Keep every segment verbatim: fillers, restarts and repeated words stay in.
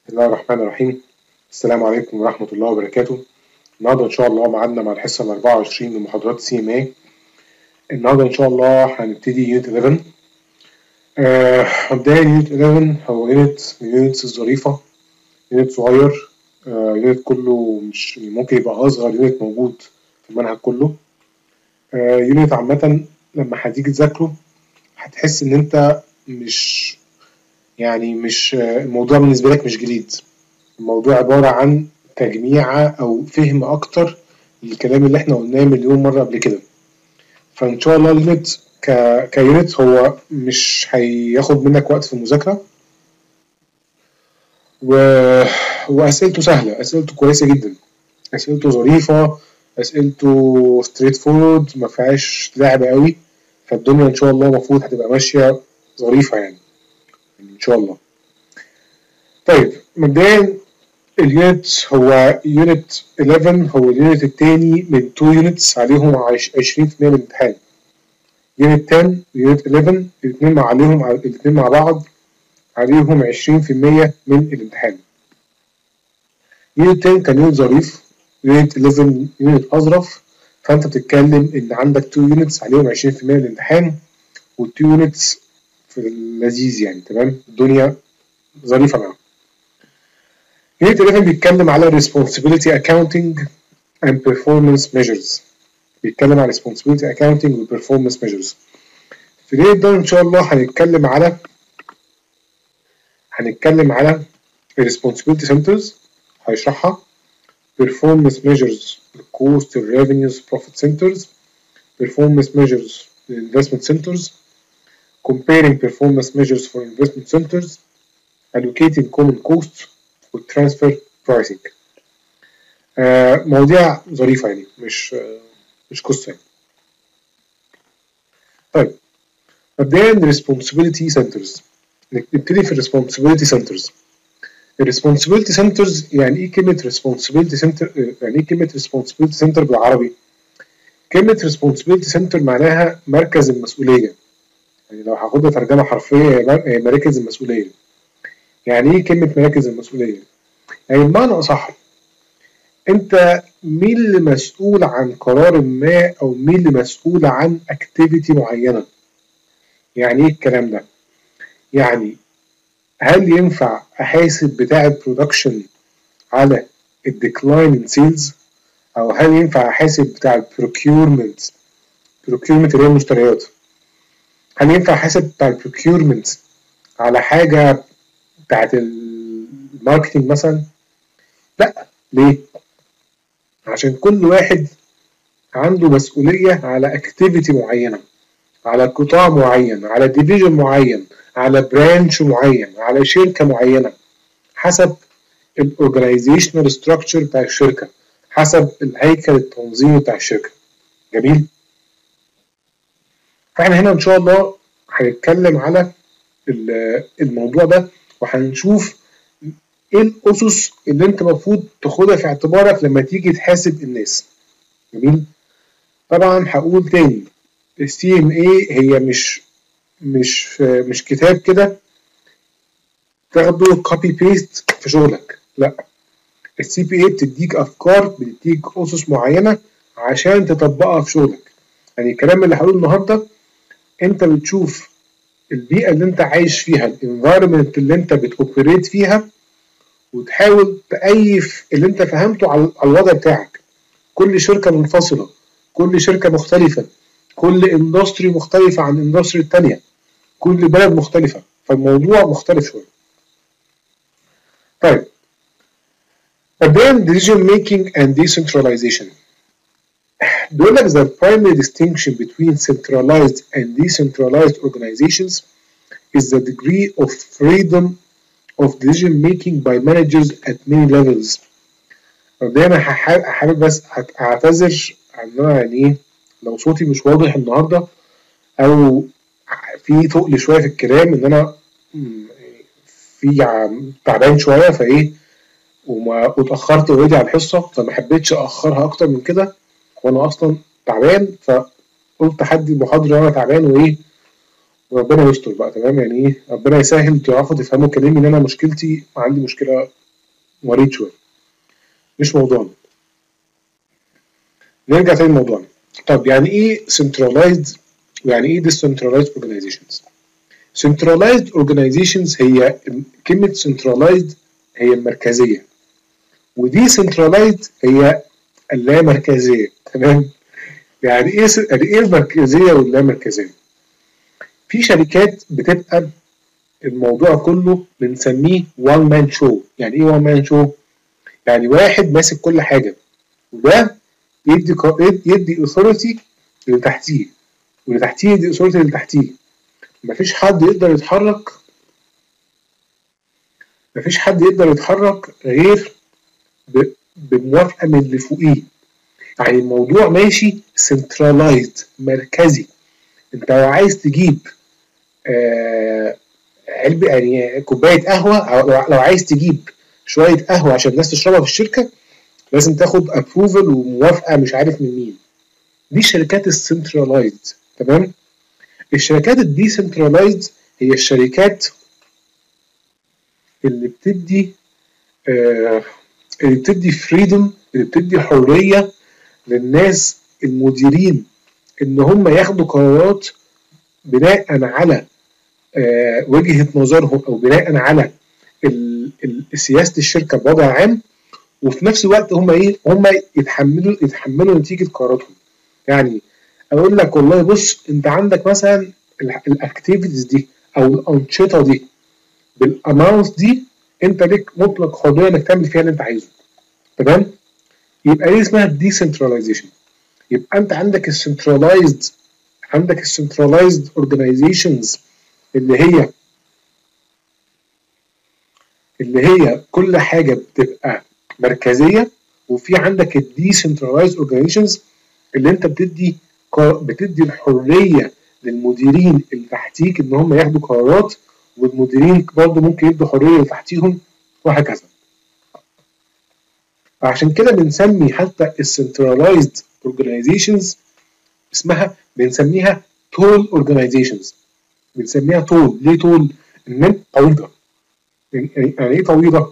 بسم الله الرحمن الرحيم. السلام عليكم ورحمة الله وبركاته. النهارده إن شاء الله ميعادنا مع الحصة الأربعة وعشرين من محاضرات سي ام اي. النهارده إن شاء الله هنبتدي يونت إحداشر. آه، مبدئيا يونت إحداشر هو يونت من اليونتس الظريفة، يونت صغير. آه، يونت كله مش ممكن يبقى أصغر يونت موجود في المنهج كله. آه، يونت عامة لما هتيجي تذاكره هتحس إن أنت مش يعني مش آه، الموضوع بالنسبة لك مش جديد. الموضوع عبارة عن تجميعة أو فهم أكتر للكلام اللي إحنا قلناه مليون مرة قبل كده. فإن شاء الله اليونت ك... كيونت هو مش هياخد منك وقت في المذاكرة، و... وأسئلته سهلة، أسئلته كويسة جدا، أسئلته ظريفة، أسئلته ستريت فورورد، ما فيهاش لعب قوي. فالدنيا إن شاء الله المفروض هتبقى ماشية ظريفة يعني إن شاء الله. طيب مبدئيا اليونت هو يونت إحداشر، هو اليونت التاني من تو يونتس عليهم عشرين في المية من الامتحان. يونت عشرة ويونت إحداشر الاثنين مع عليهم الاثنين مع بعض عليهم عشرين في المية من الامتحان. يونت عشرة كان يونت ظريف، يونت إحداشر يونت أظرف. فأنت بتتكلم إن عندك تو يونتس عليهم عشرين في المية من الامتحان، والتو يونتس في اللذيذ يعني، تمام، الدنيا ظريفة معاهم. يونت إحداشر بيتكلم على responsibility accounting and performance measures. بيتكلم على responsibility accounting و performance measures. في اليونت ده إن شاء الله هنتكلم على هنتكلم على responsibility centers هيشرحها، performance measures cost revenues profit centers، performance measures investment centers، comparing performance measures for investment centers، allocating common costs و transfer pricing. آه مواضيع ظريفة يعني، مش آه مش قصة يعني. طيب مبدئيا responsibility centers، نبتدي في responsibility centers. responsibility centers يعني ايه كلمة responsibility center؟ يعني ايه كلمة responsibility center بالعربي؟ كلمة responsibility center معناها مركز المسؤولية، يعني لو هاخدها ترجمة حرفية هي مراكز المسؤولية. يعني ايه كلمة مراكز المسؤولية؟ يعني بمعنى أصح انت مين اللي مسؤول عن قرار ما، او مين اللي مسؤول عن activity معينة. يعني ايه الكلام ده؟ يعني هل ينفع احاسب بتاع البرودكشن على الديكلاين ان سيلز، او هل ينفع احاسب بتاع البروكيورمنت بروكيورمنت اللي هي المشتريات، هل ينفع احاسب بتاع البروكيورمنت على حاجة بتاعت الماركتينج مثلا؟ لا. ليه؟ عشان كل واحد عنده مسؤولية على اكتيفيتي معينة، على قطاع معين، على ديفيجن معين، على برانش معين، على شركة معينة، حسب الاورجنايزيشنال ستراكشر بتاع الشركة، حسب الهيكل التنظيمي بتاع الشركة. جميل؟ فاحنا هنا ان شاء الله هنتكلم على الموضوع ده، وهنشوف ايه الاسس اللي انت المفروض تاخدها في اعتبارك لما تيجي تحاسب الناس. جميل؟ طبعا هقول تاني، السي ام اي هي مش مش مش كتاب كده تاخده كوبي بيست في شغلك، لا. السي بي اي بتديك افكار، بتديك اسس معينه عشان تطبقها في شغلك. يعني الكلام اللي هقوله النهارده انت بتشوف البيئه اللي انت عايش فيها، الانفايرمنت اللي انت بتوبريت فيها، وتحاول تأيف اللي انت فهمته على الوضع بتاعك. كل شركه منفصله، كل شركه مختلفه، كل اندستري مختلفه عن الاندستري الثانيه، كل بلد مختلفه، فالموضوع مختلف شويه. طيب مبدئيا decision making and decentralization. بيقول لك the primary distinction between centralized and decentralized organizations is the degree of freedom of decision making by managers at many levels. مبدئيا انا حابب بس اعتذر عن انا يعني ايه لو صوتي مش واضح النهارده، او في ثقل شويه في الكلام، ان انا في تعبان شويه فايه، وما اتاخرت اوريدي على الحصه، فما حبيتش اخرها اكتر من كده وانا اصلا تعبان، فقلت حدي المحاضره وانا تعبان وايه وربنا يستر بقى. تمام، يعني ايه ربنا يسهل تعرفوا تفهموا كلامي ان انا مشكلتي عندي مشكله مريض شويه، مش موضوعنا. نرجع تاني لموضوعنا. طب يعني ايه centralized ويعني ايه decentralized organizations؟ centralized organizations هي كلمه centralized هي المركزيه، ودي centralized هي اللامركزيه. تمام، يعني ايه يعني ايه المركزيه واللامركزيه؟ في شركات بتبقى الموضوع كله بنسميه one man show. يعني ايه one man show؟ يعني واحد ماسك كل حاجه، وده يدي يدي authority اللي تحتيه، واللي تحتيه يدي authority اللي تحتيه. مفيش حد يقدر يتحرك مفيش حد يقدر يتحرك غير بموافقه من اللي فوقيه. يعني الموضوع ماشي centralized مركزي. انت لو عايز تجيب آه علبه يعني كوبايه قهوه، أو لو عايز تجيب شويه قهوه عشان الناس تشربها في الشركه، لازم تاخد ابروفل وموافقه مش عارف من مين. دي الشركات السنترلايزد. تمام، الشركات الديسنترلايزد هي الشركات اللي بتدي آه اللي بتدي فريدم، اللي بتدي حريه للناس المديرين ان هم ياخدوا قرارات بناء على آه وجهه نظرهم، او بناء على سياسه الشركه بوضع عام، وفي نفس الوقت هم ايه هم يتحملوا يتحملوا نتيجه قراراتهم. يعني اقول لك والله بص، انت عندك مثلا الاكتيفيتيز دي او الانشطه دي بالاماونت دي، انت ليك مطلق حريه انك تعمل فيها اللي انت عايزه. تمام، يبقى دي اسمها الديسنتراليزيشن. يبقى انت عندك السنترلايزد عندك السنترلايزد اورجانيزيشنز اللي هي اللي هي كل حاجه بتبقى مركزيه، وفي عندك الديسنترلايزد اورجانيزيشنز اللي انت بتدي بتدي الحريه للمديرين اللي تحتيك ان هم ياخدوا قرارات، والمديرين برضه ممكن يدوا حريه اللي تحتيهم، وهكذا. عشان كده بنسمي حتى السنترلايزد اورجانيزيشنز اسمها بنسميها تول اورجانيزيشنز. بنسميها تول ليه تول؟ ان طويله. يعني ايه طويله؟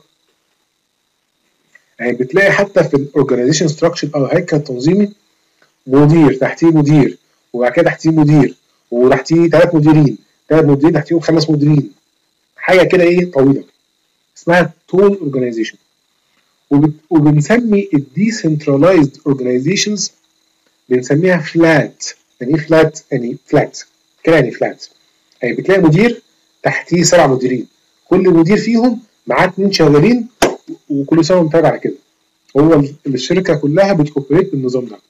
يعني بتلاقي حتى في الاورجانيزيشن ستراكشر او الهيكل التنظيمي مدير تحتيه مدير، وبعد كده تحتيه مدير، وتحتيه ثلاث مديرين، ثلاث مديرين تحتيهم خمس مديرين، حاجه كده ايه طويله، اسمها تول اورجانيزيشن. وبنسمي الديسنترلايزد اورجانيزيشنز بنسميها فلات. يعني ايه فلات؟ يعني فلات كده، يعني فلات. يعني بتلاقي مدير تحتيه سبع مديرين، كل مدير فيهم معاه اتنين شغالين، وكل سنه وانت على كده. هو الشركه كلها بتكوبريت بالنظام ده.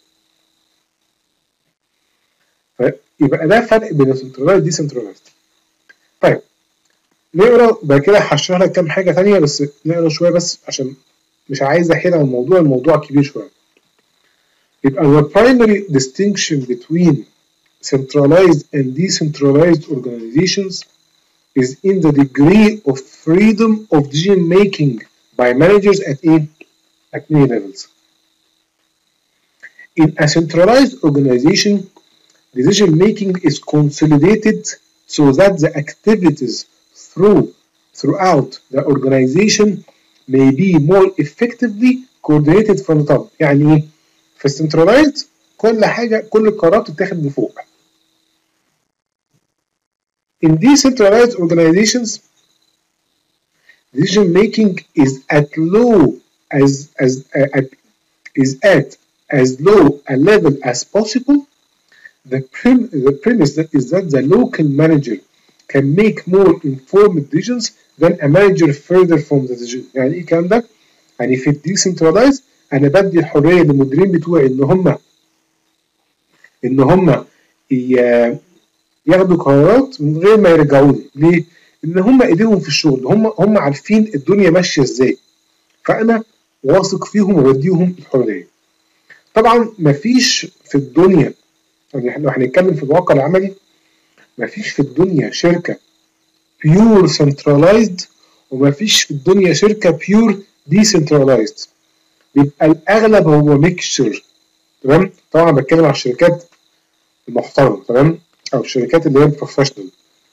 فيبقى ده فرق بين السنترلايزد والديسنترلايزد. طيب نقرا بعد كده، هشرح لك كام حاجه ثانيه، بس نقرا شويه بس عشان مش عايز احيل عن الموضوع، الموضوع كبير شويه. يبقى the primary distinction between centralized and decentralized organizations is in the degree of freedom of decision making by managers at a at many levels. In a centralized organization, decision making is consolidated so that the activities through throughout the organization may be more effectively coordinated from the top. يعني ايه؟ في السنترلايزد كل حاجه كل القرارات بتتاخد من فوق. In decentralized organizations, decision making is at low as as uh, at, is at as low a level as possible. The, prim, the premise that is that the local manager can make more informed decisions than a manager further from the decision. يعني ايه الكلام ده؟ يعني في الديسنترلايز انا بدي الحريه للمديرين بتوعي ان هم ان هم ياخدوا قرارات من غير ما يرجعوا لي. ليه؟ ان هم ايديهم في الشغل، هم هم عارفين الدنيا ماشيه ازاي، فانا واثق فيهم وبديهم الحريه. طبعا مفيش في الدنيا، يعني لو هنتكلم في الواقع العملي، مفيش في الدنيا شركه بيور سنترلايزد ومفيش في الدنيا شركه بيور ديسنترلايزد. بيبقى الاغلب هو ميكشر. تمام، طبعا بتكلم على الشركات المحترمه، تمام، او الشركات اللي هي بروفيشنال.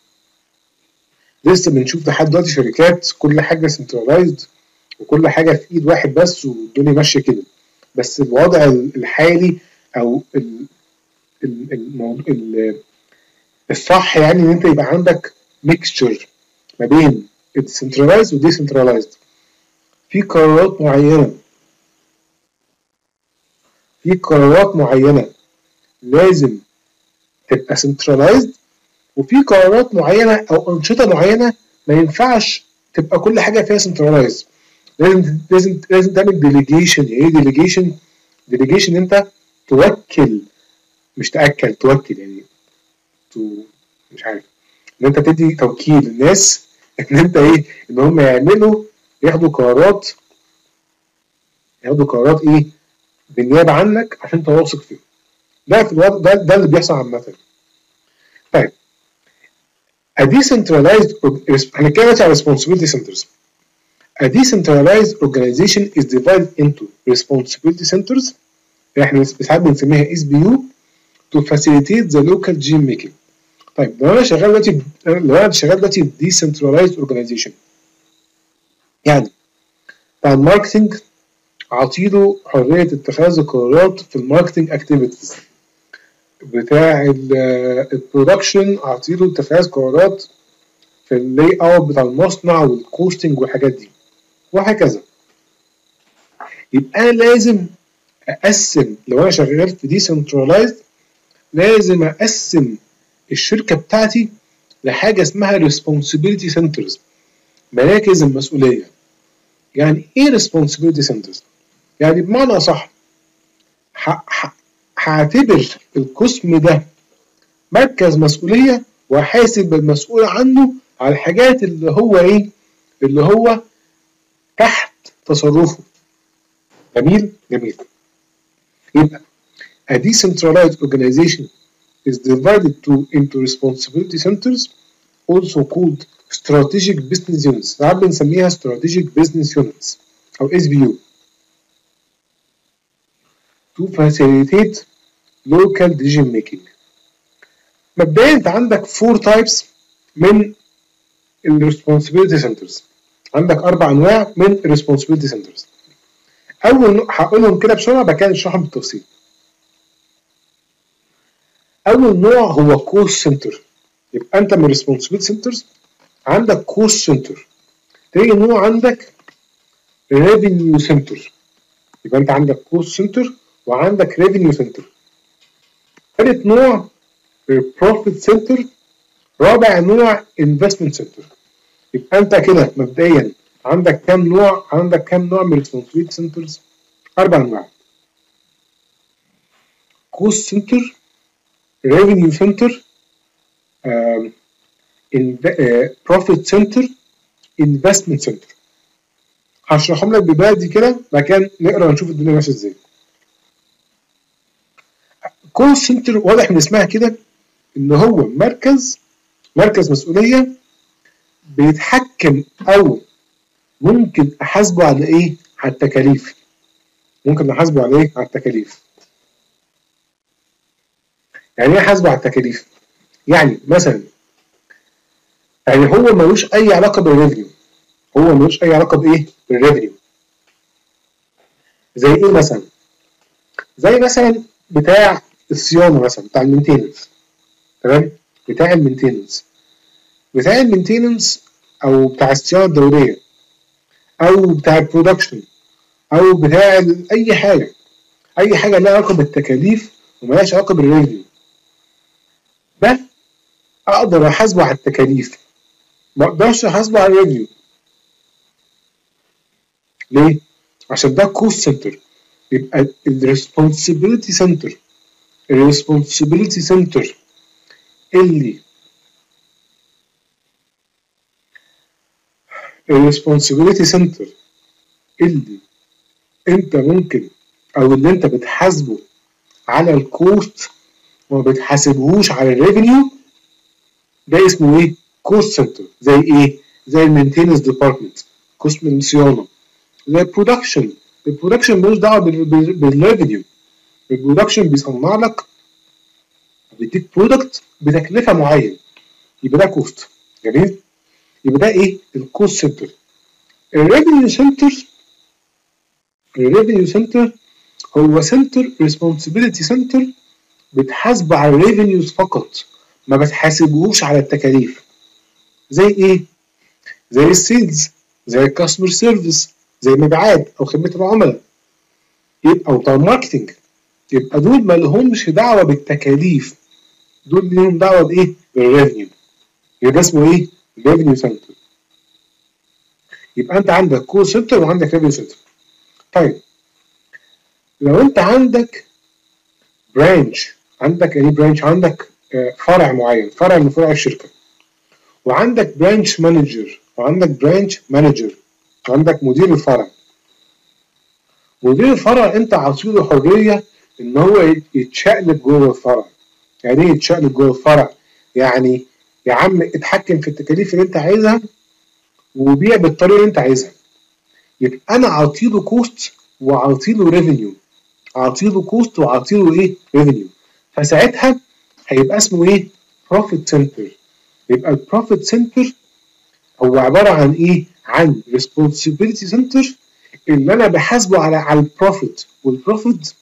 لسه بنشوف لحد دلوقتي شركات كل حاجه سنترلايزد وكل حاجه في ايد واحد بس والدنيا ماشيه كده. بس الوضع الحالي او ال- ال- الموضوع ال- الصح يعني ان انت يبقى عندك ميكستشر ما بين السنترلايزد والديسنترلايزد. في قرارات معينه في قرارات معينه لازم تبقى سنترلايزد، وفي قرارات معينه او انشطه معينه ما ينفعش تبقى كل حاجه فيها سنترلايزد. لازم لازم لازم تعمل ديليجيشن. يعني ايه ديليجيشن؟ ديليجيشن انت توكل، مش تاكل، توكل يعني تو مش عارف، ان انت تدي توكيل للناس ان انت ايه، ان هم يعملوا ياخدوا قرارات ياخدوا قرارات ايه بالنيابه عنك عشان انت واثق فيهم. ده في الوضع ده, ده اللي بيحصل عامه. طيب a decentralized هنتكلم دلوقتي على responsibility centers. A decentralized organization is divided into responsibility centers، احنا ساعات بنسميها اس بي يو to facilitate the local decision making. طيب لو انا شغال دلوقتي لو انا شغال دلوقتي decentralized organization، يعني بتاع الماركتنج اعطيله حريه اتخاذ القرارات في الماركتنج اكتيفيتيز، بتاع البرودكشن اعطيله اتخاذ قرارات في اللاي اوت بتاع المصنع والكوستنج والحاجات دي وهكذا. يبقى انا لازم اقسم، لو انا شغال في ديسنترلايزد لازم اقسم الشركه بتاعتي لحاجه اسمها responsibility centers، مراكز المسؤوليه. يعني ايه responsibility centers؟ يعني بمعنى صح هعتبر القسم ده مركز مسؤوليه وحاسب المسؤول عنه على الحاجات اللي هو ايه اللي هو تحت تصرفه. جميل جميل. يبقى a decentralized organization is divided to into responsibility centers also called strategic business units. ساعات بنسميها strategic business units او اس بي يو to facilitate local decision making. مبدئيا انت عندك four types من ال responsibility centers. عندك اربع انواع من ال responsibility centers. اول نوع هقولهم كده بسرعه بعد كده نشرحهم بالتفصيل. اول نوع هو كوست سنتر. يبقى انت من responsibility centers عندك كوست سنتر. تاني نوع عندك revenue center. يبقى انت عندك كوست سنتر وعندك revenue center. ثالث نوع profit center. رابع نوع investment center. يبقى انت كده مبدئيا عندك كام نوع عندك كام نوع من responsibility centers؟ اربع انواع: كوست سنتر، revenue center، profit center، investment center. هشرحهم لك ببلدي كده بعد كده نقرا نشوف الدنيا ماشيه ازاي. كول سنتر واضح من اسمها كده ان هو مركز مركز مسؤوليه بيتحكم او ممكن احاسبه على ايه؟ على التكاليف. ممكن احاسبه على ايه؟ على التكاليف. يعني ايه احاسبه على التكاليف؟ يعني مثلا يعني هو ملوش اي علاقه بالريفينيو. هو ملوش اي علاقه بايه؟ بالريفينيو. زي ايه مثلا؟ زي مثلا بتاع الصيانه مثلا، بتاع المينتيننس. تمام؟ بتاع المينتيننس بتاع المينتيننس او بتاع الصيانه الدوريه او بتاع البرودكشن او بتاع اي حاجه اي حاجه لها علاقه بالتكاليف ومالهاش علاقه بالريفينيو. ده اقدر احاسبه على التكاليف، ما اقدرش احاسبه على الريفينيو. ليه؟ عشان ده كوست سنتر. يبقى الريسبونسبيلتي سنتر الريسبونسبيلتي سنتر اللي الريسبونسبيلتي سنتر اللي انت ممكن او اللي انت بتحاسبه على الكوست وما بتحاسبهوش على الريفينيو، ده اسمه ايه؟ كوست سنتر. زي ايه؟ زي المينتيننس ديبارتمنت، قسم الصيانه. زي البرودكشن. البرودكشن ملوش دعوه بالريفينيو. البرودكشن بيصنع لك بيديك برودكت بتكلفه معين، يبقى ده كوست. جميل. يبقى ده ايه؟ الكوست سنتر. الريفينيو سنتر الريفينيو سنتر هو سنتر ريسبونسبيلتي سنتر بتحاسبه على الريفينيوز فقط، ما بتحاسبوش على التكاليف. زي ايه؟ زي السيلز، زي الكاستمر سيرفيس، زي المبيعات او خدمه العملاء، يبقى او بتاع الماركتنج. يبقى دول ما لهمش دعوه بالتكاليف، دول ليهم دعوه بايه؟ بالريفينيو. يبقى ده اسمه ايه؟ ريفينيو سنتر. يبقى انت عندك كول سنتر وعندك ريفينيو سنتر. طيب لو انت عندك برانش، عندك ايه برانش؟ عندك فرع معين، فرع من فروع الشركه، وعندك برانش مانجر وعندك برانش مانجر وعندك مدير الفرع. مدير الفرع انت عاطيله حريه ان هو يتشقلب جوه الفرع. يعني ايه يتشقلب جوه الفرع؟ يعني يا عم اتحكم في التكاليف اللي انت عايزها وبيع بالطريقه اللي انت عايزها. يبقى انا عاطيله كوست وعاطيله ريفينيو، عاطيله كوست وعاطيله ايه؟ ريفينيو. فساعتها هيبقى اسمه ايه؟ بروفيت سنتر. يبقى البروفيت سنتر هو عباره عن ايه؟ عن ريسبونسبيلتي سنتر اللي انا بحاسبه على على البروفيت. والبروفيت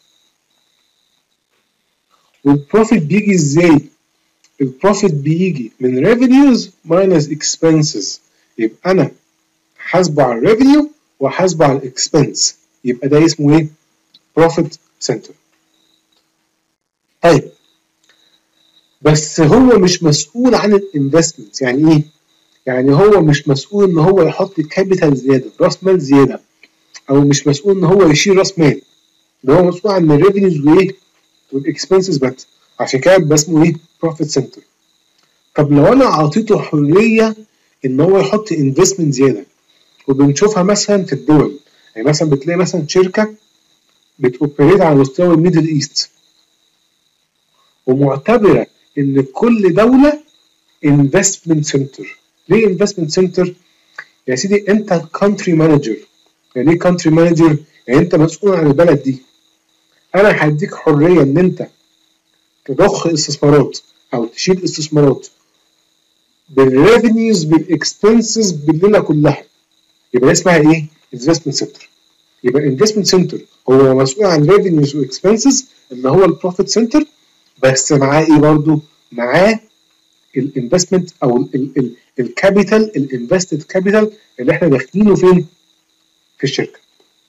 والبروفيت بيجي ازاي؟ البروفيت بيجي من revenues minus expenses. يبقى انا حاسبه على الريفينيو وحاسبه على الاكسبنس، يبقى ده اسمه ايه؟ بروفيت سنتر. طيب بس هو مش مسؤول عن الانفستمنت. يعني ايه؟ يعني هو مش مسؤول ان هو يحط كابيتال زياده، راس مال زياده، او مش مسؤول ان هو يشيل راس مال. ده هو مسؤول عن الريفينيوز وايه؟ والاكسبنسز بس. عشان كده يبقى اسمه ايه؟ بروفيت سنتر. طب لو انا اعطيته حريه ان هو يحط انفستمنت زياده، وبنشوفها مثلا في الدول، يعني مثلا بتلاقي مثلا شركه بتوبريت على مستوى الميدل ايست ومعتبره ان كل دوله انفستمنت سنتر. ليه انفستمنت سنتر؟ يا سيدي انت كونتري مانجر. يعني ايه كونتري مانجر؟ يعني انت مسؤول عن البلد دي. انا هديك حريه ان انت تضخ استثمارات او تشيل استثمارات بالريفينيوز بالاكسبنسز بالليله كلها. يبقى اسمها ايه؟ انفستمنت سنتر. يبقى انفستمنت سنتر هو مسؤول عن ريفينيوز واكسبنسز اللي هو البروفيت سنتر، بس معاه ايه برضه؟ معاه الانفستمنت او الكابيتال، الانفستد كابيتال اللي احنا داخلينه فين؟ في الشركه.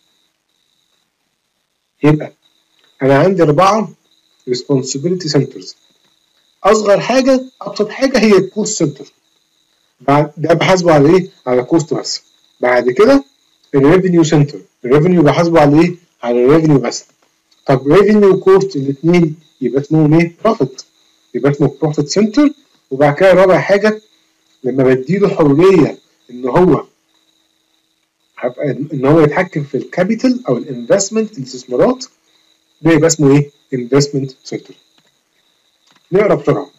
يبقى انا عندي اربعه ريسبونسبيلتي سنترز. اصغر حاجه، ابسط حاجه هي الكوست سنتر. بعد ده بحاسبه على ايه؟ على كوست بس. بعد كده الريفينيو سنتر، الريفينيو بحاسبه على ايه؟ على الريفينيو بس. طب ريفينيو وكوست الاثنين يبقى اسمهم ايه؟ بروفيت. يبقى اسمه بروفيت سنتر. وبعد كده رابع حاجه لما بديله حريه ان هو هبقى ان هو يتحكم في الكابيتال او الانفستمنت، الاستثمارات، ده يبقى اسمه ايه؟ انفستمنت سنتر. نقرا بسرعه.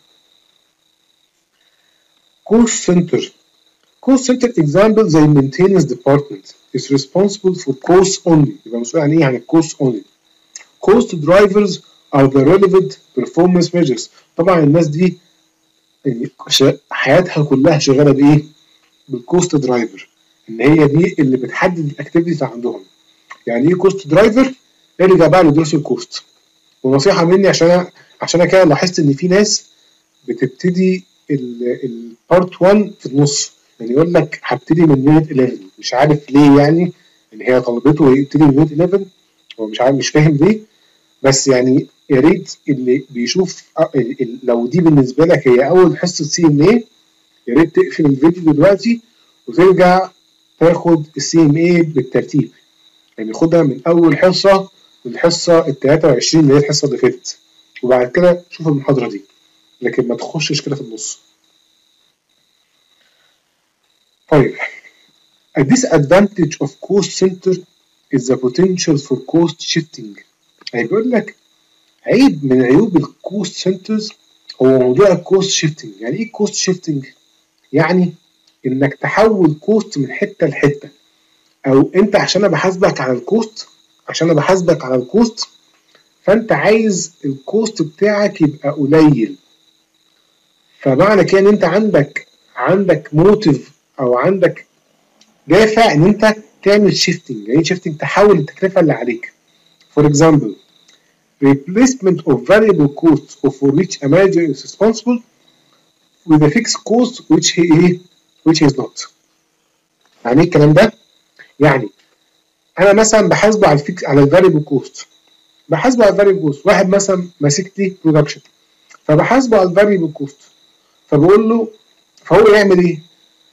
كوست سنتر. Cost center example زي maintenance department is responsible for cost only. يبقى مسؤول عن ايه؟ عن الكوست only. Cost drivers are the relevant performance measures. طبعا الناس دي يعني حياتها كلها شغاله بايه؟ بالكوست درايفر، ان هي دي اللي بتحدد الاكتيفيتيز عندهم. يعني ايه كوست درايفر؟ ارجع بقى لدروس الكوست. ونصيحه مني عشان عشان كده لاحظت ان في ناس بتبتدي البارت واحد في النص. يعني يقول لك هبتدي من يونت احداشر، مش عارف ليه، يعني ان هي طلبته يبتدي من يونت احداشر، هو مش عارف، مش فاهم ليه. بس يعني يا ريت اللي بيشوف لو دي بالنسبه لك هي اول حصه سي ام اي، يا ريت تقفل الفيديو دلوقتي وترجع تاخد السي ام اي بالترتيب. يعني خدها من اول حصه للحصه ال تلاتة وعشرين اللي هي الحصه اللي فاتت، وبعد كده شوف المحاضره دي، لكن ما تخشش كده في النص. طيب a disadvantage of cost center is the potential for cost shifting. يعني بيقول لك عيب من عيوب الكوست سنترز هو موضوع الكوست شيفتنج. يعني ايه كوست شيفتنج؟ يعني انك تحول كوست من حته لحته، او انت عشان انا بحاسبك على الكوست عشان انا بحاسبك على الكوست فانت عايز الكوست بتاعك يبقى قليل. فمعنى كده ان انت عندك عندك موتيف او عندك دافع ان انت تعمل شيفتنج. يعني شيفتنج تحول التكلفه اللي عليك. For example, replacement of variable costs for which a manager is responsible with a fixed cost which he which is not. يعني ايه الكلام ده؟ يعني انا مثلا بحاسبه على الفيكس على الفاريبل كوست، بحاسبه على الفاريبل كوست. واحد مثلا ماسك لي برودكشن، فبحاسبه على الفاريبل كوست، فبقول له فهو يعمل ايه؟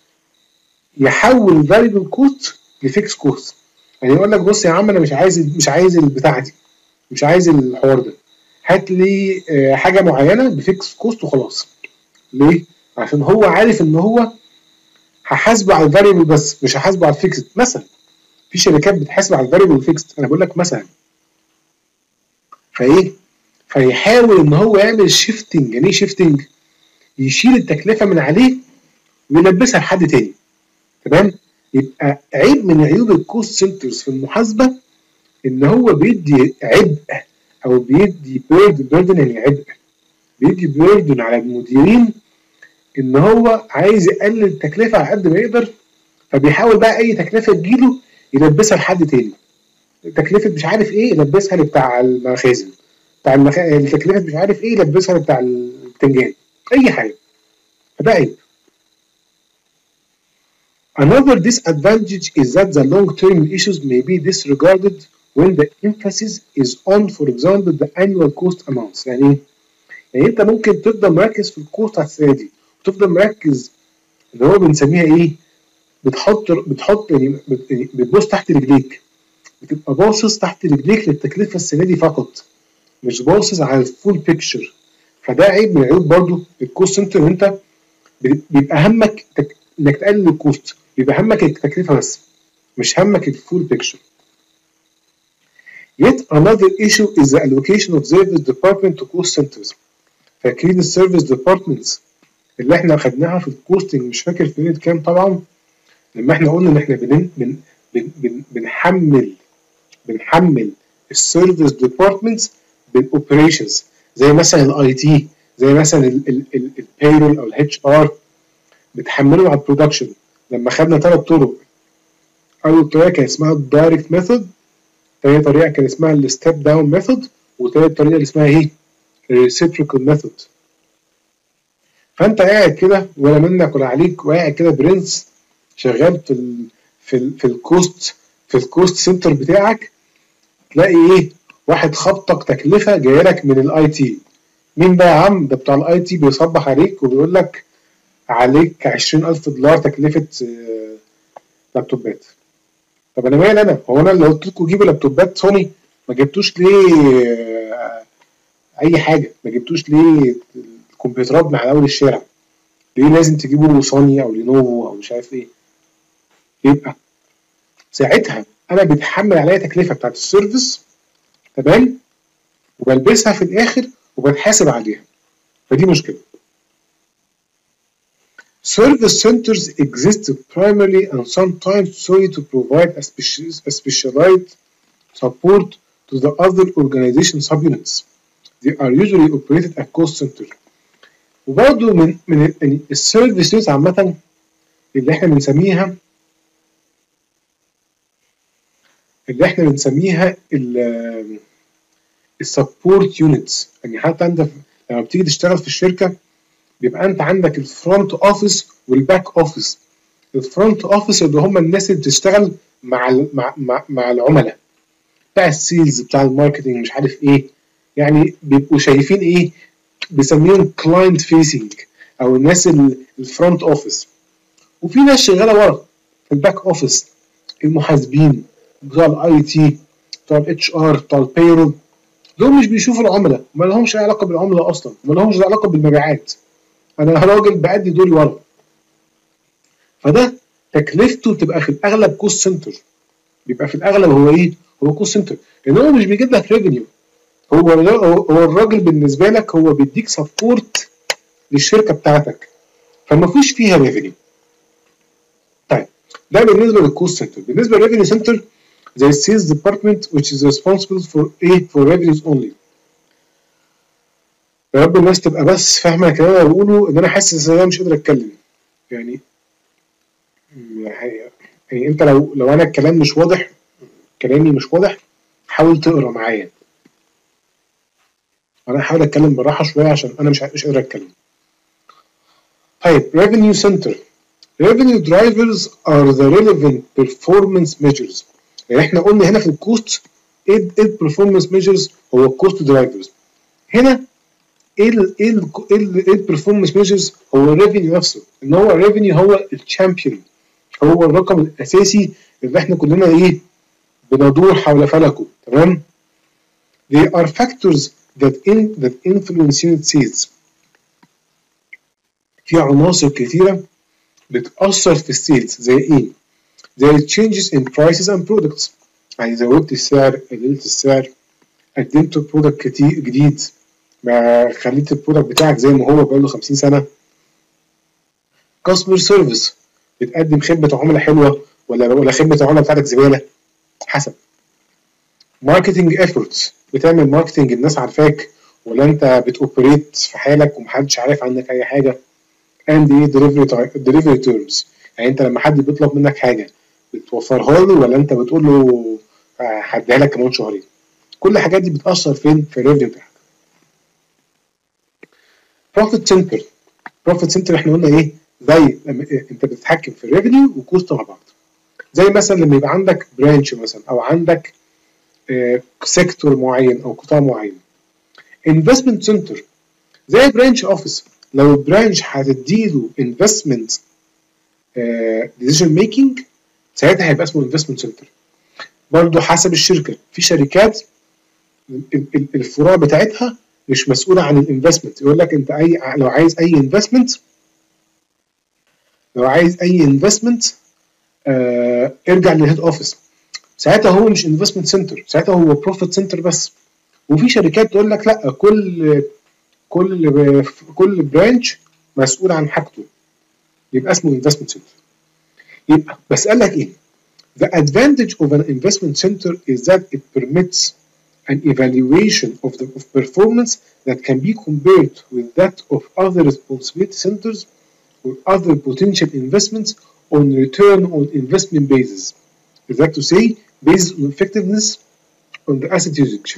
يحول الفاريبل كوست لفيكس كوست. يعني يقول لك بص يا عم انا مش عايز مش عايز البتاع دي، مش عايز الحوار ده، هات لي حاجه معينه بفيكس كوست وخلاص. ليه؟ عشان هو عارف ان هو هحاسبه على الفاريبل بس، مش هحاسبه على الفيكس. مثلا في شركات بتحاسب على الفاريبل والفيكس، انا بقول لك مثلا. فايه؟ فيحاول ان هو يعمل شيفتنج. يعني ايه شيفتنج؟ يشيل التكلفه من عليه ويلبسها لحد تاني. تمام؟ يبقى عيب من عيوب الكوست سنترز في المحاسبه ان هو بيدي عبء او بيدي بيردن. بيردن يعني عبء، بيدي بيردن على المديرين ان هو عايز يقلل التكلفه على قد ما يقدر، فبيحاول بقى اي تكلفه تجيله يلبسها لحد تاني. تكلفه مش عارف ايه يلبسها لبتاع المخازن، بتاع المخ... تكلفه مش عارف ايه يلبسها لبتاع البتنجان، اي حاجه. فده عيب. Another disadvantage is that the long-term issues may be disregarded when the emphasis is on, for example, the annual cost amounts. يعني ايه؟ يعني انت ممكن تفضل مركز في الكوست بتاعت السنه دي، وتفضل مركز اللي هو بنسميها ايه؟ بتحط بتحط يعني بتبص تحت رجليك، بتبقى باصص تحت رجليك للتكلفه السنه دي فقط، مش باصص على الفول بيكتشر. فده عيب من عيوب برضو الكوست سنتر، ان انت بيبقى همك تك... انك تقلل الكوست، بيبقى همك التكلفه بس، مش همك الفول بيكتشر. Yet another issue is the allocation of service department to cost centers. فاكرين السيرفيس ديبارتمنتس اللي احنا خدناها في الكوستنج؟ مش فاكر في يونت كام طبعا، لما احنا قلنا ان احنا بن بن بن بن بنحمل بنحمل السيرفيس ديبارتمنتس بالاوبريشنز، زي مثلا الاي تي، زي مثلا البيرول او الاتش ار، بتحملهم على البرودكشن. لما خدنا ثلاث طرق، اول طريقه كان اسمها الدايركت ميثود، تاني طريقه كان اسمها الستيب داون ميثود، وتالت طريقه اللي اسمها ايه؟ الريسيبريكال ميثود. فانت قاعد كده ولا منك ولا عليك، وقاعد كده برنس شغال في ال في ال في الكوست في الكوست سنتر بتاعك، تلاقي ايه؟ واحد خبطك تكلفه جايه لك من الاي تي. مين بقى يا عم؟ ده بتاع الاي تي بيصبح عليك وبيقول لك عليك عشرين ألف دولار تكلفه لابتوبات. طب انا مالي انا؟ هو انا اللي قلت لكم جيبوا لابتوبات سوني؟ ما جبتوش ليه اي حاجه؟ ما جبتوش ليه الكمبيوترات من على اول الشارع؟ ليه لازم تجيبوا سوني او لينوفو او مش عارف ايه؟ يبقى ساعتها انا بتحمل عليا تكلفه بتاعت السيرفيس، تمام، وبلبسها في الاخر وبتحاسب عليها. فدي مشكله. Service centers exist primarily and sometimes solely to provide a, speci- a specialized support to the other organization subunits. They are usually operated at cost center. وبرضه من من يعني السيرفيس يونت عامة اللي احنا بنسميها اللي احنا بنسميها السبورت يونتس. يعني حتى انت لما بتيجي تشتغل في الشركة بيبقى انت عندك الفرونت اوفيس والباك اوفيس. الفرونت اوفيس اللي هم الناس اللي بتشتغل مع مع مع, مع العملاء، بتاع السيلز، بتاع الماركتنج، مش عارف ايه، يعني بيبقوا شايفين ايه، بيسميهم كلاينت فيسنج او الناس الفرونت اوفيس. وفي ناس شغاله ورا في الباك اوفيس، المحاسبين بتوع الاي تي، بتوع الاتش ار، بتوع البيرول. دول مش بيشوفوا العملاء، ما لهمش اي علاقه بالعملاء اصلا، ما لهمش علاقه بالمبيعات. انا راجل بأدي دوري ورا. فده تكلفته بتبقى في الاغلب كوست سنتر، بيبقى في الاغلب هو ايه؟ هو كوست سنتر، لان هو مش بيجيب لك ريفينيو. هو هو الراجل بالنسبه لك هو بيديك سبورت للشركه بتاعتك، فما فيش فيها ريفينيو. طيب ده بالنسبه للكوست سنتر. بالنسبه للريفينيو سنتر زي السيلز ديبارتمنت which is responsible for ايه؟ for revenues only. يا رب الناس تبقى بس فاهمه الكلام اللي انا بقوله، ان انا حاسس ان انا مش قادر اتكلم. يعني يعني يعني انت لو لو انا الكلام مش واضح، كلامي مش واضح، حاول تقرا معايا. انا هحاول اتكلم بالراحه شويه عشان انا مش مش قادر اتكلم. طيب revenue center. revenue drivers are the relevant performance measures. يعني احنا قلنا هنا في الكوست ايه ايه performance measures هو الكوست درايفرز. هنا ايه ال ايه ال ايه البرفورمانس ميجرز هو الريفينيو نفسه، ان هو الريفينيو هو الشامبيون، هو الرقم الاساسي اللي احنا كلنا ايه بندور حول فلكه. تمام. They are factors that in that influence unit sales. في عناصر كثيره بتاثر في السيلز زي ايه؟ زي changes in prices and products. يعني زودت السعر، قللت السعر، قدمت برودكت كتير جديد، ما خليت البرودكت بتاعك زي ما هو بقاله خمسين سنه. كاستمر سيرفيس، بتقدم خدمه عملاء حلوه ولا ولا خدمه العملاء بتاعتك زباله، حسب. ماركتنج ايفورتس، بتعمل ماركتنج الناس عارفاك ولا انت بتوبريت في حالك ومحدش عارف عنك اي حاجه. اند ايه ديليفري ديليفري تيرمز، يعني انت لما حد بيطلب منك حاجه بتوفرها له ولا انت بتقول له هديها لك كمان شهرين. كل الحاجات دي بتاثر فين؟ في الريفيو بتاعك. بروفيت سنتر. بروفيت سنتر احنا قلنا ايه؟ زي لما انت بتتحكم في الريفينيو والكوست مع بعض. زي مثلا لما يبقى عندك برانش مثلا او عندك اه سيكتور معين او قطاع معين. انفستمنت سنتر زي برانش اوفيس، لو البرانش هتديله انفستمنت ديسيجن ميكنج ساعتها هيبقى اسمه انفستمنت سنتر. برضه حسب الشركه، في شركات الفروع بتاعتها مش مسؤوله عن الانفستمنت، يقول لك انت اي لو عايز اي انفستمنت لو عايز اي انفستمنت آه ارجع للهيد اوفيس. ساعتها هو مش انفستمنت سنتر، ساعتها هو بروفيت سنتر بس. وفي شركات تقول لك لا، كل كل كل برانش مسؤول عن حاجته، يبقى اسمه انفستمنت سنتر. يبقى بس قال لك ايه؟ The advantage of an investment center is that it permits an evaluation of the of performance that can be compared with that of other responsibility centers or other potential investments on return on investment basis. Is that to say based on effectiveness on the asset usage.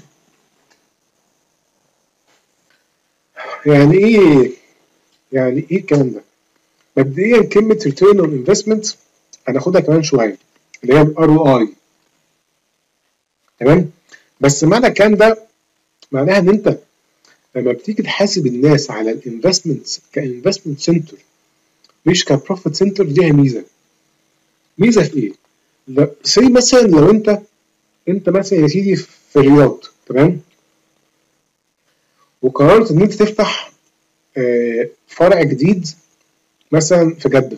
يعني ايه يعني ايه الكلام ده؟ مبدئيا كلمة return on investment هناخدها كمان شوية اللي هي ال آر أو آي. تمام؟ بس معنى الكلام ده معناها ان انت لما بتيجي تحاسب الناس على الانفستمنت كانفستمنت سنتر مش كبروفيت سنتر، ليها ميزه. ميزه في ايه؟ زي مثلا لو انت انت مثلا يا سيدي في الرياض، تمام، وقررت ان انت تفتح فرع جديد مثلا في جده،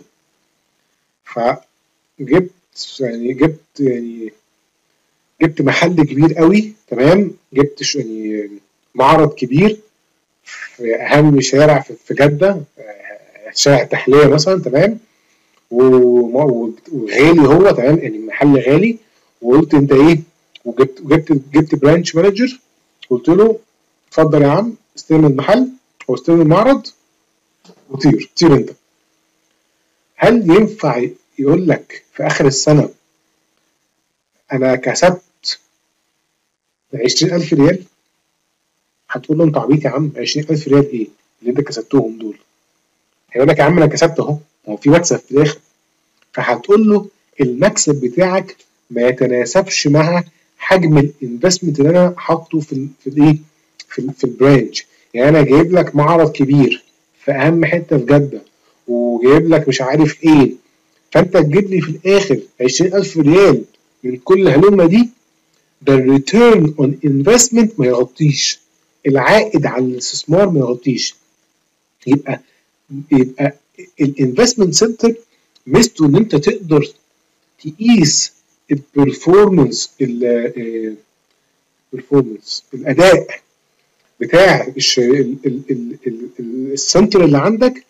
فجبت يعني جبت يعني جبت محل كبير قوي، تمام، جبت يعني معرض كبير في اهم شارع في جده، شارع التحليه مثلا، تمام، وغالي هو، تمام، يعني محل غالي. وقلت انت ايه، وجبت جبت جبت برانش مانجر، قلت له اتفضل يا عم استلم المحل او استلم المعرض وطير طير انت. هل ينفع يقول لك في اخر السنه انا كسبت عشرين ألف ريال؟ هتقول له انت عبيط يا عم، عشرين ألف ريال ايه اللي انت كسبتهم دول؟ هيقول لك يا عم انا كسبت اهو، هو في مكسب في الاخر. فهتقول له المكسب بتاعك ما يتناسبش مع حجم الانفستمنت اللي انا حاطه في في الايه في, في البرانش. يعني انا جايب لك معرض كبير في اهم حته في جده وجايب لك مش عارف ايه، فانت تجيب لي في الاخر عشرين ألف ريال من كل هلومه دي، ده الريتيرن اون انفستمنت ما يغطيش، العائد على الاستثمار ما يغطيش. يبقى يبقى الانفستمنت سنتر ميزته ان انت تقدر تقيس البرفورمانس البرفورمانس الاداء بتاع السنتر اللي عندك،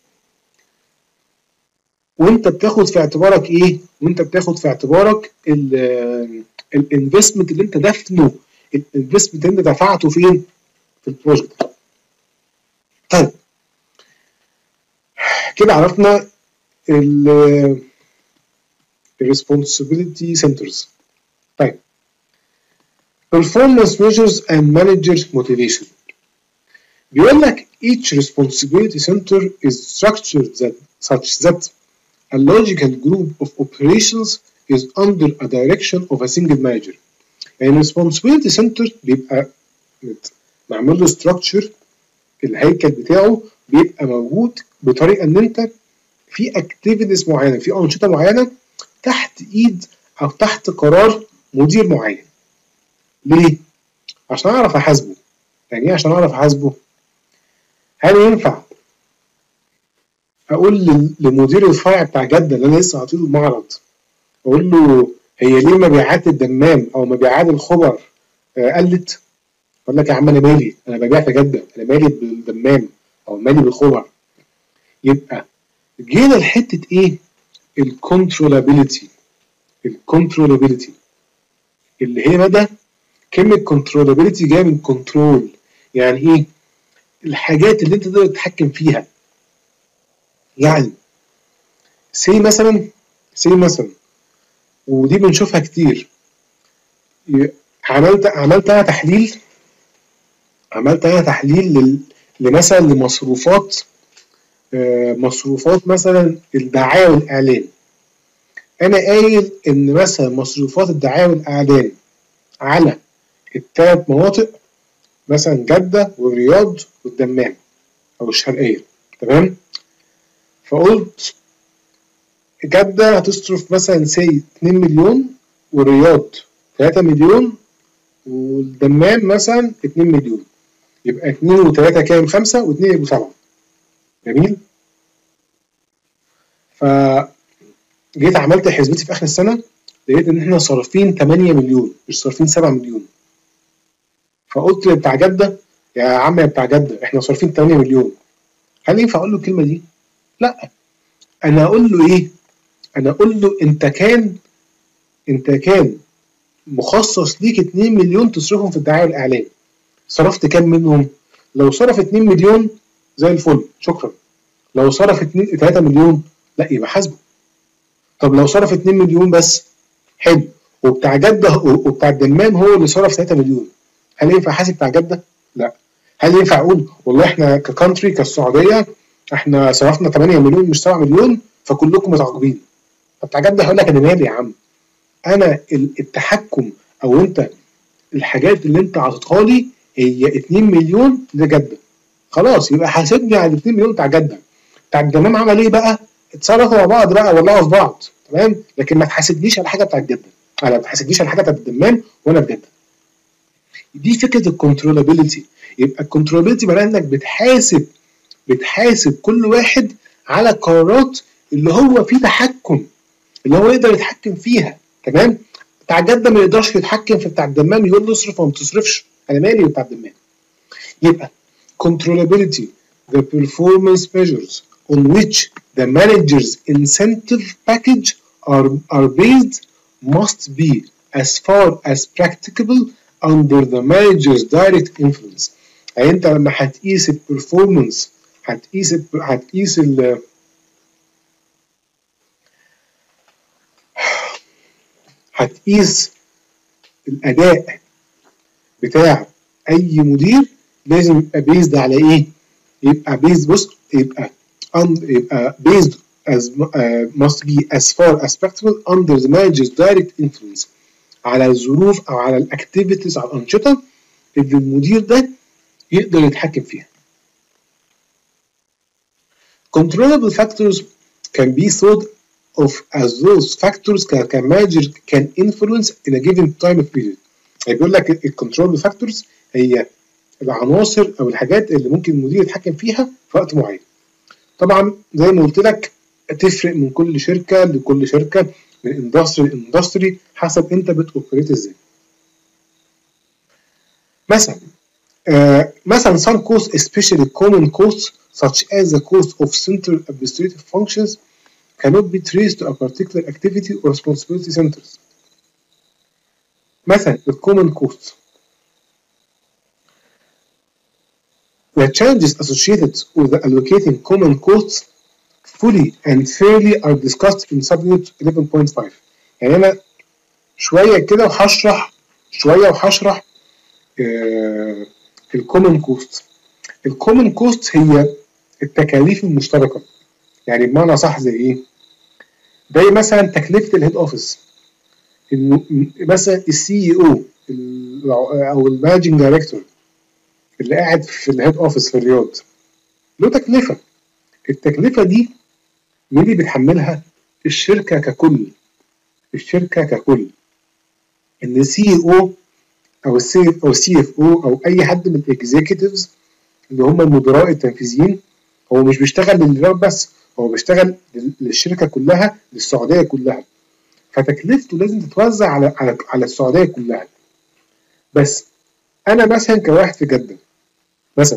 وانت بتاخد في اعتبارك ايه؟ وانت بتاخد في اعتبارك الانفستمنت اللي انت دفنه، الانفستمنت اللي انت دفعته فين؟ في البروجكت. طيب كده عرفنا ال responsibility centers. طيب performance measures and manager motivation. بيقول لك each responsibility center is structured that such that a logical group of operations is under a direction of a single manager. يعني responsibility center بيبقى معمول له structure، الهيكل بتاعه بيبقى موجود بطريقه ان انت في activities معينه، في انشطه معينه تحت ايد او تحت قرار مدير معين. ليه؟ عشان اعرف احاسبه. يعني ايه عشان اعرف احاسبه؟ هل ينفع اقول لمدير الفرع بتاع جده اللي انا لسه عاطيله المعرض اقول له هي ليه مبيعات الدمام او مبيعات الخبر قلت؟ اقول لك يا عم انا مالي، انا ببيع في جده، انا مالي بالدمام او مالي بالخبر. يبقى جينا لحته ايه؟ الكنترولابيلتي. الكنترولابيلتي اللي هي مدى كلمه كنترولابيلتي جايه من كنترول. يعني ايه؟ الحاجات اللي انت تقدر تتحكم فيها. يعني سي مثلا سي مثلا ودي بنشوفها كتير، عملت عملت انا تحليل عملت انا تحليل لمثلا لمصروفات مصروفات مثلا الدعايه والاعلان. انا قايل ان مثلا مصروفات الدعايه والاعلان على الثلاث مناطق مثلا جده والرياض والدمام او الشرقيه، تمام؟ فقلت جده هتصرف مثلا سي اتنين مليون والرياض تلاتة مليون والدمام مثلا اتنين مليون، يبقى اتنين وتلاتة كام؟ خمسة واتنين يبقوا سبعة. جميل؟ فجيت عملت حسبتي في اخر السنه لقيت ان احنا صارفين تمانية مليون مش صارفين سبعة مليون. فقلت لبتاع جده يا عم يا بتاع جده احنا صارفين تمانية مليون. هل ينفع اقول له الكلمه دي؟ لا. انا اقول له ايه؟ انا اقول له انت كان انت كان مخصص ليك اتنين مليون تصرفهم في الدعايه والاعلان، صرفت كام منهم؟ لو صرف اتنين مليون زي الفل شكرا. لو صرف اتنين تلاتة مليون لا يبقى حاسبه. طب لو صرف اتنين مليون بس حلو، وبتاع جده وبتاع الدمام هو اللي صرف تلاتة مليون، هل ينفع احاسب بتاع جده؟ لا. هل ينفع اقول والله احنا ككونتري كالسعوديه احنا صرفنا تمانية مليون مش سبعة مليون فكلكم متعاقبين؟ طب بتاع جده هيقول لك انا مالي يا عم، انا التحكم او انت الحاجات اللي انت عطيتها لي هي اتنين مليون لجده، خلاص يبقى حاسبني على اتنين مليون بتاع جده. بتاع الدمام عمل ايه بقى؟ اتصرفوا مع بعض بقى ولعوا في بعض، تمام؟ لكن ما تحاسبنيش على حاجه بتاعت جده، ما تحاسبنيش على حاجه بتاعت الدمام وانا في جده. دي فكره الكنترولابيلتي. يبقى الكنترولابيلتي معناها انك بتحاسب بتحاسب كل واحد على قرارات اللي هو فيه تحكم، اللي هو يقدر يتحكم فيها، تمام؟ بتاع جده ما يقدرش يتحكم في بتاع الدمام يقول له اصرف وما بتصرفش، انا مالي بتاع الدمام. يبقى controllability the performance measures on which the manager's incentive package are, are based must be as far as practicable under the manager's direct influence. يعني انت لما هتقيس البرفورمانس هتقيس هتقيس ال هتقيس الاداء بتاع اي مدير لازم يبقى بيزد على ايه؟ يبقى بيزد بص يبقى يبقى based as uh, must be as far as practical under the manager's direct influence، على الظروف او على الاكتيفيتيز على الانشطه اللي المدير ده يقدر يتحكم فيها. Controllable factors can be thought of as those factors that a manager can influence in a given time of period. يعني بيقول لك الكنترول فاكتورز هي العناصر او الحاجات اللي ممكن المدير يتحكم فيها في وقت معين. طبعا زي ما قلت لك تفرق من كل شركه لكل شركه، من اندستري لاندستري، حسب انت بتوبريت ازاي. مثلا آه مثلا some costs especially common costs such as the cost of central administrative functions cannot be traced to a particular activity or responsibility centers. مثلا the common costs. The changes associated with allocating common costs fully and fairly are discussed in subunit eleven point five. يعني انا شويه كده وهشرح شويه وهشرح آه الكومن كوست. الكومن كوست هي التكاليف المشتركه، يعني بمعنى صح زي ايه؟ زي مثلا تكلفه الهيد اوفيس، مثلا السي او او المانجنج دايركتور اللي قاعد في الهيد اوفيس في الرياض له تكلفه. التكلفه دي مين اللي بيتحملها؟ الشركه ككل. الشركه ككل ان السي او او السي او السي اف او او اي حد من الاكزيكتيفز اللي هم المدراء التنفيذيين، هو مش بيشتغل للرياض بس، هو بيشتغل للشركه كلها، للسعوديه كلها، فتكلفته لازم تتوزع على على على السعوديه كلها. بس انا مثلا كواحد في جده مثلا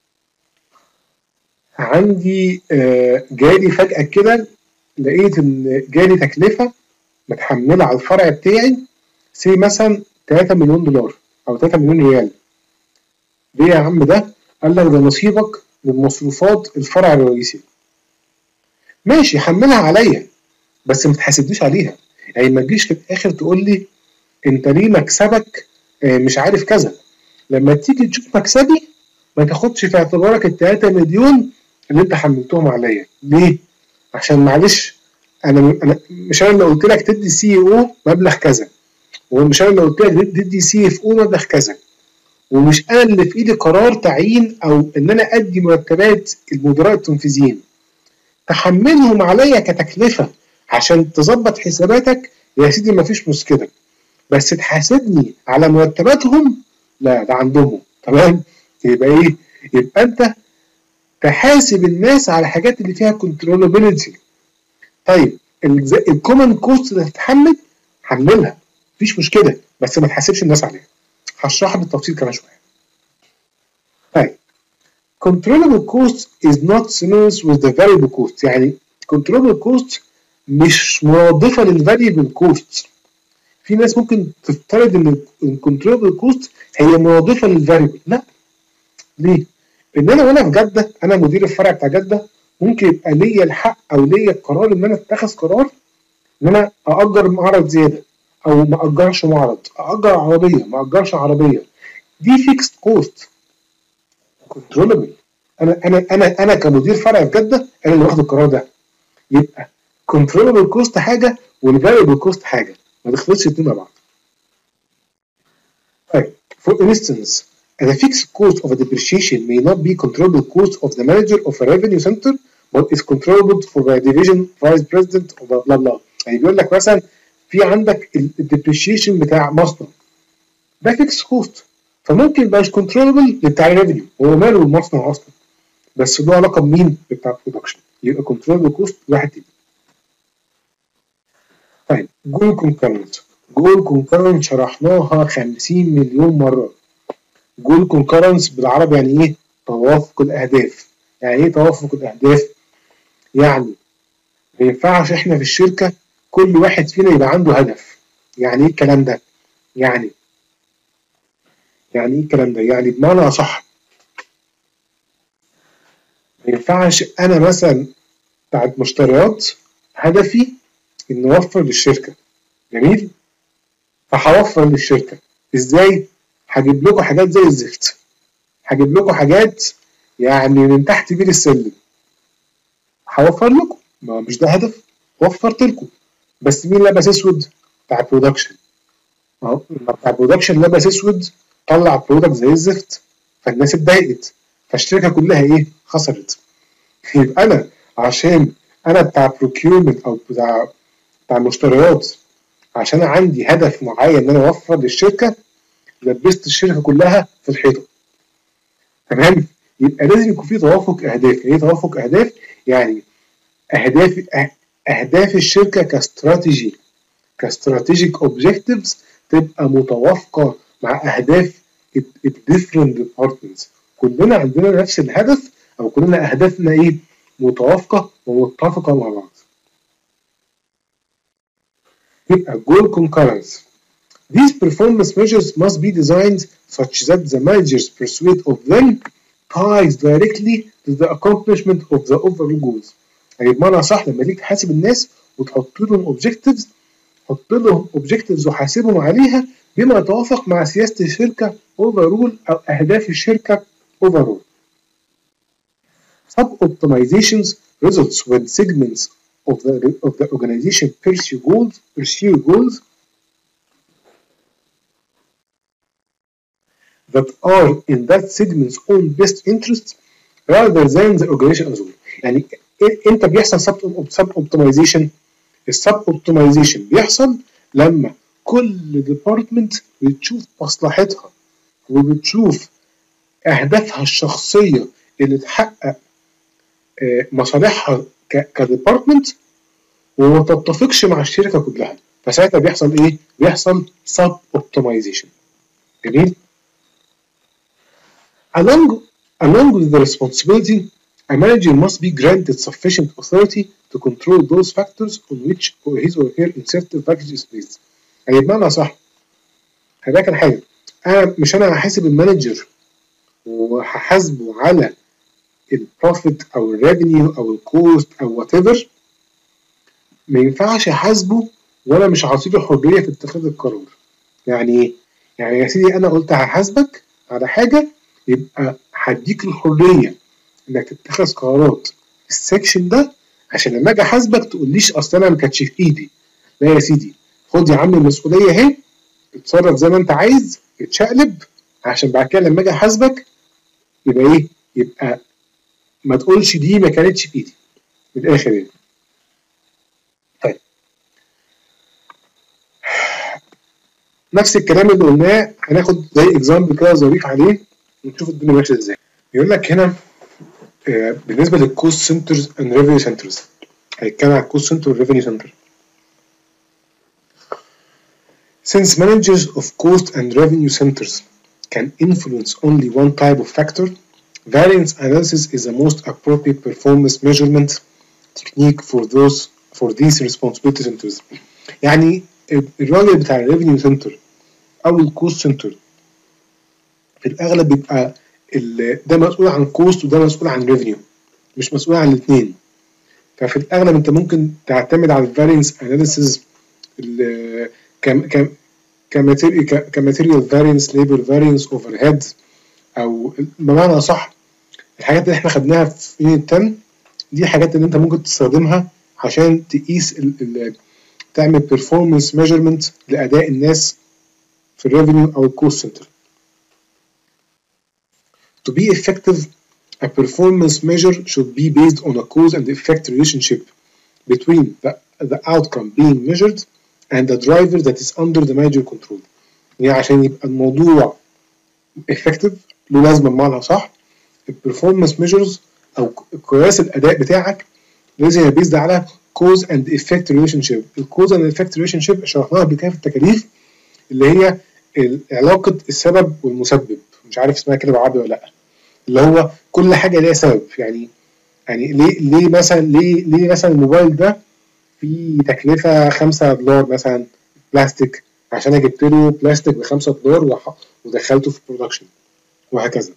عندي جالي فجاه كده لقيت ان جالي تكلفه متحمله على الفرع بتاعي سي مثلا تلاتة مليون دولار او تلاتة مليون ريال. ليه يا عم ده؟ قال لك ده نصيبك من مصروفات الفرع الرئيسي. ماشي حملها عليا بس ما تحاسبنيش عليها، يعني ما تجيش في الاخر تقول لي انت ليه مكسبك مش عارف كذا، لما تيجي تشوف مكسبي ما تاخدش في اعتبارك ال تلاتة مليون اللي انت حملتهم عليا. ليه؟ عشان معلش انا انا مش انا اللي قلت لك تدي سي او مبلغ كذا، ومش انا اللي قلت لك تدي سي اف او مبلغ كذا، ومش انا اللي في ايدي قرار تعيين او ان انا ادي مرتبات المدراء التنفيذيين. تحملهم عليا كتكلفه عشان تظبط حساباتك يا سيدي مفيش مشكله، بس تحاسبني على مرتباتهم لا، ده عندهم. تمام؟ يبقى ايه؟ يبقى انت تحاسب الناس على الحاجات اللي فيها كنترولابيلتي. طيب الكومن كوست اللي هتتحمل حملها مفيش مشكله، بس ما تحاسبش الناس عليها. هشرحها بالتفصيل كمان شويه. طيب controllable cost is not synonymous with the variable cost، يعني controllable cost مش مرادفه للفاريبل كوست. في ناس ممكن تفترض ان الكنترولبل كوست هي مرادفه للفاريبل، لا. ليه؟ ان انا وانا في جده، انا مدير الفرع بتاع جده، ممكن يبقى ليا الحق او ليا القرار ان انا اتخذ قرار ان انا ااجر معرض زياده او ما اجرش معرض، ااجر عربيه ما اجرش عربيه. دي فيكست كوست كنترولبل. انا انا انا انا كمدير فرع في جده انا اللي واخد القرار ده. يبقى كنترولبل كوست حاجه والفاريبل كوست حاجه، ما تخلطش الاثنين مع بعض. طيب for instance the fixed cost of a depreciation may not be controllable cost of the manager of a revenue center but is controllable for the division vice president of blah blah blah. يعني بيقول لك مثلا في عندك الديبريشيشن بتاع مصنع ده فيكس كوست، فممكن يبقاش كنترولبل لبتاع الريفنيو، هو ماله المصنع اصلا، بس له علاقه بمين؟ بتاع البرودكشن، يبقى كنترولبل كوست واحد تاني. طيب جول كونكرنت. جول كونكرنت شرحناها خمسين مليون مره. جول كونكرنس بالعربي يعني ايه؟ توافق الاهداف. يعني ايه توافق الاهداف؟ يعني ما ينفعش احنا في الشركه كل واحد فينا يبقى عنده هدف. يعني ايه الكلام ده؟ يعني يعني ايه الكلام ده؟ يعني بمعنى اصح ما ينفعش انا مثلا بتاعت مشتريات هدفي ان اوفر للشركه. جميل؟ فهوفر للشركه ازاي؟ هجيب لكم حاجات زي الزفت، هجيب لكم حاجات يعني من تحت بير السلم، هوفر لكم. ما مش ده هدف؟ وفرت لكم. بس مين لبس اسود؟ بتاع البرودكشن. اهو بتاع البرودكشن لبس اسود طلع برودكت زي الزفت، فالناس اتضايقت، فالشركه كلها ايه؟ خسرت. يبقى انا عشان انا بتاع بروكيورمنت او بتاع بتاع المشتريات، عشان عندي هدف معين ان انا اوفر للشركه، لبست الشركه كلها في الحيطه. تمام؟ يبقى لازم يكون في توافق اهداف. ايه توافق اهداف؟ يعني اهداف اهداف الشركه كاستراتيجي كاستراتيجيك اوبجكتيفز تبقى متوافقه مع اهداف الديفرنت ديبارتمنتس. كلنا عندنا نفس الهدف او كلنا اهدافنا ايه؟ متوافقه ومتفقه مع بعض. يبقى goal concurrence. These performance measures must be designed such that the manager's pursuit of them ties directly to the accomplishment of the overall goals. يعني بمعنى صح لما تيجي تحاسب الناس وتحط لهم objectives، حط لهم اوبجكتيفز وحاسبهم عليها بما يتوافق مع سياسه الشركه اوفرول او اهداف الشركه اوفرول. Sub-optimizations results when segments of the, of the organization pursue goals, pursue goals that are in that segment's own best interests rather than the organization as a whole. يعني انت بيحصل sub optimization. السب اوبتمايزيشن بيحصل لما كل ديبارتمنت بتشوف مصلحتها وبتشوف اهدافها الشخصيه اللي تحقق مصالحها كديبارتمنت وما تتفقش مع الشركه كلها، فساعتها بيحصل ايه؟ بيحصل سب اوبتمايزيشن. جميل؟ along along with the responsibility, a manager must be granted sufficient authority to control those factors on which his or her incentive package is based. يعني بمعنى صح، هذا كان حاجه انا مش انا هحاسب المانجر وهحاسبه على البروفيت او الريفينيو او الكوست او وات ايفر، ما ينفعش احاسبه وانا مش عاطيله حريه في اتخاذ القرار. يعني ايه؟ يعني يا سيدي انا قلت هحاسبك على حاجه، يبقى هديك الحريه انك تتخذ قرارات في السكشن ده عشان لما اجي احاسبك تقوليش اصل انا ما كانتش في ايدي. لا يا سيدي، خد يا عم المسؤوليه اهي، اتصرف زي ما انت عايز، اتشقلب، عشان بعد كده لما اجي احاسبك يبقى ايه؟ يبقى ما تقولش دي ما كانتش في ايدي. من الاخر يعني. طيب نفس الكلام اللي قلناه هناخد زي اكزامبل كده ظريف عليه ونشوف الدنيا ماشيه ازاي. يقول لك هنا بالنسبه للكوست سنترز اند ريفينيو سنترز، هيتكلم عن الكوست سنتر والريفينيو سنتر. Since managers of cost and revenue centers can influence only one type of factor, variance analysis is the most appropriate performance measurement technique for those for these responsibility centers. يعني الراجل بتاع الريفينيو سنتر او الكوست سنتر في الاغلب بيبقى ده مسؤول عن كوست وده مسؤول عن ريفينيو، مش مسؤول عن الاثنين. ففي الاغلب انت ممكن تعتمد على الفارينس اناليسيز كماتيريال فارينس، ليبر فارينس، اوفر هيد، او بمعنى صح الحاجات اللي احنا خدناها في يونت عشرة دي حاجات اللي انت ممكن تستخدمها عشان تقيس ال ال تعمل بيرفورمانس ميجرمنت لاداء الناس في الريفينيو او الكوست سنتر. To be effective, a performance measure should be based on a cause and effect relationship between the, the outcome being measured and the driver that is under the manager control. يعني عشان يبقى الموضوع effective له لازمه بمعنى صح، البرفورمانس measures او قياس الاداء بتاعك لازم يبقى based على cause and effect relationship. الكوز and effect relationship شرحناها قبل كده في التكاليف، اللي هي علاقه السبب والمسبب، مش عارف اسمها كده بالعربي ولا لا، اللي هو كل حاجه ليها سبب. يعني يعني ليه ليه مثلا ليه ليه مثلا الموبايل ده في تكلفه خمسة دولار مثلا بلاستيك، عشان انا جبت له بلاستيك ب خمسة دولار ودخلته في برودكشن وهكذا.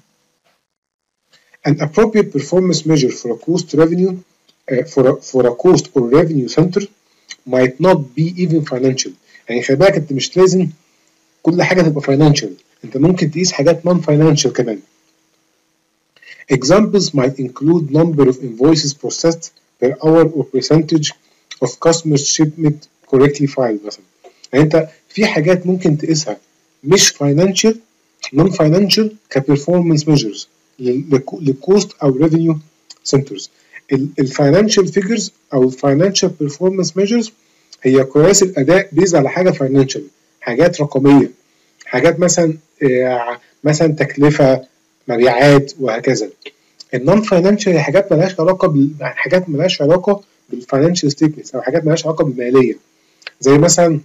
An appropriate performance measure for a cost revenue uh, for a, for a cost or revenue center might not be even financial. يعني خلي بالك انت مش لازم كل حاجه تبقى financial، انت ممكن تقيس حاجات non financial كمان. Examples might include number of invoices processed per hour or percentage of customer shipment correctly filed مثلا. يعني انت في حاجات ممكن تقيسها مش financial non financial كperformance measures للكوست او revenue centers. الفاينانشال فيجرز او الفاينانشال بيرفورمانس ميجرز هي قياس الاداء بيز على حاجه فاينانشال، حاجات رقميه، حاجات مثلا مثلا تكلفه، مبيعات وهكذا. النون فاينانشال هي حاجات مالهاش علاقه بال حاجات مالهاش علاقه بالفاينانشال ستيتمنتس او حاجات مالهاش علاقه بالماليه، زي مثلا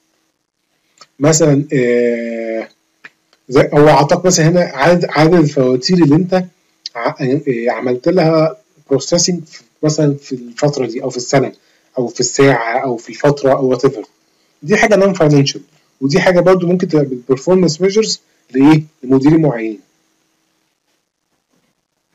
مثلا آه زي هو اعتقد مثلا هنا عدد عدد الفواتير اللي انت عملت لها بروسيسنج مثلا في الفتره دي او في السنه او في الساعه او في الفتره او وات ايفر، دي حاجه نون فاينانشال، ودي حاجه برضو ممكن تبقى بالبرفورمانس ميجرز لايه؟ لمديرين معينين.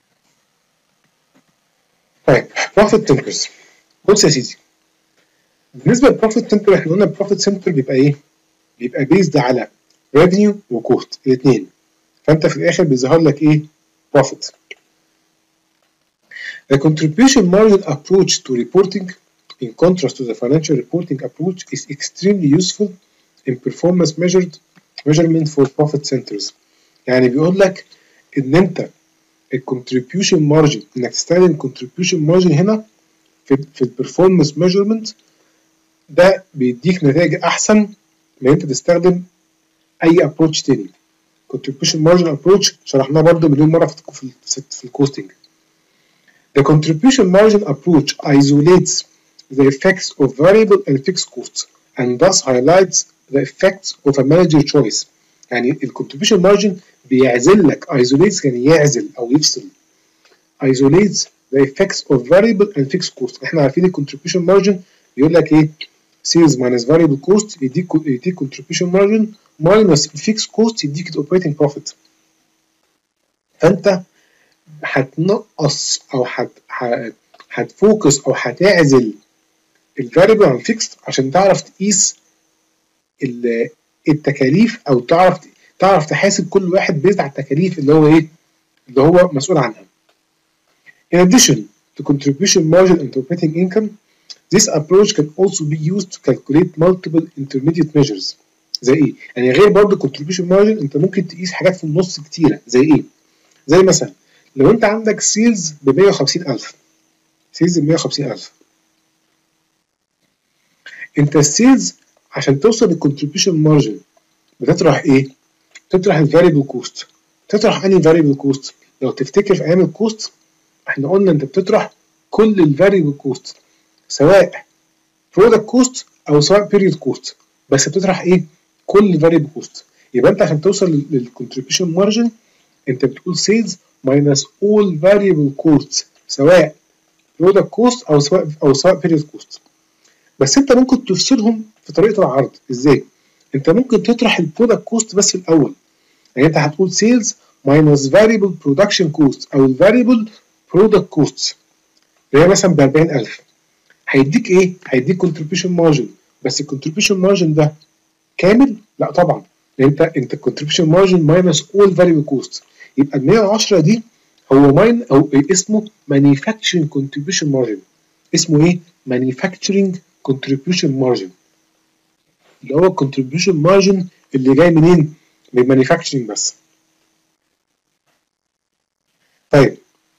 طيب بروفيت تنكرز، بص يا سيدي، بالنسبه للبروفيت سنتر احنا قلنا البروفيت سنتر بيبقى ايه؟ بيبقى بيزد على ريفينيو وكوست الاثنين، فانت في الاخر بيظهر لك ايه؟ بروفيت. The contribution margin approach to reporting, in contrast to the financial reporting approach, is extremely useful in performance measured measurement for profit centers. يعني بيقول لك ان انت الكونتريبيوشن مارجن، انك تستخدم الكونتريبيوشن مارجن هنا في في البرفورمانس ميجرمنت، ده بيديك نتائج احسن من انت تستخدم اي ابروتش تاني. contribution margin approach شرحناه برضه مليون مره في في, في الكوستنج. The contribution margin approach isolates the effects of variable and fixed costs and thus highlights the effects of a manager choice. يعني ال contribution margin بيعزل لك، isolates يعني يعزل او يفصل. isolates the effects of variable and fixed costs. احنا عارفين ال contribution margin بيقول لك ايه؟ sales minus variable cost يديك يديك contribution margin minus fixed cost يديك ال operating profit. فانت هتنقص او هت هتفوكس او هتعزل الفاريبل عن الفيكس عشان تعرف تقيس التكاليف، او تعرف تعرف تحاسب كل واحد بيزد على التكاليف اللي هو ايه؟ اللي هو مسؤول عنها. In addition to contribution margin and operating income, this approach can also be used to calculate multiple intermediate measures. زي ايه؟ يعني غير برضه contribution margin انت ممكن تقيس حاجات في النص كتيره. زي ايه؟ زي مثلا لو انت عندك سيلز ب مية وخمسين ألف، سيلز ب مية وخمسين ألف، انت السيلز عشان توصل للكونتريبيوشن مارجن بتطرح ايه؟ بتطرح الفاريبل كوست. تطرح انهي فاريبل كوست؟ لو تفتكر في ايام الكوست احنا قلنا انت بتطرح كل الفاريبل كوست، سواء برودكت كوست او سواء بيريود كوست، بس بتطرح ايه؟ كل الفاريبل كوست. يبقى انت عشان توصل للكونتريبيوشن مارجن انت بتقول سيلز minus all variable costs، سواء product cost او سواء او سواء period cost. بس انت ممكن تفصلهم في طريقه العرض. ازاي؟ انت ممكن تطرح البرودكت كوست بس الاول، يعني انت هتقول sales minus variable production cost او الفاريبل product costs اللي هي مثلا ب أربعين ألف، هيديك ايه؟ هيديك contribution margin، بس الكونتريبيوشن مارجن ده كامل؟ لا طبعا، لان انت انت contribution margin minus all variable costs. يبقى ال مية وعشرة دي هو ماين او اسمه manufacturing contribution margin. اسمه ايه؟ manufacturing contribution margin، اللي هو contribution margin اللي جاي منين؟ من manufacturing بس. طيب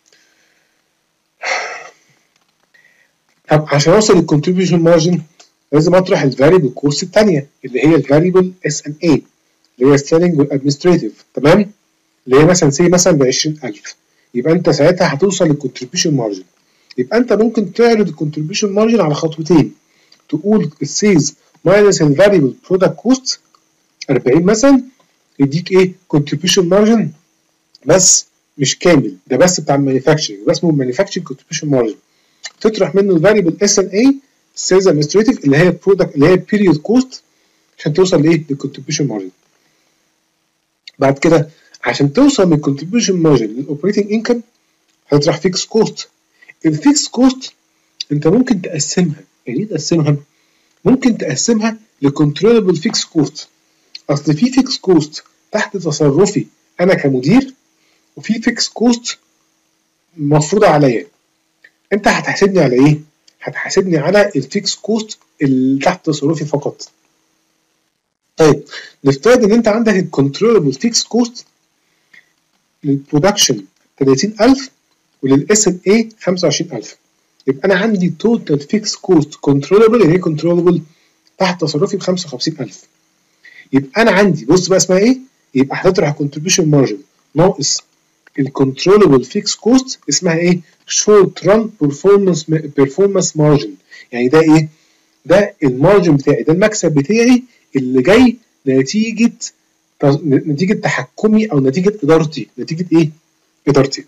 طب عشان اوصل للcontribution margin لازم اطرح الفاريبل كوست الثانيه اللي هي الفاريبل اس ان اي اللي هي selling والادمنستريتيف، تمام؟ اللي هي مثلا سي مثلا ب عشرين ألف. يبقى انت ساعتها هتوصل للكونتريبيوشن مارجن. يبقى انت ممكن تعرض الكونتريبيوشن مارجن على خطوتين، تقول السيلز ماينس الفاريبل برودكت كوست أربعين مثلا يديك ايه؟ كونتريبيوشن مارجن بس مش كامل، ده بس بتاع المانيفاكتشرنج، ده اسمه مانيفاكتشرنج كونتريبيوشن مارجن. تطرح منه الفاريبل اس ان اي سيلز ادمنستريتيف اللي هي برودكت اللي هي بيريود كوست عشان توصل لايه؟ للكونتريبيوشن مارجن. بعد كده عشان توصل من الكونتريبيوشن مارجن للاوبريتنج انكم هتطرح فيكس كوست. الفيكس كوست انت ممكن تقسمها، يعني ايه تقسمها؟ ممكن تقسمها لكنترولبل فيكس كوست. اصل في فيكس كوست تحت تصرفي انا كمدير، وفي فيكس كوست مفروضه عليا. انت هتحاسبني على ايه؟ هتحاسبني على الفيكس كوست اللي تحت تصرفي فقط. طيب نفترض ان انت عندك الكنترولبل فيكس كوست للبرودكشن ثلاثين ألف وللاس ان اي خمسة وعشرين ألف. يبقى انا عندي توتال فيكس كوست كنترولبل، يعني ايه كنترولبل؟ تحت تصرفي ب خمسة وخمسين ألف. يبقى انا عندي بص بقى اسمها ايه؟ يبقى هتطرح الكونتريبيوشن مارجن ناقص الكنترولبل فيكس كوست، اسمها ايه؟ شورت ران بيرفورمانس بيرفورمانس مارجن. يعني ده ايه؟ ده المارجن بتاعي، ده المكسب بتاعي اللي جاي نتيجه نتيجه تحكمي او نتيجه ادارتي، نتيجه ايه؟ ادارتي.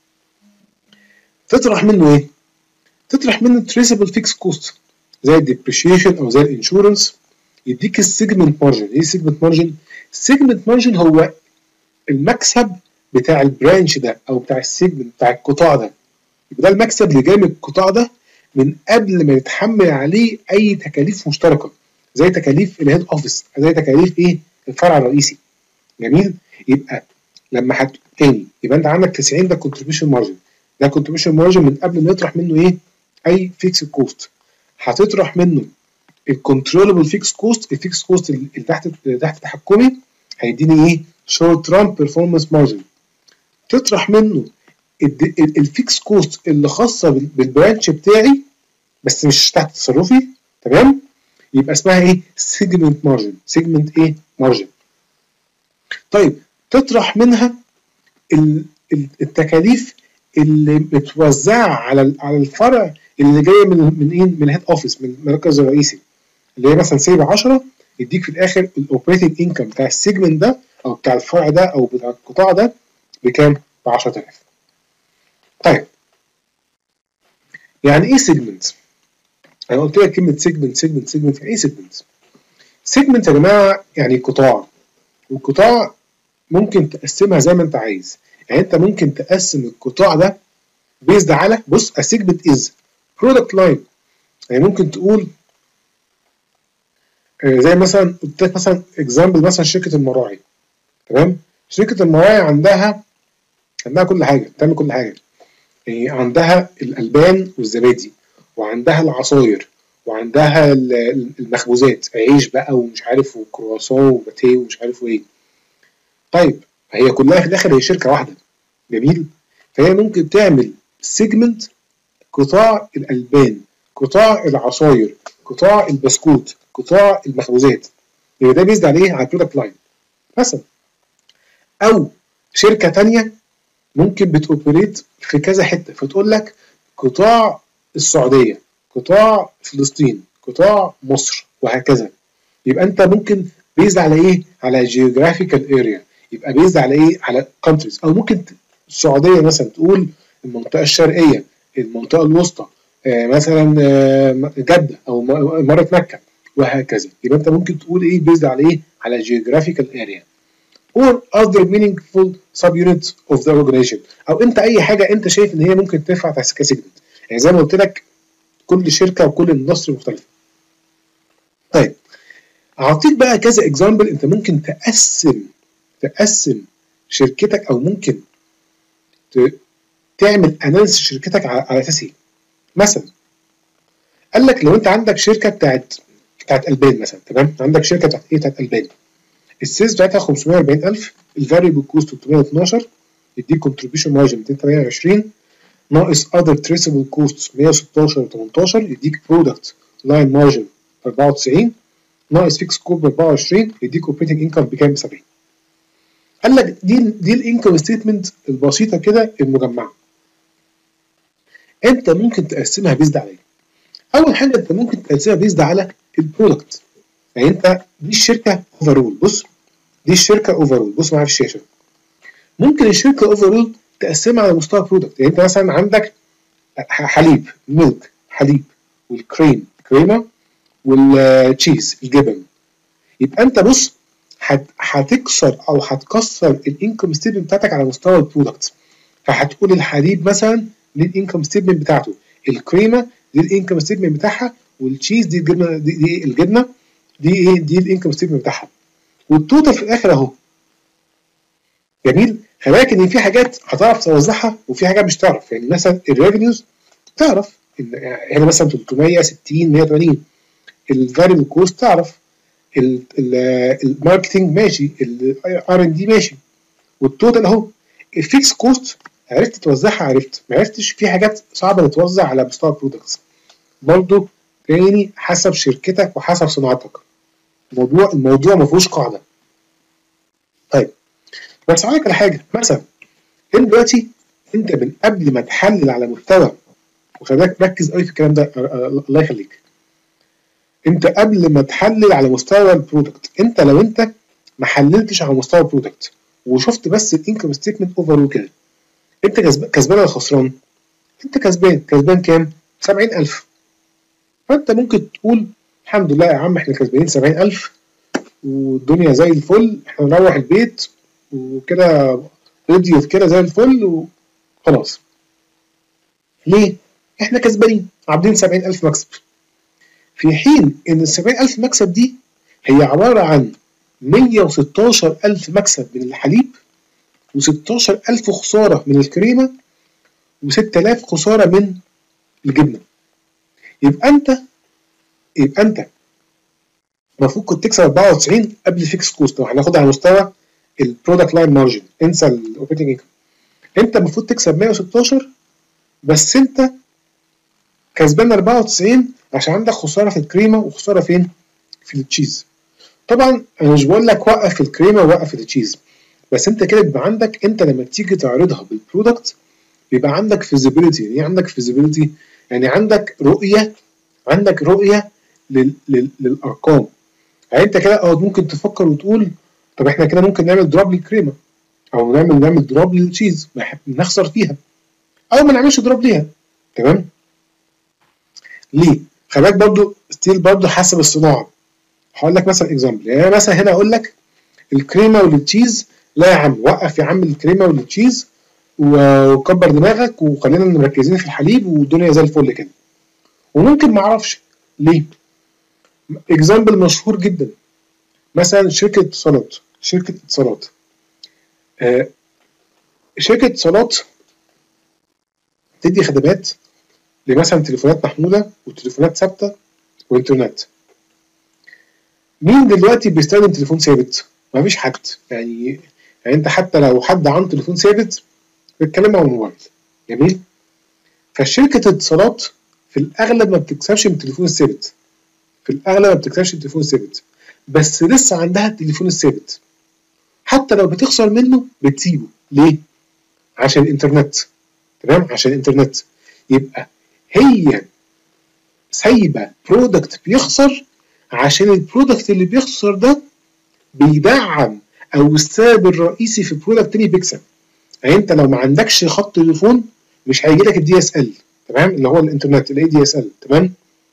تطرح منه ايه؟ تطرح منه تريسبل فيكس كوست زي الديبريشيشن او زي الانشورنس، يديك السيجمنت مارجن. ايه السيجمنت مارجن؟ السيجمنت مارجن هو المكسب بتاع البرانش ده او بتاع السيجمنت بتاع القطاع ده. يبقى ده المكسب اللي جاي من القطاع ده من قبل ما يتحمل عليه اي تكاليف مشتركه زي تكاليف الهيد اوفيس، زي تكاليف ايه الفرع الرئيسي. جميل. يبقى لما هت تاني يبقى انت عندك تسعين ده كونتريبيوشن مارجن، ده كونتريبيوشن مارجن من قبل ما يطرح منه ايه اي فيكس كوست. هتطرح منه الكنترولبل فيكس كوست، الفيكس كوست اللي تحت اللي تحت تحكمي هيديني ايه شورت ران بيرفورمانس مارجن. تطرح منه الفيكس كوست اللي خاصه بالبرانش بتاعي بس مش تحت تصرفي، تمام، يبقى اسمها ايه سيجمنت مارجن. سيجمنت ايه مارجن. طيب تطرح منها التكاليف اللي متوزعه على على الفرع اللي جايه من من ايه من الهيد اوفيس، من المركز الرئيسي، اللي هي مثلا سيب عشرة، يديك في الاخر الاوبريتنج انكم بتاع السيجمنت ده او بتاع الفرع ده او بتاع القطاع ده بكام؟ ب عشرة آلاف. طيب يعني ايه سيجمنت؟ انا قلت لك كلمه سيجمنت سيجمنت سيجمنت يعني ايه سيجمنت؟ سيجمنت يا جماعه يعني قطاع، والقطاع ممكن تقسمها زي ما انت عايز. يعني انت ممكن تقسم القطاع ده بيزد على بص a segment is product line. يعني ممكن تقول زي مثلا قلت لك مثلا اكزامبل مثلا شركه المراعي، تمام. شركه المراعي عندها عندها كل حاجه، بتعمل كل حاجه. يعني عندها الالبان والزبادي، وعندها العصاير، وعندها المخبوزات، عيش بقى ومش عارف وكرواسون وباتيه ومش عارف ايه. طيب هي كلها في الاخر هي شركه واحده. جميل. فهي ممكن تعمل سيجمنت قطاع الالبان، قطاع العصاير، قطاع البسكوت، قطاع المخبوزات. يبقى ده بيزد عليه على البرودكت لاين مثلا. او شركه ثانيه ممكن بتوبريت في كذا حته، فتقول لك قطاع السعوديه، قطاع فلسطين، قطاع مصر، وهكذا. يبقى انت ممكن بيزد على ايه؟ على جيوغرافيكال اريا. يبقى بيزد على ايه؟ على كونتريز. او ممكن السعوديه مثلا تقول المنطقه الشرقيه، المنطقه الوسطى، آه مثلا آه جده او اماره مكه، وهكذا. يبقى انت ممكن تقول ايه بيزد على ايه؟ على جيوغرافيكال اريا or other meaningful subunits of the organization. او انت اي حاجه انت شايف ان هي ممكن تنفع كسيجمنت. يعني زي ما قلت لك كل شركه وكل اندستري مختلفه. طيب اعطيك بقى كذا اكزامبل انت ممكن تقسم تقسم شركتك، او ممكن تعمل اناليسيس شركتك على اساس ايه. مثلا قال لك لو انت عندك شركه بتاعت بتاعت البان مثلا، تمام، عندك شركه بتاعت ايه؟ بتاعت البان. السيلز بتاعتها خمسمية وأربعين ألف، الفاريبل كوست ثلاثمية واتناشر، يديك كونتريبيوشن مارجن ميتين وتمانية وعشرين، ناقص اذر تريسبل كوست مية وستاشر وتمنتاشر، يديك برودكت لاين مارجن أربعة وتسعين، ناقص فيكس كوست ب أربعة وعشرين، يديك اوبريتنج انكم بكام؟ ب سبعين. قال لك دي دي الانكم ستيتمنت البسيطه كده المجمعه. انت ممكن تقسمها بيزد على ايه؟ اول حاجه انت ممكن تقسمها بيزد على البرودكت. يعني انت دي الشركه اوفرول، بص دي الشركه اوفرول، بص معايا في الشاشه. ممكن الشركه اوفرول تقسمها على مستوى برودكت. يعني انت مثلا عندك حليب، ميلك، حليب، والكريم، كريمه، والتشيز، الجبن. يبقى انت بص هتكسر او هتكسر الانكم ستيتمنت بتاعتك على مستوى البرودكت. فهتقول الحليب مثلا دي الانكم ستيتمنت بتاعته، الكريمه دي الانكم ستيتمنت بتاعها، والتشيز دي الجبنه، دي, دي الجبنه دي ايه؟ دي الانكم ستيتمنت بتاعها، والتوتال في الاخر اهو. جميل. خلي بالك ان في حاجات هتعرف توزعها وفي حاجات مش تعرف. يعني مثلا الريفينيوز تعرف ان هنا مثلا تلتمية ستين مية وتمانين، الفاريبل كوست تعرف، الماركتنج ماشي، الار ان دي ماشي، والتوتال اهو. الفيكس كوست عرفت توزعها، عرفت ما عرفتش في حاجات صعبه تتوزع على مستوى البرودكتس. برضه تاني حسب شركتك وحسب صناعتك. الموضوع الموضوع ما فيهوش قاعده. طيب بس هقول لك على حاجه. مثلا انت دلوقتي انت من قبل ما تحلل على مستوى، وخلي بالك ركز قوي في الكلام ده الله يخليك، انت قبل ما تحلل على مستوى البرودكت، انت لو انت ما حللتش على مستوى البرودكت وشفت بس الانكم ستيتمنت اوفر كده، انت كسبان ولا خسران؟ انت كسبان. كسبان كام؟ سبعين ألف. فانت ممكن تقول الحمد لله يا عم احنا كسبانين سبعين ألف والدنيا زي الفل، احنا نروح البيت وكده رضيت كده زي الفل وخلاص. ليه؟ احنا كسبانين عاملين سبعين ألف مكسب، في حين ان ال سبعين ألف مكسب دي هي عباره عن مية وستاشر ألف مكسب من الحليب وستاشر ألف خساره من الكريمه وستة آلاف خساره من الجبنه. يبقى انت يبقى انت المفروض كنت تكسب أربعة وتسعين قبل الفيكس كوست. لو هناخدها على مستوى البرودكت لاين مارجن، انسى الاوبريتنج انكم، انت المفروض تكسب مية وستاشر بس انت كسبان أربعة وتسعين عشان عندك خساره في الكريمه وخساره فين؟ في التشيز. طبعا انا مش بقول لك وقف في الكريمه ووقف في التشيز، بس انت كده بيبقى عندك، انت لما تيجي تعرضها بالبرودكت بيبقى عندك فيزيبيليتي. يعني ايه عندك فيزيبيليتي؟ يعني عندك رؤيه، عندك رؤيه لل... لل... للارقام. يعني انت كده اه ممكن تفكر وتقول طب احنا كده ممكن نعمل دروب للكريمه او نعمل نعمل دروب للتشيز نخسر فيها او ما نعملش دروب ليها. تمام؟ ليه؟ خلي بالك برضه ستيل برضه حسب الصناعه. هقول لك مثلا اكزامبل، يعني مثلا هنا اقول لك الكريمه والتشيز لا يا عم، وقف يا عم الكريمه والتشيز وكبر دماغك وخلينا مركزين في الحليب والدنيا زي الفل كده. وممكن ما اعرفش ليه. اكزامبل مشهور جدا مثلا شركه اتصالات، شركه اتصالات آه شركه اتصالات تدي خدمات لمثلا تليفونات محموله وتليفونات ثابته وانترنت. مين دلوقتي بيستخدم تليفون ثابت؟ مفيش حد. يعني يعني انت حتى لو حد عنده تليفون ثابت بيتكلم على الموبايل. جميل؟ فالشركه اتصالات في الاغلب ما بتكسبش من التليفون الثابت، في الاغلب ما بتكسبش من التليفون الثابت، بس لسه عندها التليفون الثابت، حتى لو بتخسر منه بتسيبه. ليه؟ عشان الانترنت. تمام؟ عشان الانترنت. يبقى هي سايبه برودكت بيخسر عشان البرودكت اللي بيخسر ده بيدعم او السبب الرئيسي في برودكت تاني بيكسب. يعني انت لو ما عندكش خط تليفون مش هيجي لك الدي اس ال، تمام؟ اللي هو الانترنت، الاي دي اس ال. تمام؟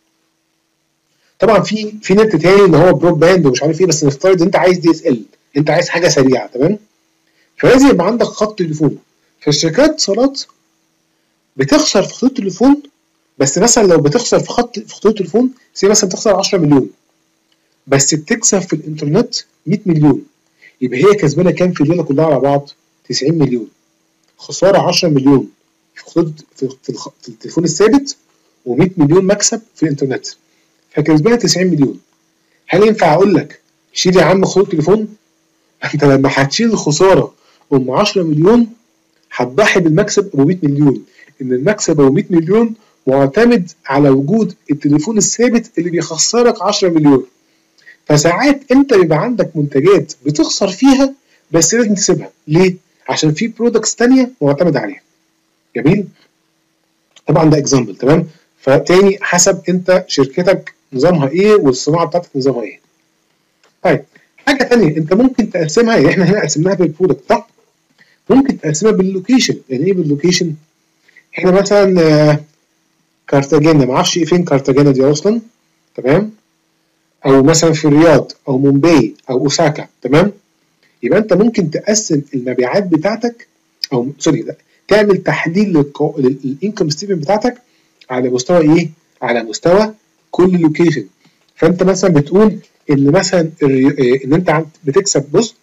طبعا في في نت تاني اللي هو برود باند ومش عارف ايه، بس نفترض انت عايز دي اس ال، انت عايز حاجه سريعه. تمام؟ فلازم يبقى عندك خط تليفون. فالشركات اتصالات بتخسر في خطوط التليفون، بس مثلا لو بتخسر في خط في خطوط التليفون زي مثلا تخسر عشرة مليون، بس بتكسب في الانترنت مية مليون، يبقى هي كسبانه كام في الليله كلها على بعض؟ تسعين مليون. خساره عشرة مليون في خطوط في, في, في التليفون الثابت و100 مليون مكسب في الانترنت، فكسبانه تسعين مليون. هل ينفع اقول لك شيل يا عم خطوط تليفون؟ انت لما هتشيل الخساره ام عشرة مليون هتضحي بالمكسب ابو مية مليون، ان المكسب ابو مية مليون معتمد على وجود التليفون الثابت اللي بيخسرك عشرة مليون. فساعات انت بيبقى عندك منتجات بتخسر فيها بس لازم تسيبها. ليه؟ عشان في برودكتس تانية معتمد عليها. جميل؟ طبعا ده اكزامبل. تمام؟ فتاني حسب انت شركتك نظامها ايه والصناعه بتاعتك نظامها ايه. طيب حاجه تانية انت ممكن تقسمها، يعني احنا هنا قسمناها بالبرودكت صح؟ ممكن تقسمها باللوكيشن. يعني ايه باللوكيشن؟ احنا مثلا آه كارتاجينا، ما اعرفش ايه فين كارتاجينا دي اصلا. تمام؟ او مثلا في الرياض او مومباي او اوساكا. تمام؟ يبقى انت ممكن تقسم المبيعات بتاعتك او سوري لا تعمل تحليل للانكم ستيتمنت بتاعتك على مستوى ايه؟ على مستوى كل لوكيشن. فانت مثلا بتقول ان مثلا ان انت بتكسب، بص،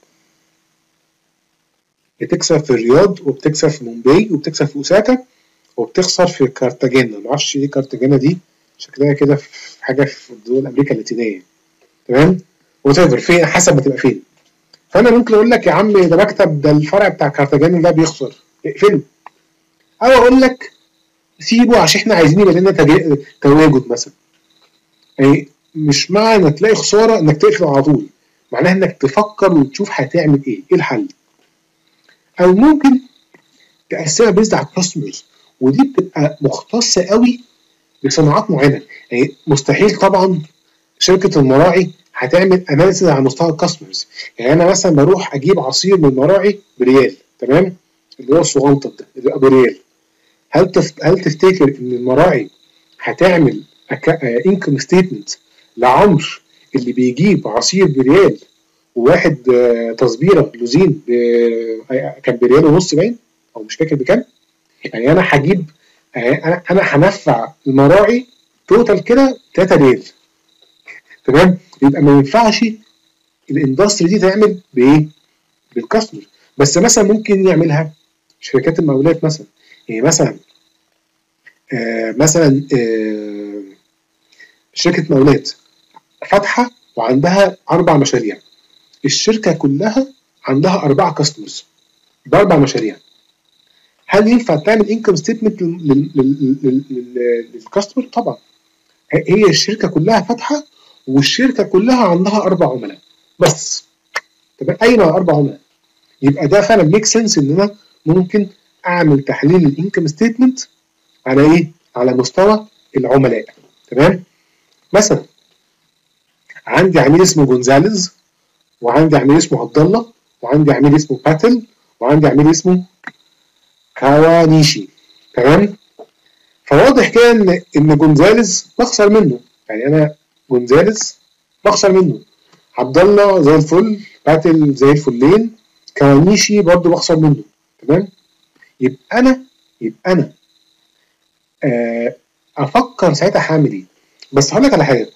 بتكسب في الرياض وبتكسب في مومباي وبتكسب في اوساكا وبتخسر في كارتاجينا. ما اعرفش ايه كارتاجينا دي، شكلها كده في حاجه في دول امريكا اللاتينيه. تمام؟ وتقدر فين حسب ما تبقى فين. فانا ممكن اقول لك يا عم ده مكتب، ده الفرع بتاع كارتاجينا ده بيخسر، اقفله. او اقول لك سيبه عشان احنا عايزين يبقى لنا تواجد مثلا. يعني مش معنى انك تلاقي خساره انك تقفل على طول، معناها انك تفكر وتشوف هتعمل ايه، ايه الحل. او ممكن تقسمها بيزد على الكاستمرز، ودي بتبقى مختصه قوي بصناعات معينه. يعني مستحيل طبعا شركه المراعي هتعمل اناليسيز على مستوى الكاستمرز. يعني انا مثلا بروح اجيب عصير من المراعي بريال، تمام؟ اللي هو الصغنطط ده اللي بيبقى بريال. هل تف... هل تفتكر ان المراعي هتعمل انكم ستيتمنت لعمر اللي بيجيب عصير بريال وواحد آه تصبيره لوزين ب... كان بريال ونص باين او مش فاكر بكام؟ يعني انا هجيب انا انا هنفع المراعي توتال كده تلاتة ريال. تمام؟ يبقى ما ينفعش الاندستري دي تعمل بايه؟ بالكاستمر. بس مثلا ممكن يعملها شركات المقاولات مثلا. يعني مثلا آه مثلا آه شركه مقاولات فاتحه وعندها اربع مشاريع، الشركه كلها عندها اربعه كاستمرز باربع مشاريع. هل ينفع تعمل انكم ستيتمنت للكاستمر؟ طبعا. هي الشركه كلها فاتحه والشركه كلها عندها اربع عملاء بس. طب اين اربع عملاء؟ يبقى ده فعلا ميك سنس ان انا ممكن اعمل تحليل الانكم ستيتمنت على ايه؟ على مستوى العملاء. تمام؟ مثلا عندي عميل اسمه جونزاليز، وعندي عميل اسمه عبد الله، وعندي عميل اسمه باتل، وعندي عميل اسمه كاوانيشي. تمام؟ فواضح كده ان ان جونزاليز بخسر منه، يعني انا جونزاليز بخسر منه، عبد الله زي الفل، باتل زي الفلين، كاوانيشي برضه بخسر منه. تمام؟ يبقى انا يبقى انا آه افكر ساعتها هعمل ايه. بس هقول لك على حاجه،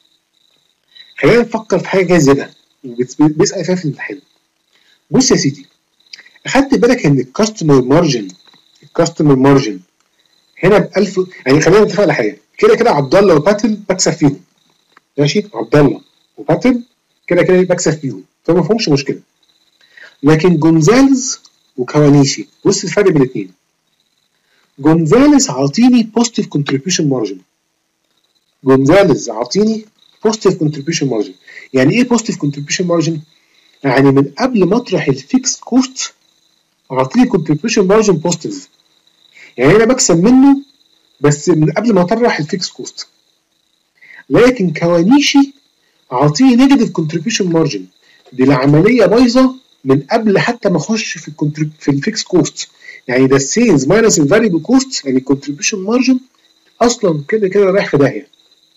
خلينا نفكر في حاجه كده زياده بيسال فيها في الامتحان. بص يا سيدي، اخدت بالك ان الكاستمر مارجن الكاستمر مارجن هنا ب ألف؟ يعني خلينا نتفق على حاجه، كده كده عبد الله وباتل بكسب فيهم، ماشي؟ عبد الله وباتل كده كده بكسب فيهم، فما فيهمش مشكله. لكن جونزاليز وكوانيشي، بص الفرق بين الاثنين. جونزاليز عاطيني بوزيتيف كونتريبيوشن مارجن، جونزاليز عاطيني بوزيتيف كونتريبيوشن مارجن. يعني ايه بوزيتيف كونتريبيوشن مارجن؟ يعني من قبل ما اطرح الفيكس كوست عاطيني كونتريبيوشن مارجن بوزيتيف، يعني انا بكسب منه بس من قبل ما اطرح الفيكس كوست. لكن كوانيشي عاطيني نيجاتيف كونتريبيوشن مارجن، دي العمليه بايظه من قبل حتى ما اخش في الكونتريب في الفيكس كوست. يعني ده السيلز ماينس الفاريبل كوست، يعني الكونتريبيوشن مارجن اصلا كده كده رايح في داهيه.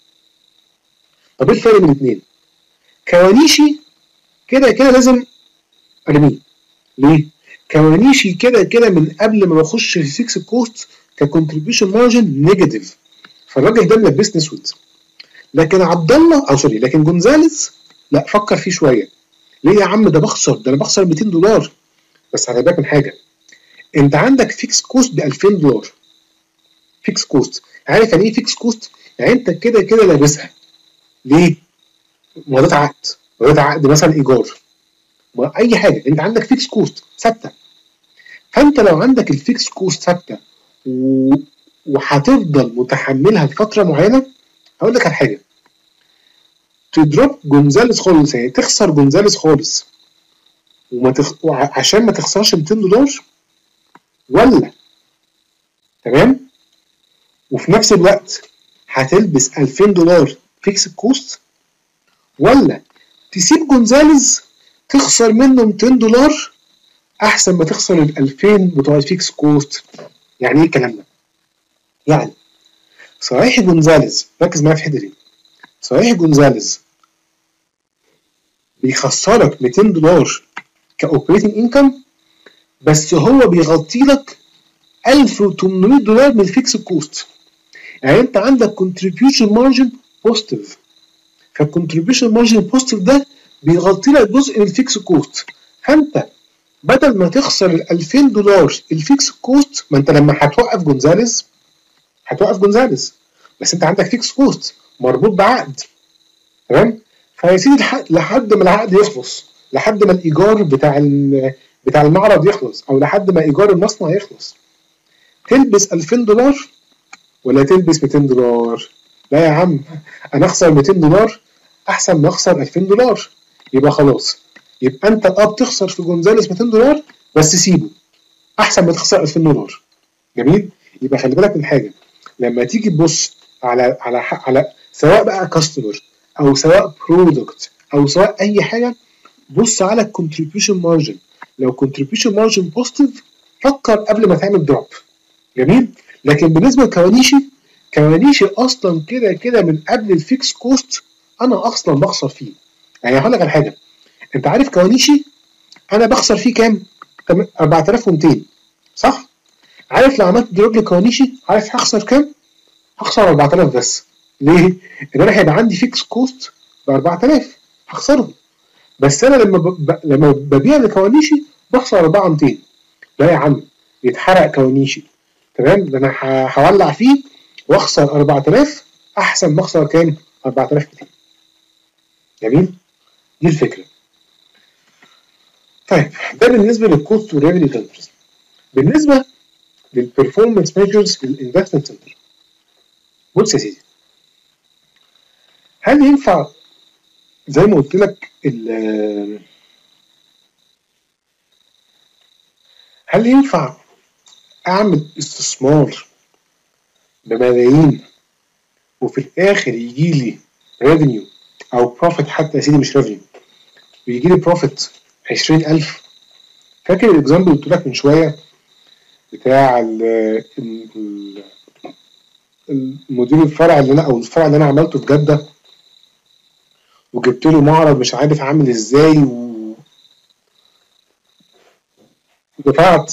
طب ايه الفرق بين الاثنين؟ كوانيشي كده كده لازم ارميه. ليه؟ كوانيشي كده كده من قبل ما بخش في الفيكس كوست ككونتريبيوشن مارجن نيجاتيف، فالراجل ده ملبسني اسود. لكن عبد الله او سوري لكن جونزاليز لا، فكر فيه شويه. ليه يا عم؟ ده بخسر، ده انا بخسر ميتين دولار. بس خلي بالك من حاجه، انت عندك فيكس كوست ب ألفين دولار. فيكس كوست، عارف يعني ايه فيكس كوست؟ يعني انت كده كده لابسها. ليه؟ مضيت عقد، مضيت عقد مثلا ايجار، اي حاجه، انت عندك فيكس كوست ثابته. فانت لو عندك الفيكس كوست ثابته و... وهتفضل متحملها لفتره معينه، هقول لك على حاجه، تضرب جونزاليز خالص، يعني تخسر جونزاليز خالص وما تخ... عشان ما تخسرش ميتين دولار، ولا تمام وفي نفس الوقت هتلبس ألفين دولار فيكس كوست، ولا تسيب جونزاليز تخسر منه ميتين دولار احسن ما تخسر ال ألفين بتوع الفيكس كوست. يعني ايه الكلام ده؟ يعني صحيح جونزاليز، ركز معايا في الحته دي، صحيح جونزاليز بيخسرك ميتين دولار كاوبريتنج انكم، بس هو بيغطي لك ألف وتمنمية دولار من الفيكس كوست. يعني انت عندك كونتريبيوشن مارجن بوزيتيف، فالكونتريبيوشن مارجن بوزيتيف ده بيغطي لك جزء من الفيكس كوست. فانت بدل ما تخسر ال ألفين دولار الفيكس كوست، ما انت لما هتوقف جونزاليز هتوقف جونزاليز، بس انت عندك فيكس كوست مربوط بعقد. تمام؟ فيا سيدي لحد ما العقد يخلص، لحد ما الايجار بتاع بتاع المعرض يخلص، او لحد ما ايجار المصنع يخلص، تلبس ألفين دولار ولا تلبس ميتين دولار؟ لا يا عم، انا اخسر ميتين دولار احسن ما اخسر ألفين دولار. يبقى خلاص، يبقى انت اه بتخسر في جونزاليز ميتين دولار، بس سيبه احسن ما تخسر ألفين دولار. جميل؟ يبقى خلي بالك من حاجه، لما تيجي تبص على على على سواء بقى كاستمر او سواء برودكت او سواء اي حاجه، بص على الكونتريبيوشن مارجن. لو كونتريبيوشن مارجن بوزيتيف فكر قبل ما تعمل دروب. جميل؟ لكن بالنسبه لكوانيشي، كوانيشي اصلا كده كده من قبل الفيكس كوست انا اصلا بخسر فيه. يعني هقول لك على حاجه، انت عارف كوانيشي انا بخسر فيه كام؟ أربعة آلاف ومئتين، صح؟ عارف لو عملت دروب لكوانيشي عارف هخسر كام؟ هخسر أربعة آلاف بس. ليه؟ ان انا هيبقى عندي فيكس كوست ب أربعة آلاف هخسرهم، بس انا لما ب... ب... لما ببيع لكوانيشي بخسر أربعة آلاف ومئتين. لا يا عم يتحرق كوانيشي، تمام؟ ده انا هولع فيه واخسر أربعة آلاف احسن ما اخسر كام؟ أربعة آلاف ومئتين. جميل؟ دي الفكره. طيب ده بالنسبه للكوست والريفينيو سنترز. بالنسبه للبرفورمانس ميجرز للانفستمنت سنتر، بص يا سيدي، هل ينفع زي ما قلت لك هل ينفع اعمل استثمار بملايين وفي الاخر يجي لي ريفينيو او بروفيت، حتى يا سيدي مش ريفينيو، ويجي لي بروفيت عشرين ألف؟ فاكر الاكزامبل اللي قلت لك من شويه بتاع المدير الفرع اللي انا او الفرع اللي انا عملته في جده، وجبت له معرض مش عارف عامل ازاي، ودفعت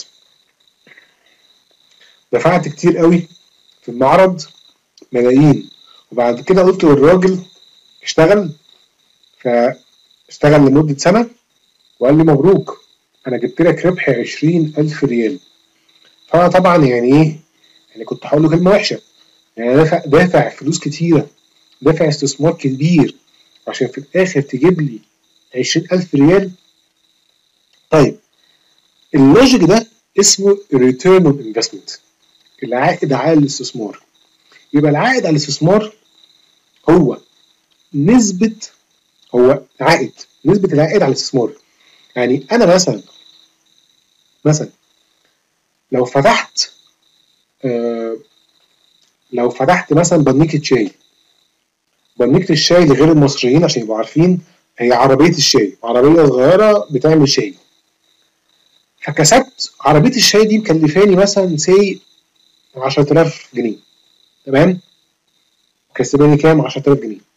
دفعت كتير قوي في المعرض، ملايين، وبعد كده قلت للراجل اشتغل، فاشتغل لمدة سنة وقال لي مبروك انا جبت لك ربح عشرين ألف ريال. فانا طبعا يعني ايه، يعني كنت هقول له كلمة وحشة، يعني دافع دافع فلوس كتيرة، دافع استثمار كبير عشان في الاخر تجيب لي عشرين ألف ريال. طيب اللوجيك ده اسمه return on investment، العائد على الاستثمار. يبقى العائد على الاستثمار هو نسبة هو عائد نسبة العائد على الاستثمار. يعني أنا مثلا مثلا لو فتحت آه لو فتحت مثلا بنيكة شاي، بنيكة الشاي لغير المصريين عشان يبقوا عارفين هي عربية الشاي، عربية صغيرة بتعمل شاي. فكسبت عربية الشاي دي مكلفاني مثلا سي عشرة آلاف جنيه، تمام؟ كسباني كام؟ عشرة آلاف جنيه.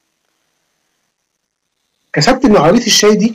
كسبت من عربية الشاي دي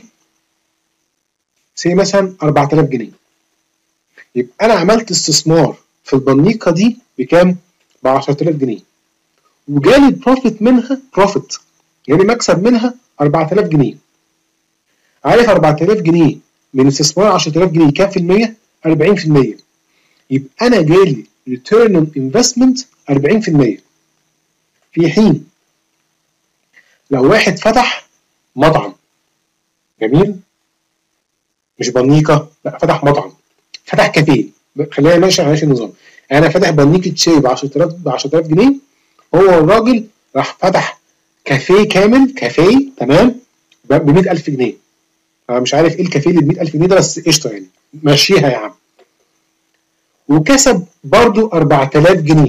سي مثلا أربعة آلاف جنيه. يبقى انا عملت استثمار في البنيقه دي بكام؟ ب عشرة آلاف جنيه، وجالي بروفيت منها، بروفيت يعني مكسب منها أربعة آلاف جنيه. عارف أربعة آلاف جنيه من استثمار عشرة آلاف جنيه كام في المية؟ أربعين في المية. يبقى انا جالي ريتيرن اون انفستمنت أربعين في المية. في حين لو واحد فتح مطعم، جميل، مش بنيقه، لا فتح مطعم، فتح كافيه، خلينا ماشي على نفس النظام. انا فاتح بنيكه شاي ب عشرة آلاف ب عشرة آلاف جنيه، هو الراجل راح فتح كافيه كامل، كافيه تمام، ب مئة ألف جنيه. انا مش عارف ايه الكافيه اللي ب مئة ألف جنيه ده، بس قشطه يعني مشيها يا عم. وكسب برضو أربعة آلاف جنيه،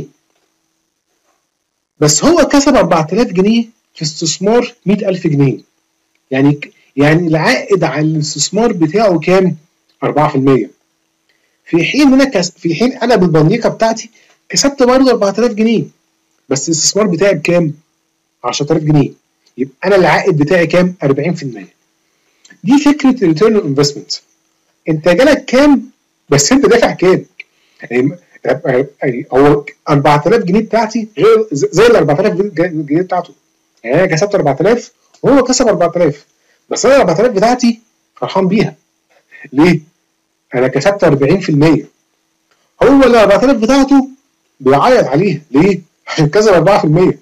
بس هو كسب أربعة آلاف جنيه في استثمار مئة ألف جنيه. يعني يعني العائد على الاستثمار بتاعه كام؟ أربعة في المية. في حين انا كس... في حين انا بالبنيقه بتاعتي كسبت برضه أربعة آلاف جنيه، بس الاستثمار بتاعي بكام؟ عشرة آلاف جنيه. يبقى انا العائد بتاعي كام؟ أربعين في المية. دي فكره الريتيرن اون انفستمنت. انت جالك كام بس انت دافع كام؟ يعني هو أربعة آلاف جنيه بتاعتي غير زي ال أربعة آلاف جنيه بتاعته. يعني انا كسبت أربعة آلاف وهو كسب أربعة آلاف، بس انا أربعة آلاف بتاعتي فرحان بيها. ليه؟ انا كسبت أربعين في المية، هو ال أربعة آلاف بتاعته بيعيط عليها. ليه؟ عشان كسب أربعة في المية.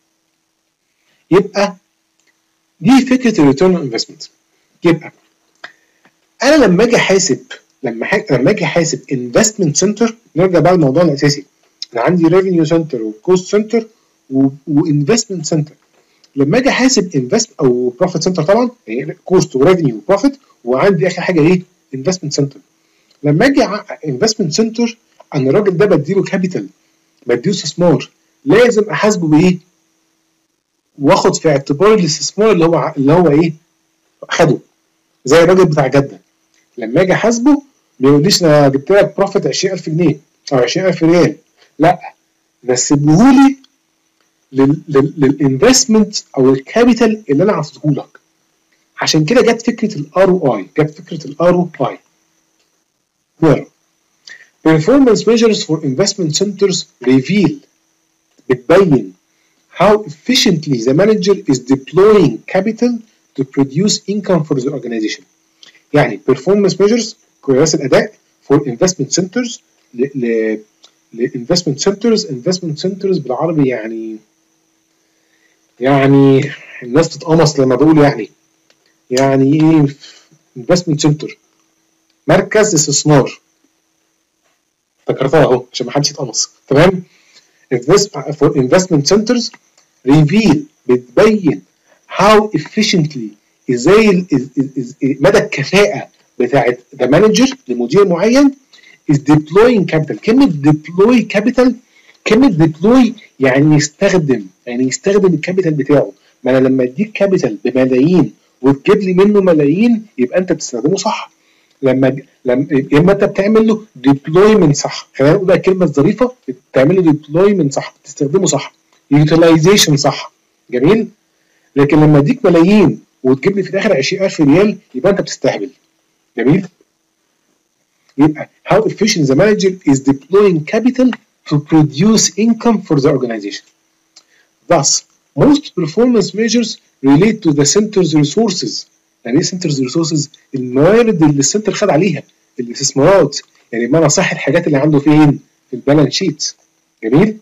يبقى دي فكره الريتيرن اون انفستمنت. يبقى انا لما اجي احاسب لما ح... لما اجي احاسب انفستمنت سنتر، نرجع بقى للموضوع الاساسي. انا عندي ريفينيو سنتر وكوست سنتر وانفستمنت سنتر. لما اجي احاسب انفست او بروفيت سنتر، طبعا يعني كوست وريفينيو وبروفيت، وعندي اخر حاجه ايه؟ انفستمنت سنتر. لما اجي انفستمنت سنتر، انا الراجل ده بديله كابيتال، بديله استثمار، لازم احاسبه بايه؟ واخد في اعتبار الاستثمار اللي هو اللي هو ايه؟ اخده. زي الراجل بتاع جده، لما اجي احاسبه ما يقوليش انا جبت لك بروفيت عشرين ألف جنيه او عشرين ألف ريال، لا، بس اديهولي للانفستمنت او الكابيتال اللي انا عطيته لك. عشان كده جت فكره الار او اي، جت فكره الار او اي. performance measures for investment centers reveal بتبين how efficiently the manager is deploying capital to produce income for the organization. يعني performance measures قياس الأداء for investment centers ل ل ل investment centers investment centers بالعربي يعني يعني الناس تتقمص لما بقول يعني يعني ايه investment center مركز استثمار فكرتها اهو عشان ما حدش يتقمص تمام. for investment centers reveal بتبين how efficiently ازاي مدى الكفاءة بتاعت the manager لمدير معين is deploying capital. كلمة deploy capital كلمة deploy يعني يستخدم يعني يستخدم الكابيتال بتاعه. ما انا لما اديك كابيتال بملايين وتجيب لي منه ملايين يبقى انت بتستخدمه صح. لما لما اما انت بتعمل له deployment صح، خلينا نقول بقى الكلمه الظريفه، بتعمل له deployment صح، بتستخدمه صح، utilization صح، جميل. لكن لما اديك ملايين وتجيب لي في الاخر عشرين ألف ريال يبقى انت بتستهبل، جميل. يبقى how efficient the manager is deploying capital to produce income for the organization. Thus, most performance measures relate to the center's resources. يعني ايه center's resources؟ الموارد اللي السنتر خد عليها، الاستثمارات، يعني بمعنى صح الحاجات اللي عنده فين؟ في البالانس شيت، جميل؟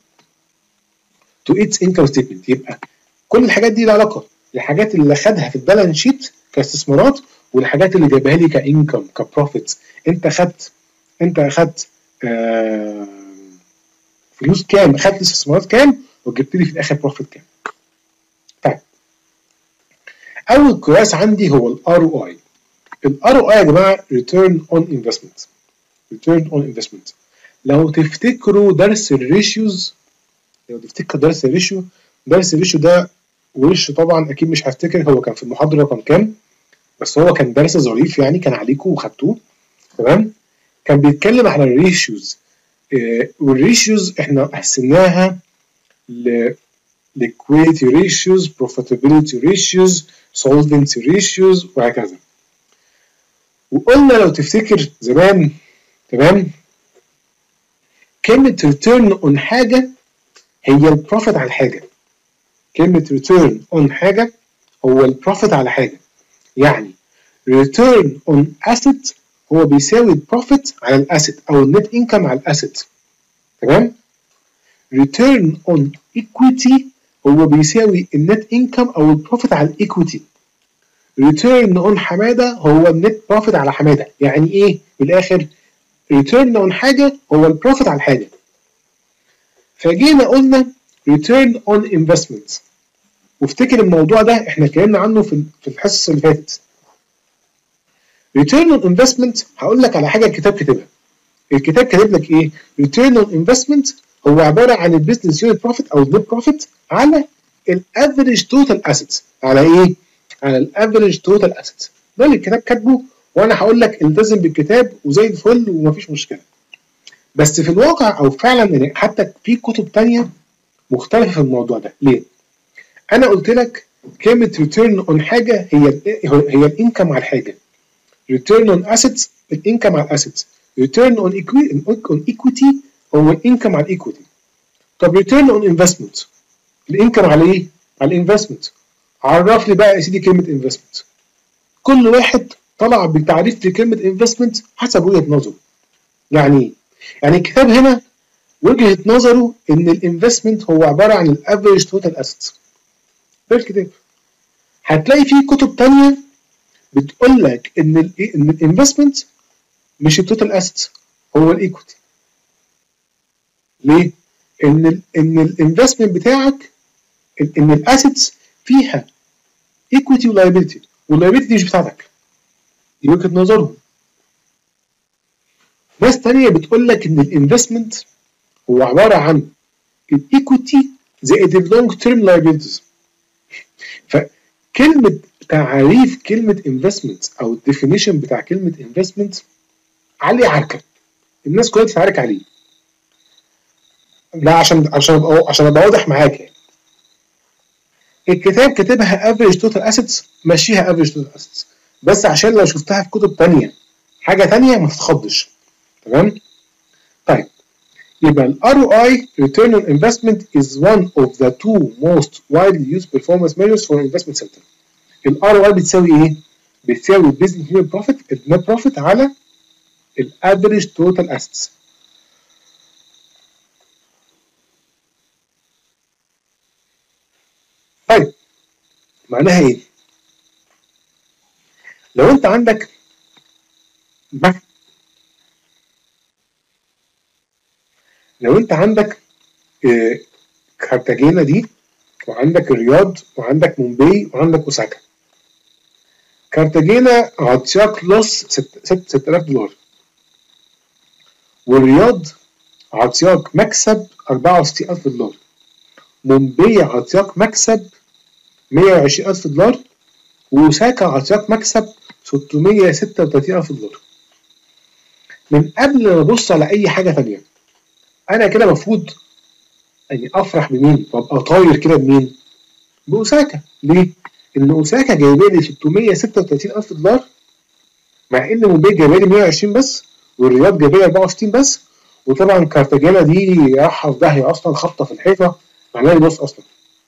to its income statement. يبقى كل الحاجات دي لها علاقه الحاجات اللي خدها في البالانس شيت كاستثمارات والحاجات اللي جابها لي كانكم كبروفيتس. انت خدت انت اخدت آه فلوس كام؟ اخدت استثمارات كام؟ وجبت لي في الاخر بروفيت كام؟ طيب اول قياس عندي هو الار او اي. الار او اي يا جماعه ريتيرن اون انفستمنت. ريتيرن اون انفستمنت لو تفتكروا درس الريشيوز، لو تفتكر درس الريشيو، درس الريشيو ده وش طبعا اكيد مش هفتكر هو كان في المحاضره رقم كام، بس هو كان درس ظريف يعني كان عليكم وخدتوه، تمام. كان بيتكلم على الريشيوز، آه والريشيوز احنا قسمناها ل liquidity ratios, profitability ratios, solvency ratios وهكذا. وقلنا لو تفتكر زمان، تمام، كلمة return on حاجة هي البروفيت على الحاجة. كلمة return on حاجة هو البروفيت على حاجة. يعني return on asset هو بيساوي البروفيت على الاسيت او النت انكم على الاسيت، تمام. return on equity هو بيساوي النت انكم او البروفيت على الايكويتي. return on حماده هو النت بروفيت على حماده. يعني ايه في الاخر؟ return on حاجه هو البروفيت على الحاجه. فجينا قلنا return on investment، وافتكر الموضوع ده احنا اتكلمنا عنه في في الحصص اللي فاتت. return on investment هقول لك على حاجه الكتاب كاتبها. الكتاب كاتب لك ايه؟ return on investment هو عباره عن البيزنس يونت بروفيت او النت بروفيت على الافريج توتال اسيتس. على ايه؟ على الافريج توتال اسيتس. ده اللي الكتاب كاتبه، وانا هقول لك التزم بالكتاب وزي الفل ومفيش مشكله. بس في الواقع او فعلا يعني حتى في كتب ثانيه مختلفه في الموضوع ده. ليه؟ انا قلت لك كلمه ريتيرن اون حاجه هي هي الانكم على الحاجه. ريتيرن اون اسيتس الانكم على الاسيتس. ريتيرن اون ايكويتي هو الانكم على الايكويتي. طب ريتيرن اون انفستمنت الانكم على ايه؟ على الانفستمنت. عرف لي بقى يا سيدي كلمه انفستمنت. كل واحد طلع بتعريف لكلمه انفستمنت حسب وجهه نظره. يعني ايه؟ يعني الكتاب هنا وجهه نظره ان الانفستمنت هو عباره عن الافريج توتال اسيتس. ده الكتاب. هتلاقي فيه كتب ثانيه بتقول لك ان ال ان الانفستمنت مش التوتال اسيتس، هو الايكويتي. ليه؟ ان ال ان الانفستمنت بتاعك ان الاسيتس فيها ايكويتي ولايبيلتي، واللايبيلتي دي مش بتاعتك. دي وجهه نظرهم. ناس تانية بتقول لك ان الانفستمنت هو عباره عن الايكويتي زائد اللونج تيرم لايبيلتيز. فكلمه تعريف كلمه انفستمنت او الديفينيشن بتاع كلمه انفستمنت عليه عركه، الناس كلها بتتعارك عليه. لا عشان عشان ابقى عشان ابقى واضح معاك يعني. الكتاب كاتبها افريج توتال اسيتس، ماشيها افريج توتال اسيتس، بس عشان لو شفتها في كتب ثانيه حاجه ثانيه ما تتخضش، تمام؟ يبقى ال R O I return on investment is one of the two most widely used performance measures for investment center. ال R O I بتساوي ايه؟ بتساوي البيزنس يونت بروفيت النت بروفيت على الافريج توتال اسيتس. طيب معناها ايه؟ لو انت عندك لو انت عندك اه كارتاجينا دي وعندك الرياض وعندك مومباي وعندك اوساكا. كارتاجينا عطياك لوس ستة آلاف دولار، والرياض عطياك مكسب أربعة وستين ألف دولار، مومباي عطياك مكسب مية وعشرين ألف دولار، وأوساكا عطياك مكسب ستمية وستة وتلاتين ألف دولار. من قبل ما ابص على اي حاجه ثانيه انا كده المفروض يعني افرح بمين وابقى طاير كده بمين؟ باوساكا. ليه؟ ان اوساكا جايبه لي ستمية وستة وتلاتين ألف دولار، مع ان مومباي جايبه لي مية وعشرين بس، والرياض جايبه لي أربعة وستين بس، وطبعا كارتاجينا دي رايحه في داهيه اصلا، خبطه في الحيطه معناها بص اصلا.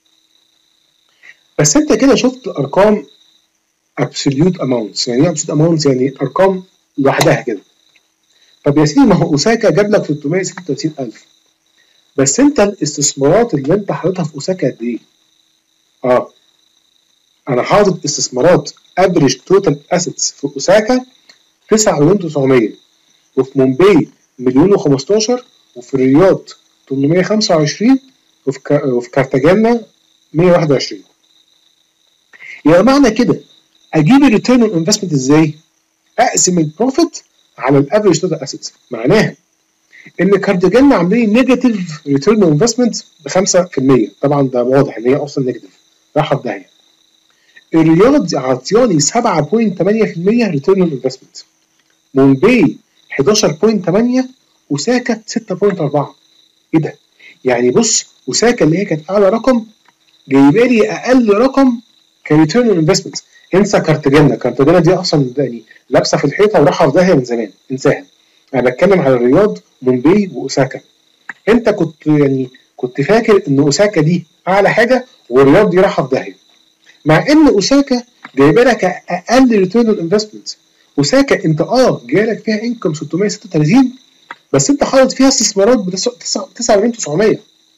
بس انت كده شفت ارقام absolute amounts. يعني ايه absolute amounts؟ يعني ارقام لوحدها كده. طب يا سيدي ما هو اوساكا جاب لك ستمية وستة وتلاتين ألف، بس انت الاستثمارات اللي انت حاططها في اوساكا قد ايه؟ اه انا حاطط استثمارات افريج توتال اسيتس في اوساكا تسعة مليون وتسعمية، وفي مومباي مليون وخمستاشر، وفي الرياض تمنمية وخمسة وعشرين، وفي كا... وفي كارتاجانا مية وواحد وعشرين. يبقى معنى كده اجيب الريتيرن اون انفستمنت ازاي؟ اقسم البروفيت على الافريج توتال اسيتس. معناها ان كارتاجانا عاملين نيجاتيف ريتيرن اون انفستمنت ب خمسة في المية، طبعا ده واضح ان هي اصلا نيجاتيف رايحه في داهيه. الرياض عطياني سبعة فاصلة تمانية في المية ريتيرن اون انفستمنت، مومباي حداشر فاصلة تمانية، اوساكا ستة فاصلة أربعة. ايه ده؟ يعني بص اوساكا اللي هي كانت اعلى رقم جايبه لي اقل رقم كريتيرن اون انفستمنت. انسى كارتاجانا، كارتاجانا دي اصلا يعني لابسه في الحيطه ورايحه في داهيه من زمان، انساها. انا بتكلم على الرياض، مومباي، واوساكا. انت كنت يعني كنت فاكر ان اوساكا دي اعلى حاجه والرياض دي رايحه في داهيه، مع ان اوساكا جايبه لك اقل ريتيرن اون انفستمنت. اوساكا انت اه جايلك فيها انكم ستمية وستة وتلاتين، بس انت حاطط فيها استثمارات ب تسعة مليون وتسعمية.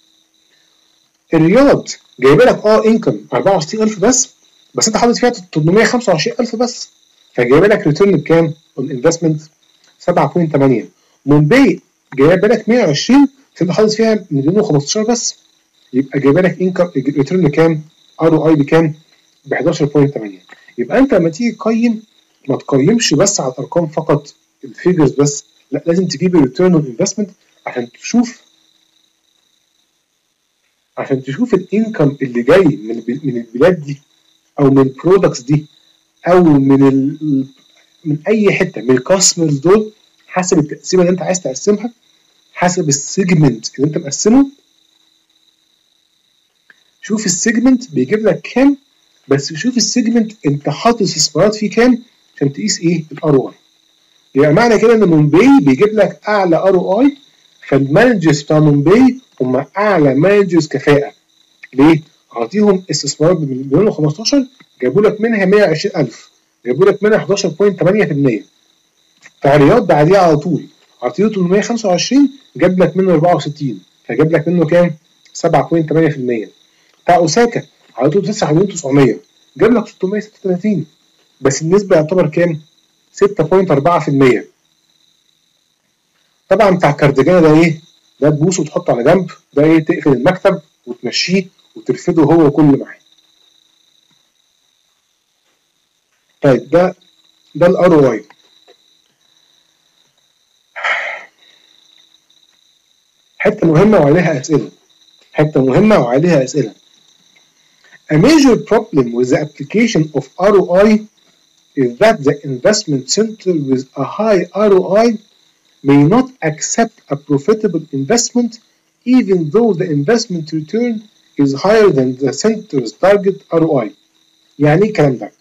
الرياض جايبه لك اه انكم أربعة وستين ألف بس، بس انت حاطط فيها تمنمية وخمسة وعشرين ألف بس، فجايبه لك ريتيرن بكام؟ اون انفستمنت سبعة فاصلة تمانية. مومباي جايبه لك مية وعشرين، بس انت حاطط فيها مليون وخمستاشر بس، يبقى جايبه لك انكم ريتيرن بكام؟ ار او اي بكام؟ ب حداشر فاصلة تمانية. يبقى انت لما تيجي تقيم ما تقيمش بس على الارقام فقط، الفيجرز بس، لا لازم تجيب الريتيرن اون انفستمنت عشان تشوف عشان تشوف الانكم اللي جاي من من البلاد دي او من البرودكتس دي او من ال من اي حته من الكاستمرز دول، حسب التقسيمه اللي انت عايز تقسمها، حسب السيجمنت اللي انت مقسمه. شوف السيجمنت بيجيب لك كام، بس شوف السيجمنت انت حاطط استثمارات فيه كام عشان تقيس ايه الار او اي. يبقى معنى كده ان مومباي بيجيب لك اعلى ار او اي، فالمانجرز بتاع مومباي هم اعلى مانجرز كفاءه. ليه؟ اعطيهم استثمارات بمليون وخمستاشر، جابوا لك منها مية وعشرين ألف، جابوا لك منها حداشر فاصلة تمانية في المية. بتاع الرياض بعديها على طول اعطيه تمنمية وخمسة وعشرين، جاب لك منه أربعة وستين، فجاب لك منه كام؟ سبعة فاصلة تمانية في المية. بتاع اوساكا عطيته تسعة مليون وتسعمية، جاب لك ستمية وستة وتلاتين، بس النسبه يعتبر كام؟ ستة فاصلة أربعة في المية. طبعا بتاع كارديجانا ده ايه؟ ده تبوسه وتحطه على جنب، ده ايه؟ تقفل المكتب وتمشيه وترفده هو وكل اللي معاه. طيب ده ده الار او اي. حته مهمه وعليها اسئله، حته مهمه وعليها اسئله. A major problem with the application of R O I is that the investment center with a high R O I may not accept a profitable investment even though the investment return is higher than the center's target R O I. يعني ايه الكلام ده؟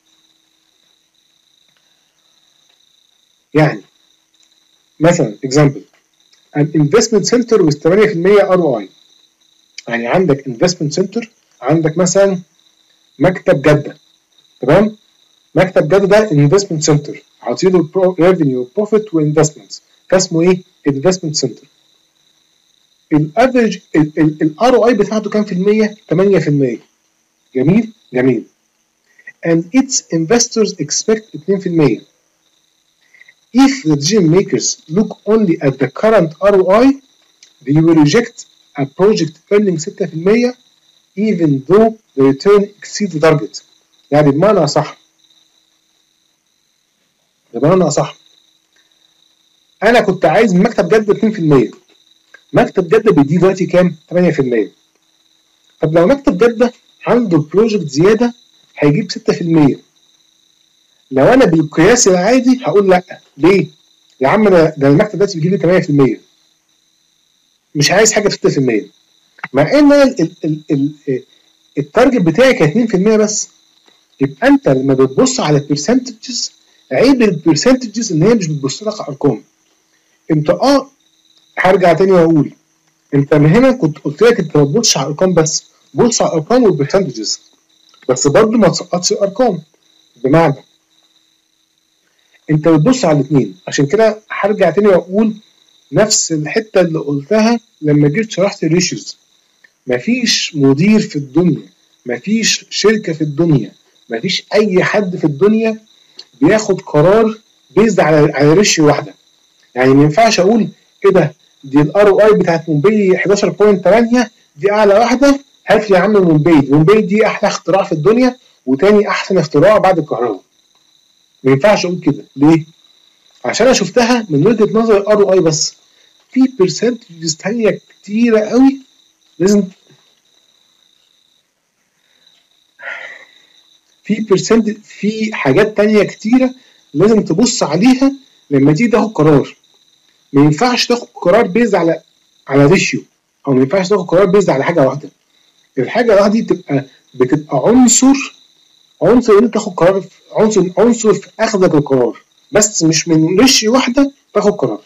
يعني مثلا example an investment center with ثمانية في المية ار او اي. يعني عندك investment center، عندك مثلا مكتب جده، تمام؟ مكتب جده ده investment center عاطيله revenue profit وinvestments، فاسمه ايه؟ investment center. الافريج الار او اي بتاعته كام في المية؟ ثمانية في المية. جميل؟ جميل. and its investors expect اثنين في المية. If the decision makers look only at the current ار او اي, they will reject a project earning ستة في المية even though the return exceeds the target. يعني بمعنى أصح بمعنى أصح أنا كنت عايز من مكتب جدة اثنين في المية، مكتب جدة بيديه دلوقتي كام؟ ثمانية في المية. طب لو مكتب جدة عنده بروجكت زيادة هيجيب ستة في المية، لو أنا بالقياس العادي هقول لأ. ليه؟ يا عم ده ده المكتب دلوقتي بيجيب لي ثمانية في المية، مش عايز حاجة في ستة في المية، مع ان ال ال ال التارجت بتاعي كان اثنين في المية بس. يبقى انت لما بتبص على البرسنتجز، عيب البرسنتجز ان هي مش بتبص لك على ارقام. انت اه هرجع تاني واقول انت من هنا كنت قلت لك انت ما تبصش على الارقام بس، بص على الارقام والبرسنتجز، بس برضه ما تسقطش الارقام. بمعنى انت بتبص على الاثنين. عشان كده هرجع تاني واقول نفس الحته اللي قلتها لما جيت شرحت الريشيوز. مفيش مدير في الدنيا، مفيش شركة في الدنيا، مفيش أي حد في الدنيا بياخد قرار بيزد على على ريشيو واحدة. يعني ما ينفعش أقول إيه ده دي الار او اي بتاعت مومباي احداشر فاصلة ثمانية دي أعلى واحدة، هات لي يا عم مومباي، مومباي دي أحلى اختراع في الدنيا وتاني أحسن اختراع بعد الكهرباء. ما ينفعش أقول كده. ليه؟ عشان أنا شفتها من وجهة نظر الار او اي بس. في برسنتجز تانية كتيرة قوي لازم في برسنت في حاجات تانية كتيرة لازم تبص عليها لما تيجي تاخد قرار. ما ينفعش تاخد قرار بيز على على ريشيو، او ما ينفعش تاخد قرار بيز على حاجة واحدة. الحاجة الواحدة دي بتبقى بتبقى عنصر عنصر ان انت تاخد قرار، عنصر عنصر في اخذك القرار، بس مش من ريشيو واحدة تاخد قرار.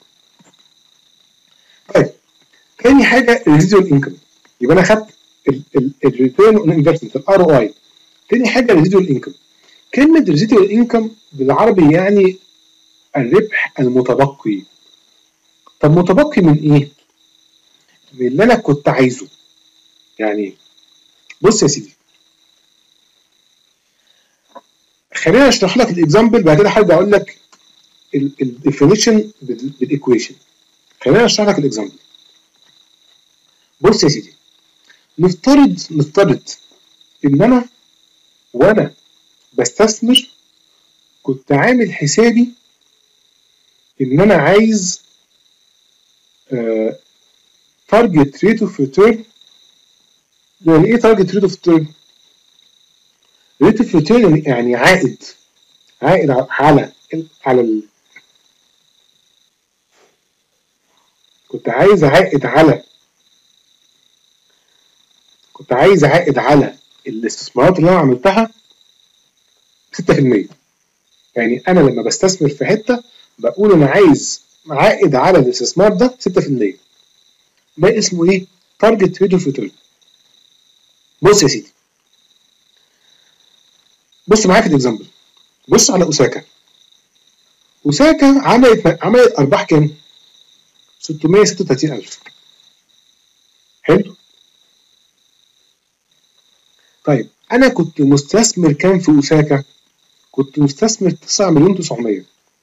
طيب تاني حاجة الريزيدوال انكم. يبقى انا خدت الريتيرن اون انفستمنت الار او اي. تاني حاجة الريزيدوال انكم. كلمة ريزيدوال انكم بالعربي يعني الربح المتبقي. طب متبقي من ايه؟ من اللي انا كنت عايزه. يعني بص يا سيدي، خلينا اشرح لك الاكزامبل بعد كده هرجع اقول لك الديفينيشن بالايكويشن. خلينا اشرح لك الاكزامبل. بص يا سيدي، نفترض نفترض ان انا وانا بستثمر كنت عامل حسابي ان انا عايز تارجت ريت اوف ريتيرن. يعني ايه تارجت ريت اوف ريتيرن؟ ريت اوف ريتيرن يعني عائد عائد على على ال... كنت عايز عائد على كنت عايز عائد على الاستثمارات اللي انا عملتها ستة في المية. يعني انا لما بستثمر في حته بقول انا عايز عائد على الاستثمار ده ستة في المية. ده اسمه ايه؟ تارجت ريت اوف ريتيرن. بص يا سيدي، بص معايا في الاكزامبل. بص على اوساكا. اوساكا عملت عملت ارباح كام؟ ستمية وستة وتلاتين ألف. حلو. طيب انا كنت مستثمر كام في اوساكا؟ كنت مستثمر تسعة مليون وتسعمية.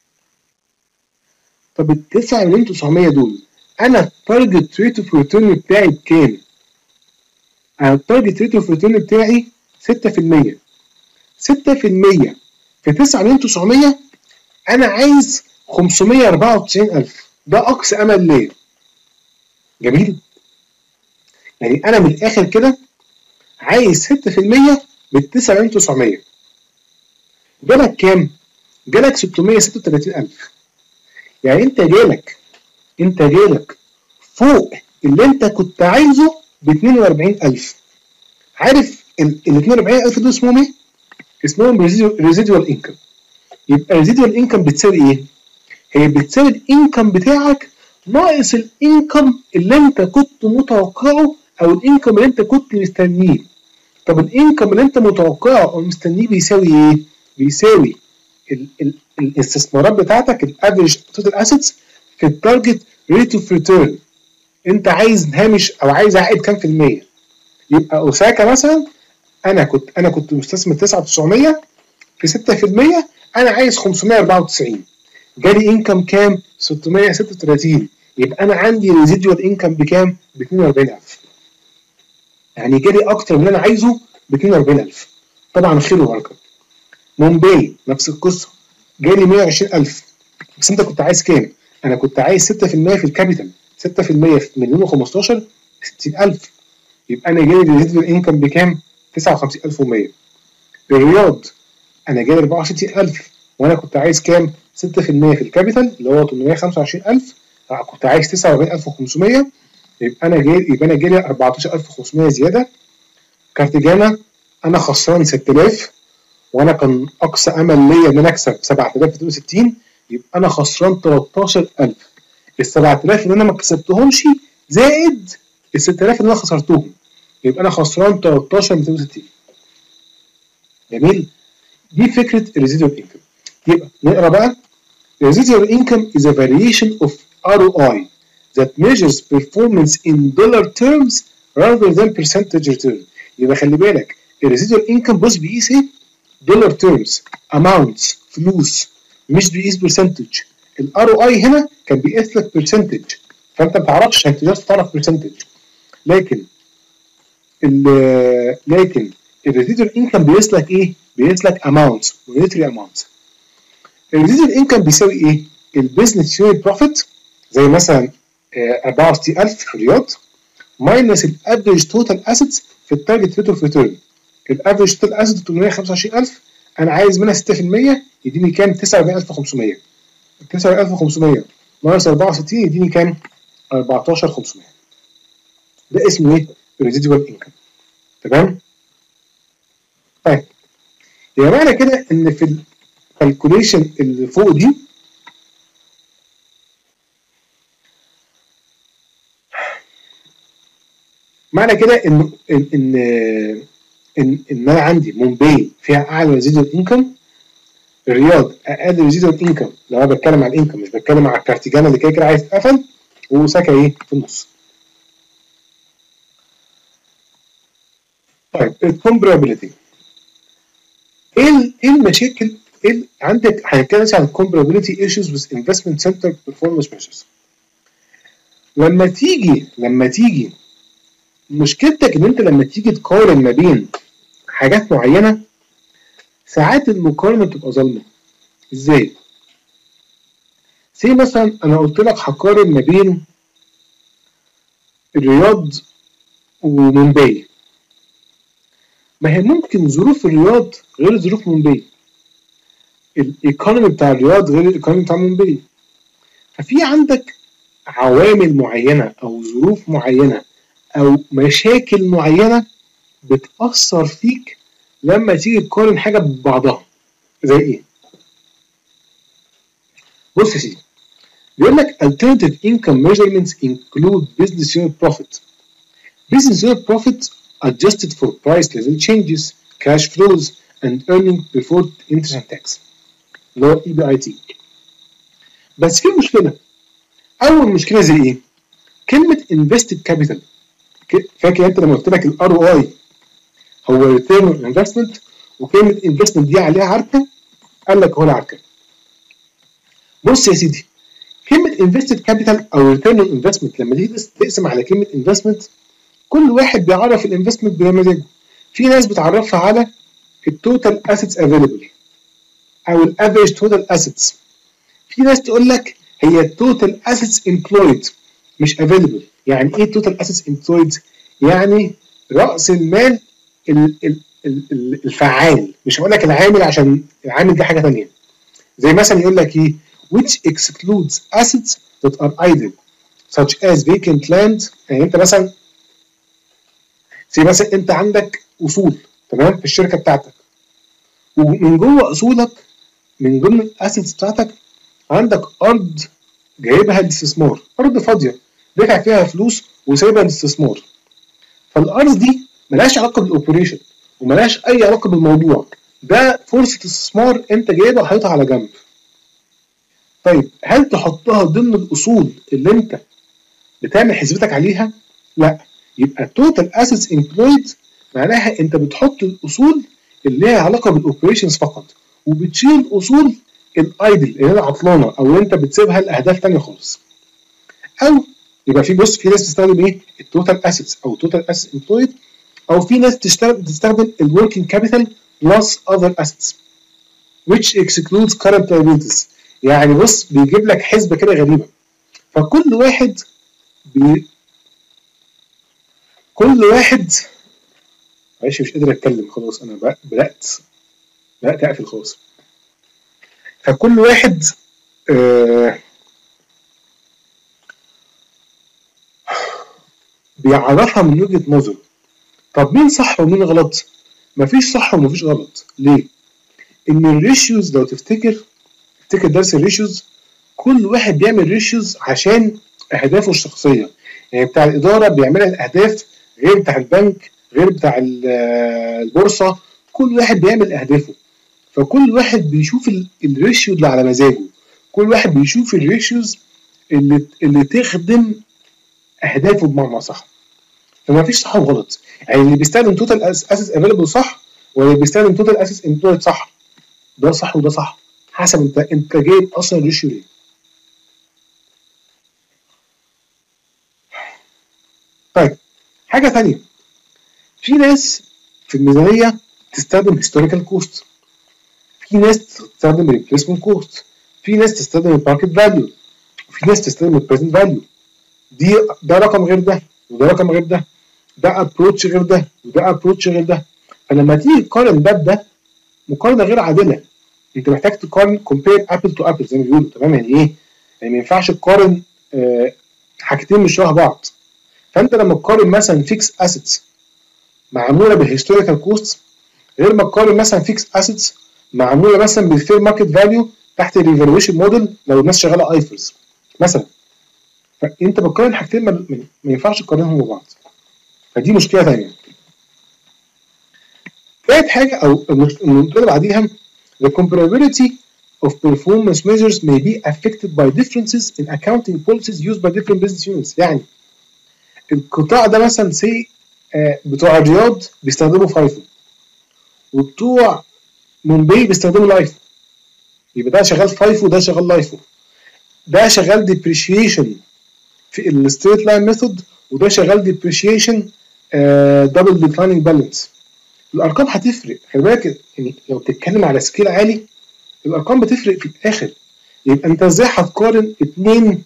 طب ال تسعة مليون وتسعمية دول انا التارجت ريت اوف ريتيرن بتاعي بكام؟ انا التارجت ريت اوف ريتيرن بتاعي ستة في المية. ستة في المية في تسعة مليون وتسعمية انا عايز خمسمية واربعة وتسعين ألف. ده اقصى امل ليا. جميل. يعني انا من الاخر كده عايز ستة في المية من تسعة مليون وتسعمية. جالك كام؟ جالك ستمية وستة وتلاتين ألف. يعني انت جالك انت جالك فوق اللي انت كنت عايزه ب اتنين واربعين ألف. عارف ال اتنين واربعين ألف دول اسمهم ايه؟ اسمهم ريزيدوال انكم. يبقى ريزيدوال انكم بتساوي ايه؟ هي بتساوي الانكم بتاعك ناقص الانكم اللي انت كنت متوقعه او الانكم اللي انت كنت مستنيه. طب الانكم اللي انت متوقعه او مستنيه بيساوي ايه؟ بيساوي ال ال الاستثمارات بتاعتك الافريج توتال اسيتس في التارجت ريت اوف ريتيرن. انت عايز هامش او عايز عائد كام في المية؟ يبقى اوساكا مثلا انا كنت انا كنت مستثمر تسعة آلاف وتسعمية في ستة في المية، انا عايز خمسمية واربعة وتسعين، جالي انكم كام؟ ستمية وستة وتلاتين، يبقى انا عندي ريزيدوال انكم بكام؟ ب اتنين واربعين الف. يعني جالي اكتر من اللي انا عايزه ب اتنين واربعين الف، طبعا خير وبركه. مومباي نفس القصه، جالي مية وعشرين الف، بس انت كنت عايز كام؟ انا كنت عايز ستة في المية في الكابيتال، ستة في المية في مليون وخمستاشر ستين الف، يبقى انا جالي ريزيدوال انكم بكام؟ تسعة وخمسين الف ومية. الرياض انا جالي اربعة وستين الف وانا كنت عايز كام؟ ستة في المية في المية في الكابيتال اللي هو تمنمية وخمسة وعشرين الف، كنت عايز تسعة واربعين الف وخمسمية، يبقى انا جالي يبقى انا جالي اربعتاشر الف وخمسمية زياده. كارتجانا انا خسران ستة الاف وانا كان اقصى امل ليا ان انا اكسب سبعة الاف ومتين وستين، يبقى انا خسران تلتاشر الف. ال سبعة الاف اللي انا ما كسبتهمش زائد ال ستة الاف اللي انا خسرتهم، يبقى انا خسران تلتاشر ميتين وستين. جميل؟ دي فكره الريزيدوال انكم. يبقى نقرا بقى. Residual income is a variation of R O I that measures performance in dollar terms rather than percentage return. يبقى خلي بالك الريزيدوال انكم بص بيقيس ايه؟ دولار تيرمز، اماونتس، فلوس، مش بيقيس برسنتج. الار او اي هنا كان بيقيس لك برسنتج، فانت ما تعرفش، انت جاست تعرف برسنتج. لكن ال لكن الريزيدوال انكم بيقيس لك ايه؟ بيقيس لك اماونتس، مونيتري اماونتس. الريزيدوال انكم بيساوي ايه؟ البيزنس يونت بروفيت زي مثلا اربعة وستين الف في الرياض ماينس الافريج توتال اسيتس في التارجت ريت اوف ريتيرن. الافريج توتال اسيتس تمنمية وخمسة وعشرين الف، انا عايز منها ستة في المية يديني كام؟ تسعة واربعين الف وخمسمية. تسعة واربعين الف وخمسمية ناقص اربعة وستين يديني كام؟ اربعتاشر الف وخمسمية. ده اسمه ايه؟ ريزيدوال انكم. تمام؟ طيب يبقى معنى كده ان في الكالكوليشن اللي فوق دي معنى كده ان ان ان ان, إن انا عندي مومباي فيها اعلى ريزيدوال انكم، الرياض اقل ريزيدوال انكم لو انا بتكلم على الانكم مش بتكلم على الكارتيجانا اللي كده كده عايز تقفل، واوساكا ايه في النص. طيب الكومبرابيلتي ايه ايه المشاكل؟ ايه عندك؟ هنتكلم عن الكومبرابيلتي ايشوز وذ انفستمنت سنتر بيرفورمانس ميجرز. لما تيجي لما تيجي مشكلتك ان انت لما تيجي تقارن ما بين حاجات معينه ساعات المقارنه بتبقى ظالمه. ازاي؟ زي مثلا انا قلت لك هقارن ما بين الرياض ومومباي، ما هي ممكن ظروف الرياض غير ظروف مومباي، الايكونومي بتاع الرياض غير الايكونومي بتاع مومباي، ففي عندك عوامل معينه او ظروف معينه او مشاكل معينه بتاثر فيك لما تيجي تقارن حاجه ببعضها. زي ايه؟ بص يا سيدي، بيقول لك alternative income measurements include business unit profit. Business unit profit adjusted for price level changes, cash flows, and earning before interest and tax. اللي هو اي بي اي تي. بس في مشكله. اول مشكله زي ايه؟ كلمه invested capital. فاكر انت لما قلت لك الار او اي هو return on investment، وكلمه investment دي عليها عركه؟ قال لك هو العركه. بص يا سيدي، كلمه invested capital او return on investment لما تيجي تقسم على كلمه investment كل واحد بيعرف الانفستمنت بمزاجه. في ناس بتعرفها على التوتال اسيتس افيلبل او الافريج توتال اسيتس. في ناس تقول لك هي التوتال اسيتس امبلويد مش افيلبل. يعني ايه توتال اسيتس امبلويد؟ يعني راس المال الفعال، مش هقول لك العامل عشان العامل دي حاجه ثانيه. زي مثلا يقول لك ايه which excludes assets that are idle such as vacant land. يعني انت مثلا زي مثلا انت عندك اصول تمام في الشركه بتاعتك، ومن جوه اصولك من ضمن الاسيتس بتاعتك عندك ارض جايبها للاستثمار، ارض فاضيه دافع فيها فلوس وسايبها للاستثمار. فالارض دي ملهاش علاقه بالاوبريشن وملهاش اي علاقه بالموضوع، ده فرصه استثمار انت جايبها وحاططها على جنب. طيب هل تحطها ضمن الاصول اللي انت بتعمل حسبتك عليها؟ لا. يبقى توتال اسيتس امبلويد معناها انت بتحط الاصول اللي ليها علاقه بالاوبريشنز فقط، وبتشيل اصول الايدل اللي هي العطلانه او انت بتسيبها لاهداف ثانيه خالص. او يبقى في بص في ناس تستخدم ايه؟ التوتال اسيتس او توتال اسيتس امبلويد، او في ناس تستخدم الوركينج كابيتال بلس اذر اسيتس which excludes current liabilities. يعني بص بيجيب لك حسبه كده غريبه. فكل واحد بي كل واحد معلش مش قادر اتكلم خلاص، انا بدات بدات اقفل خلاص. فكل واحد آه بيعرفها من وجهه نظره. طب مين صح ومين غلط؟ مفيش صح ومفيش غلط. ليه؟ ان الريشيوز لو تفتكر تفتكر درس الريشيوز، كل واحد بيعمل ريشيوز عشان اهدافه الشخصيه. يعني بتاع الاداره بيعملها الاهداف غير بتاع البنك غير بتاع البورصه، كل واحد بيعمل اهدافه. فكل واحد بيشوف الريشيو اللي على مزاجه، كل واحد بيشوف الريشيوز اللي اللي تخدم اهدافه بمعنى صح. فما فيش صح وغلط. يعني اللي بيستخدم توتال اسيس افيلبل صح، واللي بيستخدم توتال اسيس امبلويد صح. ده صح وده صح حسب انت انت جايب اصلا الريشيو ليه. طيب حاجه ثانيه، في ناس في الميزانيه تستخدم هيستوريكال كوست، في ناس تستخدم ريبليسمنت كوست، في ناس تستخدم الماركت فاليو، وفي ناس تستخدم البريزنت فاليو. دي ده رقم غير ده وده رقم غير ده، ده ابروتش غير ده وده ابروتش غير ده. فلما تيجي تقارن ده بده مقارنه غير عادله. انت محتاج تقارن كومبير ابل تو ابل زي ما بيقولوا. تمام؟ يعني ايه؟ يعني ما ينفعش تقارن آه حاجتين مش شبه بعض. فانت لما تقارن مثلا فيكس اسيتس معموله بالهيستوريكال كوست غير ما تقارن مثلا فيكس اسيتس معموله مثلا بالفير ماركت فاليو تحت الريفالويشن موديل لو الناس شغاله ايفرز مثلا. فانت بتقارن حاجتين ما, ما ينفعش تقارنهم ببعض. فدي مشكله ثانيه. ثالث حاجه او المشكله اللي بعديها the comparability of performance measures may be affected by differences in accounting policies used by different business units. يعني القطاع ده مثلا سي آه بتوع الرياض بيستخدموا فايفو وبتوع مومباي بيستخدموا لايفو، يبقى ده شغال فايفو وده شغال لايفو. ده شغال ديبريشيشن في الستريت لاين ميثود وده شغال ديبريشيشن دبل ديكلايننج بالانس. الارقام هتفرق، خلي بالك. يعني لو بتتكلم على سكيل عالي الارقام بتفرق في الاخر. يبقى انت ازاي هتقارن اتنين؟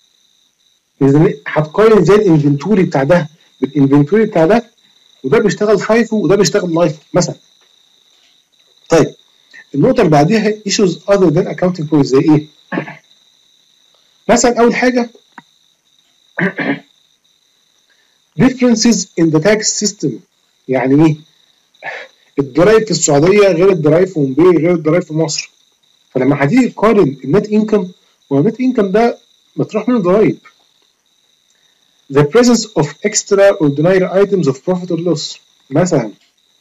هتقارن ازاي الانفنتوري بتاع ده بالانفنتوري بتاع ده، وده بيشتغل فايفو وده بيشتغل لايفو مثلا. طيب النقطه اللي بعديها issues other than accounting policy زي ايه؟ مثلا اول حاجه differences in the tax system. يعني ايه؟ الضرايب في السعوديه غير الضرايب في مومباي غير الضرايب في مصر. فلما هتيجي تقارن النت انكم، والنت انكم ده مطروح منه ضرايب. The presence of extraordinary items of profit or loss. مثلا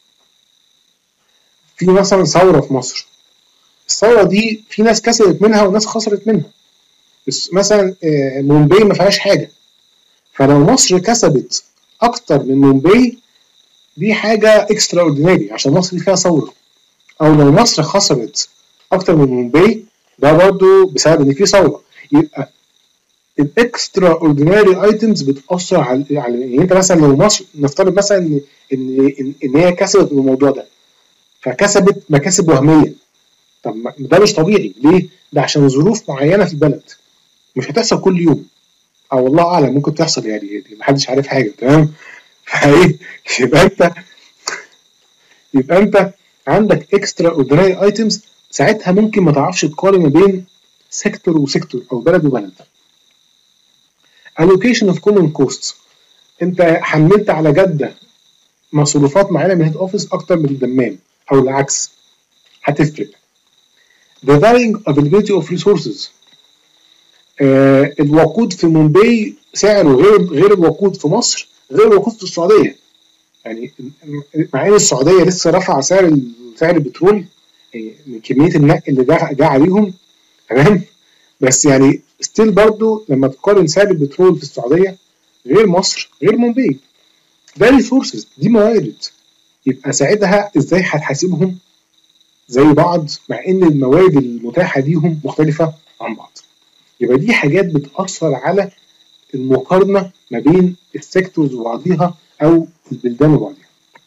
في مثلا ثوره في مصر، الثوره دي في ناس كسبت منها وناس خسرت منها. بس مثلا مومباي ما فيهاش حاجه، فلو مصر كسبت اكتر من مومباي دي حاجه اكسترا اورديناري عشان مصر فيها ثوره. او لو مصر خسرت اكتر من مومباي ده برضو بسبب ان في ثوره. يبقى الاكسترا اورديناري ايتمز بتاثر على على يعني انت مثلا لو مصر نفترض مثلا ان ان ان هي كسبت من الموضوع ده فكسبت مكاسب وهميه. طب ده مش طبيعي ليه؟ ده عشان ظروف معينه في البلد مش هتحصل كل يوم، او والله اعلم ممكن تحصل، يعني محدش عارف حاجه. تمام؟ فايه يبقى انت يبقى انت عندك اكسترا اورديناري ايتمز، ساعتها ممكن ما تعرفش تقارن ما بين سيكتور وسيكتور او بلد وبلد. allocation of common costs. انت حملت على جده مصروفات معينه من هيد اوفيس اكتر من الدمام او العكس، هتفرق. the varying availability of resources. آه الوقود في مومباي سعره غير غير الوقود في مصر، غير الوقود في السعوديه. يعني مع ان السعوديه لسه رفع سعر سعر البترول يعني من كميه النقل اللي جه جه عليهم، تمام؟ بس يعني ستيل برضو لما تقارن سعر البترول في السعوديه غير مصر غير مومباي، ده ريسورسز، دي موارد، يبقى ساعتها ازاي هتحاسبهم زي بعض مع ان الموارد المتاحه ليهم مختلفه عن بعض؟ يبقى دي حاجات بتاثر على المقارنه ما بين السيكتورز وبعضيها او البلدان وبعضيها.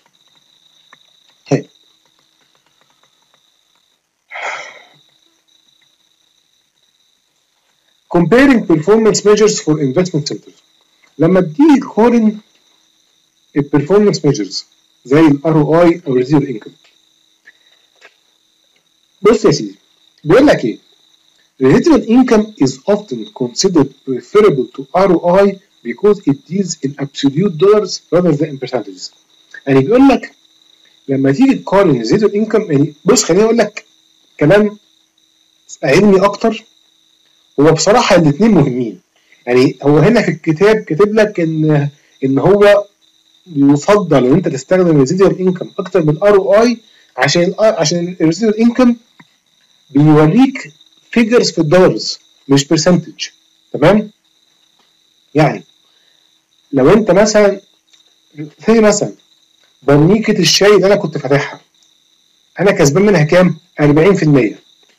طيب comparing performance measures for investment centers. لما تيجي تقارن البرفورمانس ميجرز زي الار او اي او ريزيدوال انكم، بص يا سيدي بيقول لك ايه؟ residual income is often considered preferable to ار او اي because it deals in absolute dollars rather than in percentages. يعني بيقول لك لما تيجي تقارن residual income، يعني بص خليني اقول لك كلام علمي اكتر، هو بصراحه الاثنين مهمين. يعني هو هنا في الكتاب كاتب لك ان ان هو يفضل ان انت تستخدم الريزيدوال انكم اكتر من الار او اي عشان عشان الريزيدوال انكم بيوريك فيجرز في الدولارز مش برسنتج، تمام؟ يعني لو انت مثلا زي مثلا برنيكه الشاي اللي انا كنت فاتحها، انا كسبان منها كام؟ أربعين في المية،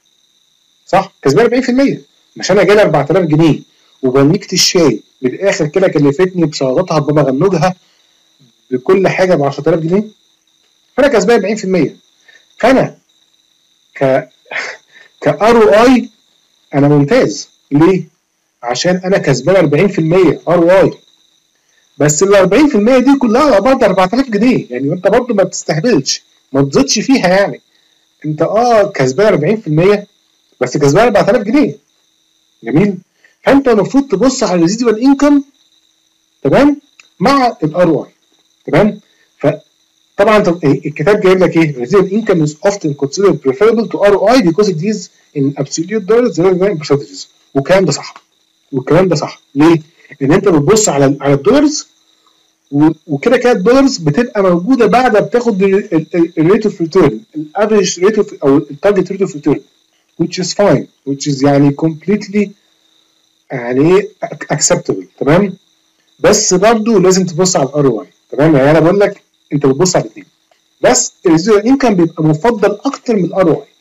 صح؟ كسبان أربعين في المية، مش انا جالي أربعة آلاف جنيه وبرنيكه الشاي من الاخر كده كلفتني بسلطاتها بمغنوجها بكل حاجه ب عشرة آلاف جنيه، فانا كسبان أربعين في المية. فانا ك كار او اي انا ممتاز. ليه؟ عشان انا كسبان أربعين في المية ار او اي، بس ال أربعين في المية دي كلها على بعض أربعة آلاف جنيه، يعني انت برضه ما بتستهبلش، ما تزيدش فيها. يعني انت اه كسبان أربعين في المية بس كسبان أربعة آلاف جنيه، جميل؟ فانت المفروض تبص على الريزيدوال انكم، تمام؟ مع الار او اي، تمام؟ فطبعا الكتاب جايب لك ايه؟ residual income is often considered preferable to ار او اي because it is in absolute dollars rather than percentages. والكلام ده صح، والكلام ده صح. ليه؟ ان انت بتبص على على الدولارز، وكده كده الدولارز بتبقى موجوده بعد ما بتاخد الريت اوف ريتيرن، الافريج ريت اوف او التارجت ريت اوف ريتيرن which is fine which is يعني completely يعني acceptable، تمام؟ بس برضه لازم تبص على الار او اي، تمام؟ يعني انا بقول لك انت بتبص على الاثنين، بس الريزيدوال انكم بيبقى مفضل اكتر من الار او اي.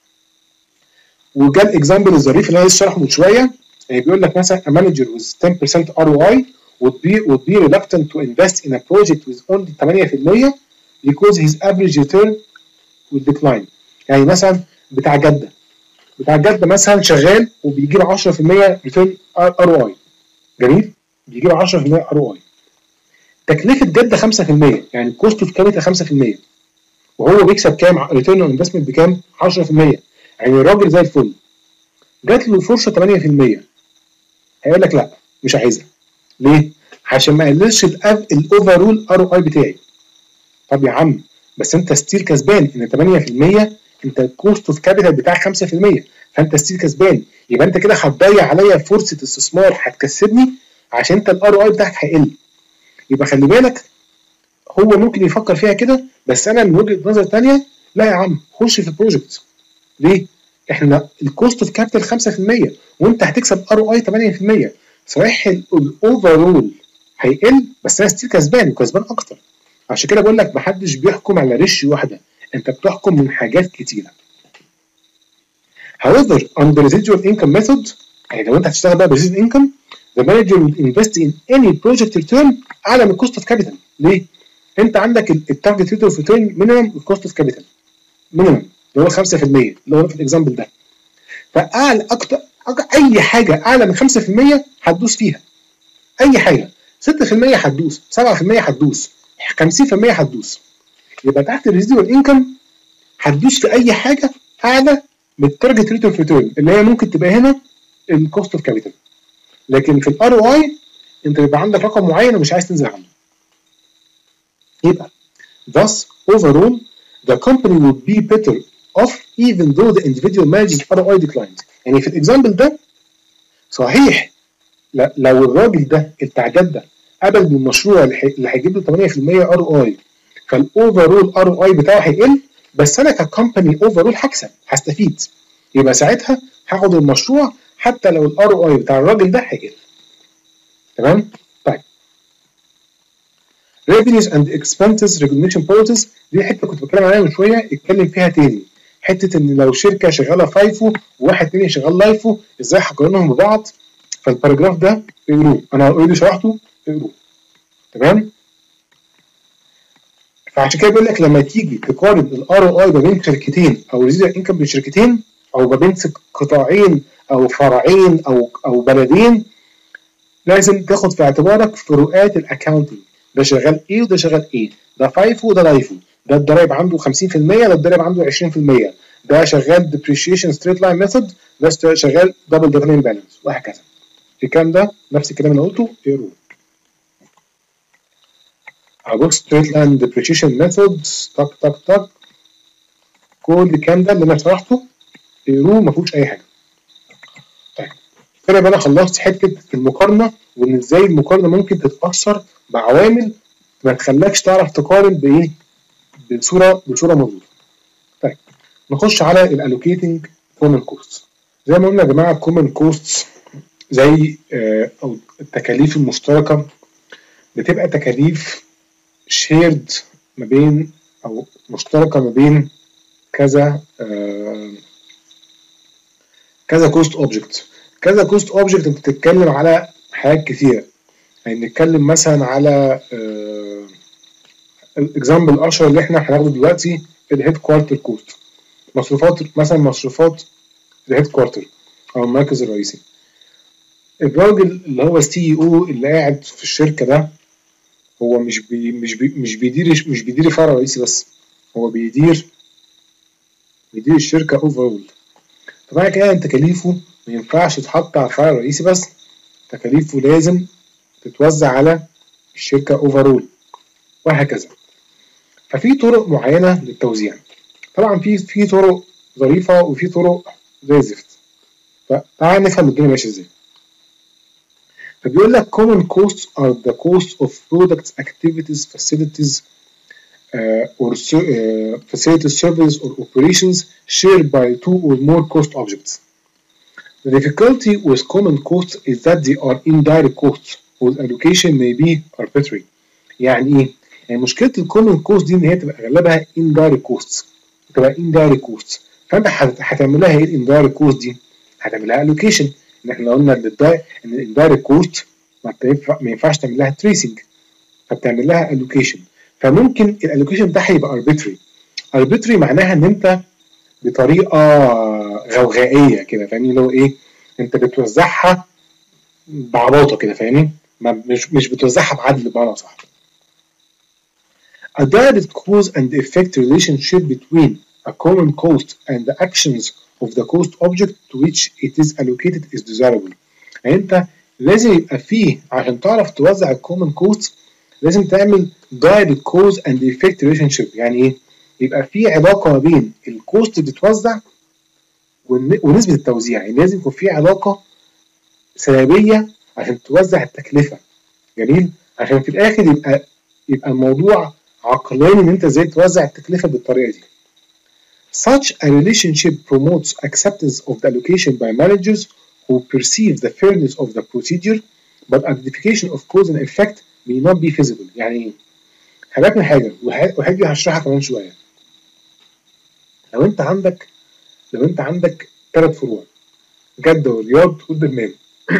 وجاب اكزامبل الظريف اللي انا لسه شرحه من شويه، يعني بيقول لك مثلا a manager with ten percent ار او اي would be would be reluctant to invest in a project with only ثمانية في المية because his average return will decline. يعني مثلا بتاع جده بتاع جده مثلا شغال وبيجيب عشرة في المية ريتيرن ار او اي، جميل؟ بيجيب عشرة في المية ار او اي. تكلفه جده خمسة في المية، يعني كوست اوف كابيتال خمسة في المية، وهو بيكسب كام؟ ريتيرن اون انفستمنت بكام؟ عشرة في المية. يعني الراجل زي الفل، جات له فرصه ثمانية في المية، هيقول لك لا مش عايزها. ليه؟ عشان ما يقللش الاوفرول ار او اي بتاعي. طب يا عم بس انت ستيل كسبان، ان ثمانية في المية انت الكوست اوف كابيتال بتاعك خمسة في المية، فانت ستيل كسبان. يبقى انت كده هتضيع عليا فرصه استثمار هتكسبني عشان انت الار او اي بتاعك هيقل. يبقى خلي بالك، هو ممكن يفكر فيها كده، بس انا من وجهه نظر ثانيه لا يا عم خش في البروجكت. ليه؟ احنا الكوست اوف كابيتال خمسة في المية وانت هتكسب ار او اي ثمانية في المية، صحيح الاوفرول هيقل بس انا ستيل كسبان وكسبان اكتر. عشان كده بقول لك محدش بيحكم على ريش واحده، انت بتحكم من حاجات كتيره. However, under residual income method، يعني لو انت هتشتغل بقى بريزيدوال انكم، the manager will invest in any project return اعلى من الكوست اوف كابيتال. ليه؟ انت عندك التارجت ريت اوف ريتيرن مينيمم الكوست اوف كابيتال مينيمم اللي هو خمسة في المية اللي هو في الاكزامبل ده. فاعلى اكتر اي حاجه اعلى من خمسة في المية هتدوس فيها، اي حاجه ستة في المية هتدوس، سبعة في المية هتدوس، خمسين في المية هتدوس. يبقى تحت الريزيدوال انكم هتدوس في اي حاجه اعلى من التارجت ريت اوف ريتيرن اللي هي ممكن تبقى هنا الكوست اوف كابيتال. لكن في الار او اي انت بيبقى عندك رقم معين ومش عايز تنزل عنه. يبقى thus overall the company would be better off even though the individual manager's ار او اي declines. يعني في الاكزامبل ده صحيح لو الراجل ده التعجب ده قبل بالمشروع اللي هيجيب له ثمانية في المية ار او اي، فالاوفرول ار او اي بتاعه هيقل، بس انا ككمباني اوفرول هكسب هستفيد، يبقى ساعتها هاخد المشروع حتى لو الار او اي بتاع الراجل ده هيقل. تمام؟ طيب revenues and expenses recognition policies دي حته كنت بتكلم عليها من شويه، اتكلم فيها تاني. حته ان لو شركه شغاله فايفو وواحد تاني شغال لايفو ازاي هقارنهم ببعض، فالباراجراف ده اقروه، انا اوريدي شرحته اقروه. تمام؟ فعشان كده بيقول لك لما تيجي تقارن الار او اي ما بين شركتين او ريزيدنت انكم بين شركتين او ما بين قطاعين او فرعين او او بلدين، لازم تاخد في اعتبارك فروقات الاكاونتنج، ده شغال ايه وده شغال ايه، ده فايفو وده لايفو، ده الضرايب عنده خمسين في المية ده الضرايب عنده عشرين في المية، ده شغال depreciation straight line method ده شغال double dividend balance وهكذا. الكلام ده نفس الكلام اللي قلته اقروه. هبص straight line depreciation method تك تك تك كل الكلام ده اللي انا شرحته اقروه ما فيهوش اي حاجه. طيب كده يبقى انا خلصت حته المقارنه وان ازاي المقارنه ممكن تتاثر بعوامل ما تخليكش تعرف تقارن بايه بصوره بصوره مظبوطه. طيب نخش على الالوكيتنج كومن كوست. زي ما قلنا يا جماعه الكومن كوست زي آه او التكاليف المشتركه بتبقى تكاليف شيرد ما بين او مشتركه ما بين كذا آه كذا كوست اوبجكت. كذا كوست اوبجكت انت بتتكلم على حاجات كتيره، يعني نتكلم مثلا على آه الاكزامبل الاشهر اللي احنا هناخده دلوقتي الهيد كوارتر كوست، مصروفات مثلا مصروفات الهيد كوارتر او المركز الرئيسي. الراجل اللي هو السي او اللي قاعد في الشركه ده هو مش بي مش بي مش بيدير مش بيدير فرع رئيسي بس، هو بيدير بيدير الشركه اوفرول. طبعا كده تكاليفه ما ينفعش تتحط على الفرع الرئيسي بس، تكاليفه لازم تتوزع على الشركه اوفرول وهكذا. ففي طرق معينه للتوزيع، طبعا في في طرق ظريفه وفي طرق زي الزفت. فتعال نفهم الدنيا ماشيه ازاي. فبيقول لك common costs are the cost of products, activities, facilities uh, or uh, facilities, services or operations shared by two or more cost objects. The difficulty with common costs is that they are indirect costs whose allocation may be arbitrary. يعني ايه؟ يعني مشكله الكومن كوست دي ان هي تبقى اغلبها indirect costs، تبقى indirect costs. فانت هتعمل لها ايه الاندايركت كوست دي؟ هتعمل لها allocation. ان احنا قلنا ان الاندايركت كوست ما ينفعش تعمل لها تريسنج، فبتعمل لها allocation. فممكن الالوكيشن بتاعها يبقى arbitrary. arbitrary معناها ان انت بطريقه غوغائيه كده، فاهمني اللي هو ايه؟ انت بتوزعها بعباطه كده، فاهمني؟ مش مش بتوزعها بعدل بمعنى صح. A direct cause and effect relationship between a common cost and the actions of the cost object to which it is allocated is desirable. يعني انت لازم يبقى فيه عشان تعرف توزع الكومن كوست لازم تعمل direct cause and effect relationship. يعني ايه؟ يبقى في علاقه ما بين الكوست اللي بتتوزع ونسبه التوزيع، يعني لازم يكون في علاقه سببيه عشان توزع التكلفه. جميل؟ عشان في الاخر يبقى يبقى الموضوع عقلاني ان انت ازاي توزع التكلفه بالطريقه دي. Such a relationship promotes acceptance of the allocation by managers who perceive the fairness of the procedure, but identification of cause and effect may not be feasible. يعني ايه؟ هبقى من حاجه وحاجه هشرحها كمان شويه. لو انت عندك لو انت عندك ثلاث فروع، جده والرياض والدمام،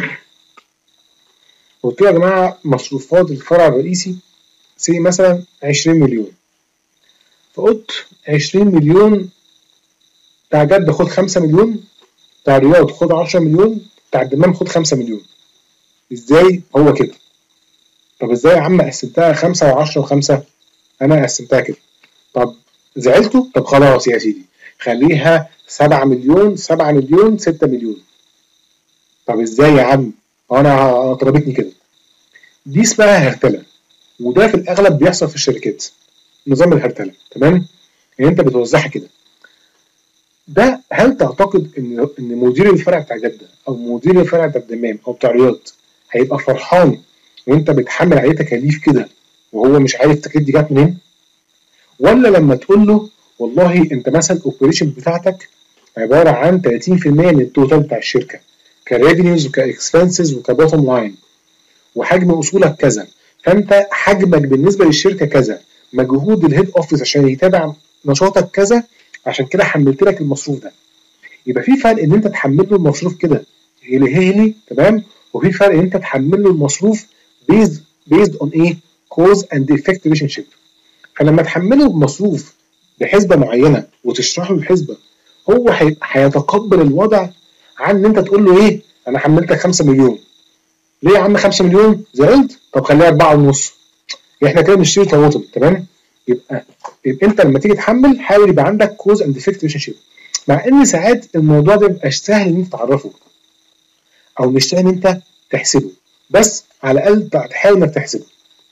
قلت يا جماعه مصروفات الفرع الرئيسي سي مثلا عشرين مليون، فقلت عشرين مليون بتاع جده خد خمسة مليون، بتاع الرياض خد عشرة مليون، بتاع الدمام خد خمسة مليون. ازاي؟ هو كده. طب ازاي يا عم قسمتها خمسة وعشرة وخمسة؟ انا قسمتها كده. طب زعلتوا؟ طب خلاص يا سيدي خليها سبعة مليون سبعة مليون ستة مليون. طب ازاي يا عم؟ انا طلبتني كده. دي اسمها هرتله، وده في الاغلب بيحصل في الشركات، نظام الهرتله. تمام؟ يعني انت بتوزعها كده. ده هل تعتقد ان ان مدير الفرع بتاع جده او مدير الفرع بتاع الدمام او بتاع رياض هيبقى فرحان وانت بتحمل عليه تكاليف كده وهو مش عارف التكاليف دي جت منين؟ ولا لما تقول له والله انت مثلا الاوبريشن بتاعتك عباره عن ثلاثين في المية من التوتال بتاع الشركه كريفينيوز وكاكسبنسز وكبوتtom لاين وحجم اصولك كذا، فانت حجمك بالنسبه للشركه كذا، مجهود الهيد اوفيس عشان يتابع نشاطك كذا، عشان كده حملت لك المصروف ده. يبقى في فرق ان انت تحمل له المصروف كده هيلي هيلي تمام، وفي فرق ان انت تحمل له المصروف بيزد بيزد اون ايه؟ كوز اند افكت ريليشن شيب. فلما تحمله بمصروف بحسبه معينه وتشرح له الحسبه، هو هيتقبل الوضع عن ان انت تقول له ايه؟ انا حملتك خمسة مليون. ليه يا عم خمسة مليون؟ زعلت؟ طب خليها أربعة ونص. احنا كده بنشتري طماطم تمام؟ يبقى يبقى انت لما تيجي تحمل حاول يبقى عندك كوز اند افكت ريليشن شيب. مع ان ساعات الموضوع ده مبيبقاش سهل ان انت تعرفه او مش سهل ان انت تحسبه، بس على الاقل تحاول انك تحسبه.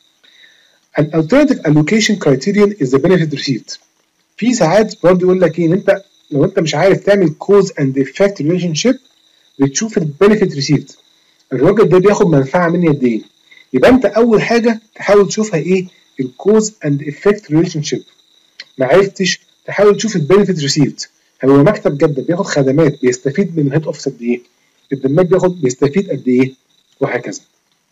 An alternative allocation criterion is the benefit received. في ساعات برضه يقول لك ايه؟ ان انت لو انت مش عارف تعمل cause and effect relationship بتشوف البنفيت ريسيفد، الراجل ده بياخد منفعه مني قد ايه؟ يبقى انت اول حاجه تحاول تشوفها ايه؟ الكوز اند افكت ريليشن شيب. ما عرفتش تحاول تشوف البنفيت ريسيفد، هو مكتب جده بياخد خدمات بيستفيد من الهيد اوفيس قد ايه؟ الدماغ بياخد بيستفيد قد ايه؟ وهكذا.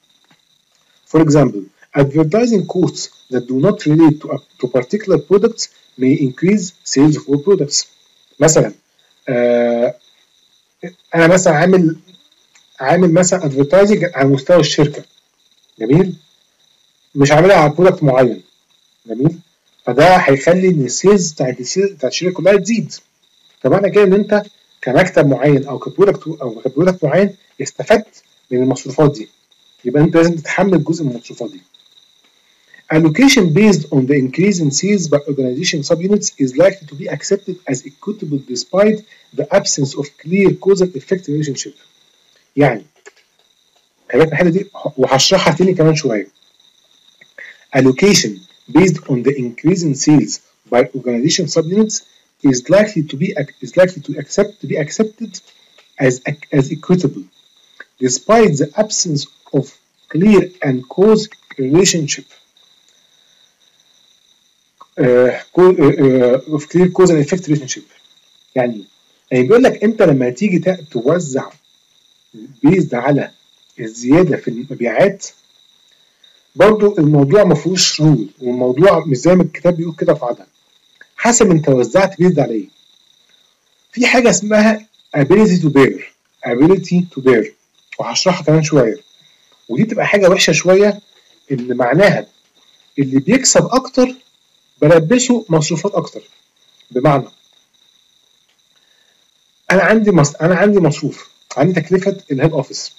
For example, advertising costs that do not relate to, a, to particular products may increase sales of all products. مثلا آه انا مثلا عامل عامل مثلا ادفرتايزنج على مستوى الشركه، جميل، مش عاملها على برودكت معين، جميل، فده هيخلي ان السيلز بتاعت بتاعت الشركه كلها تزيد. فمعنى كده ان انت كمكتب معين او كبرودكت او كبرودكت معين استفدت من المصروفات دي، يبقى انت لازم تتحمل جزء من المصروفات دي. Allocation based on the increase in sales by organization subunits is likely to be accepted as equitable despite the absence of clear causal effect relationship. يعني خلي بالك الحته دي وهشرحها تاني كمان شويه. Allocation based on the increase in sales by organization subunits is likely to be is likely to accept to be accepted as as equitable despite the absence of clear and cause relationship. Uh, of clear cause and effect relationship. يعني يعني بيقول لك انت لما تيجي توزع بيزد على الزياده في المبيعات، برضو الموضوع ما فيهوش رول، والموضوع مش زي ما الكتاب بيقول كده في عدد، حسب انت وزعت بيزد على ايه. في حاجه اسمها ability to bear ability to bear وهشرحها كمان شويه، ودي تبقى حاجه وحشه شويه، اللي معناها اللي بيكسب اكتر بلبسه مصروفات اكتر. بمعنى انا عندي مص... انا عندي مصروف، عندي تكلفه الهيد اوفيس،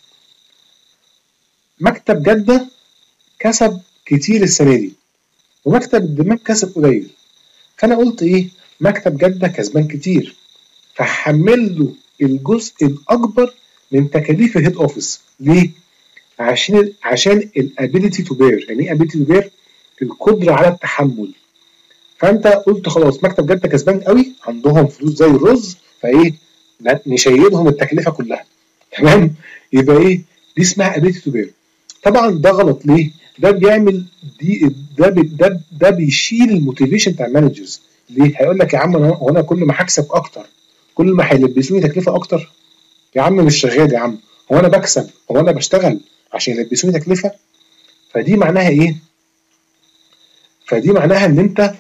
مكتب جده كسب كتير السنه دي ومكتب الدماغ كسب قليل، فانا قلت ايه؟ مكتب جده كسبان كتير فهحمل له الجزء الاكبر من تكاليف الهيد اوفيس. ليه؟ عشان عشان الابيليتي تو بير. يعني ايه ابيليتي تو بير؟ القدره على التحمل. فانت قلت خلاص مكتب جده كسبان قوي، عندهم فلوس زي الرز، فايه؟ نشيلهم التكلفه كلها، تمام؟ يبقى ايه؟ دي اسمها ابيليتي تو بير. طبعا ده غلط. ليه؟ ده بيعمل دي ده بي ده ده بيشيل الموتيفيشن بتاع المانجرز. ليه؟ هيقول لك يا عم انا هو انا كل ما هكسب اكتر كل ما هيلبسوني تكلفه اكتر. يا عم مش شغال يا عم، هو انا بكسب، هو انا بشتغل عشان يلبسوني تكلفه؟ فدي معناها ايه؟ فدي معناها ان انت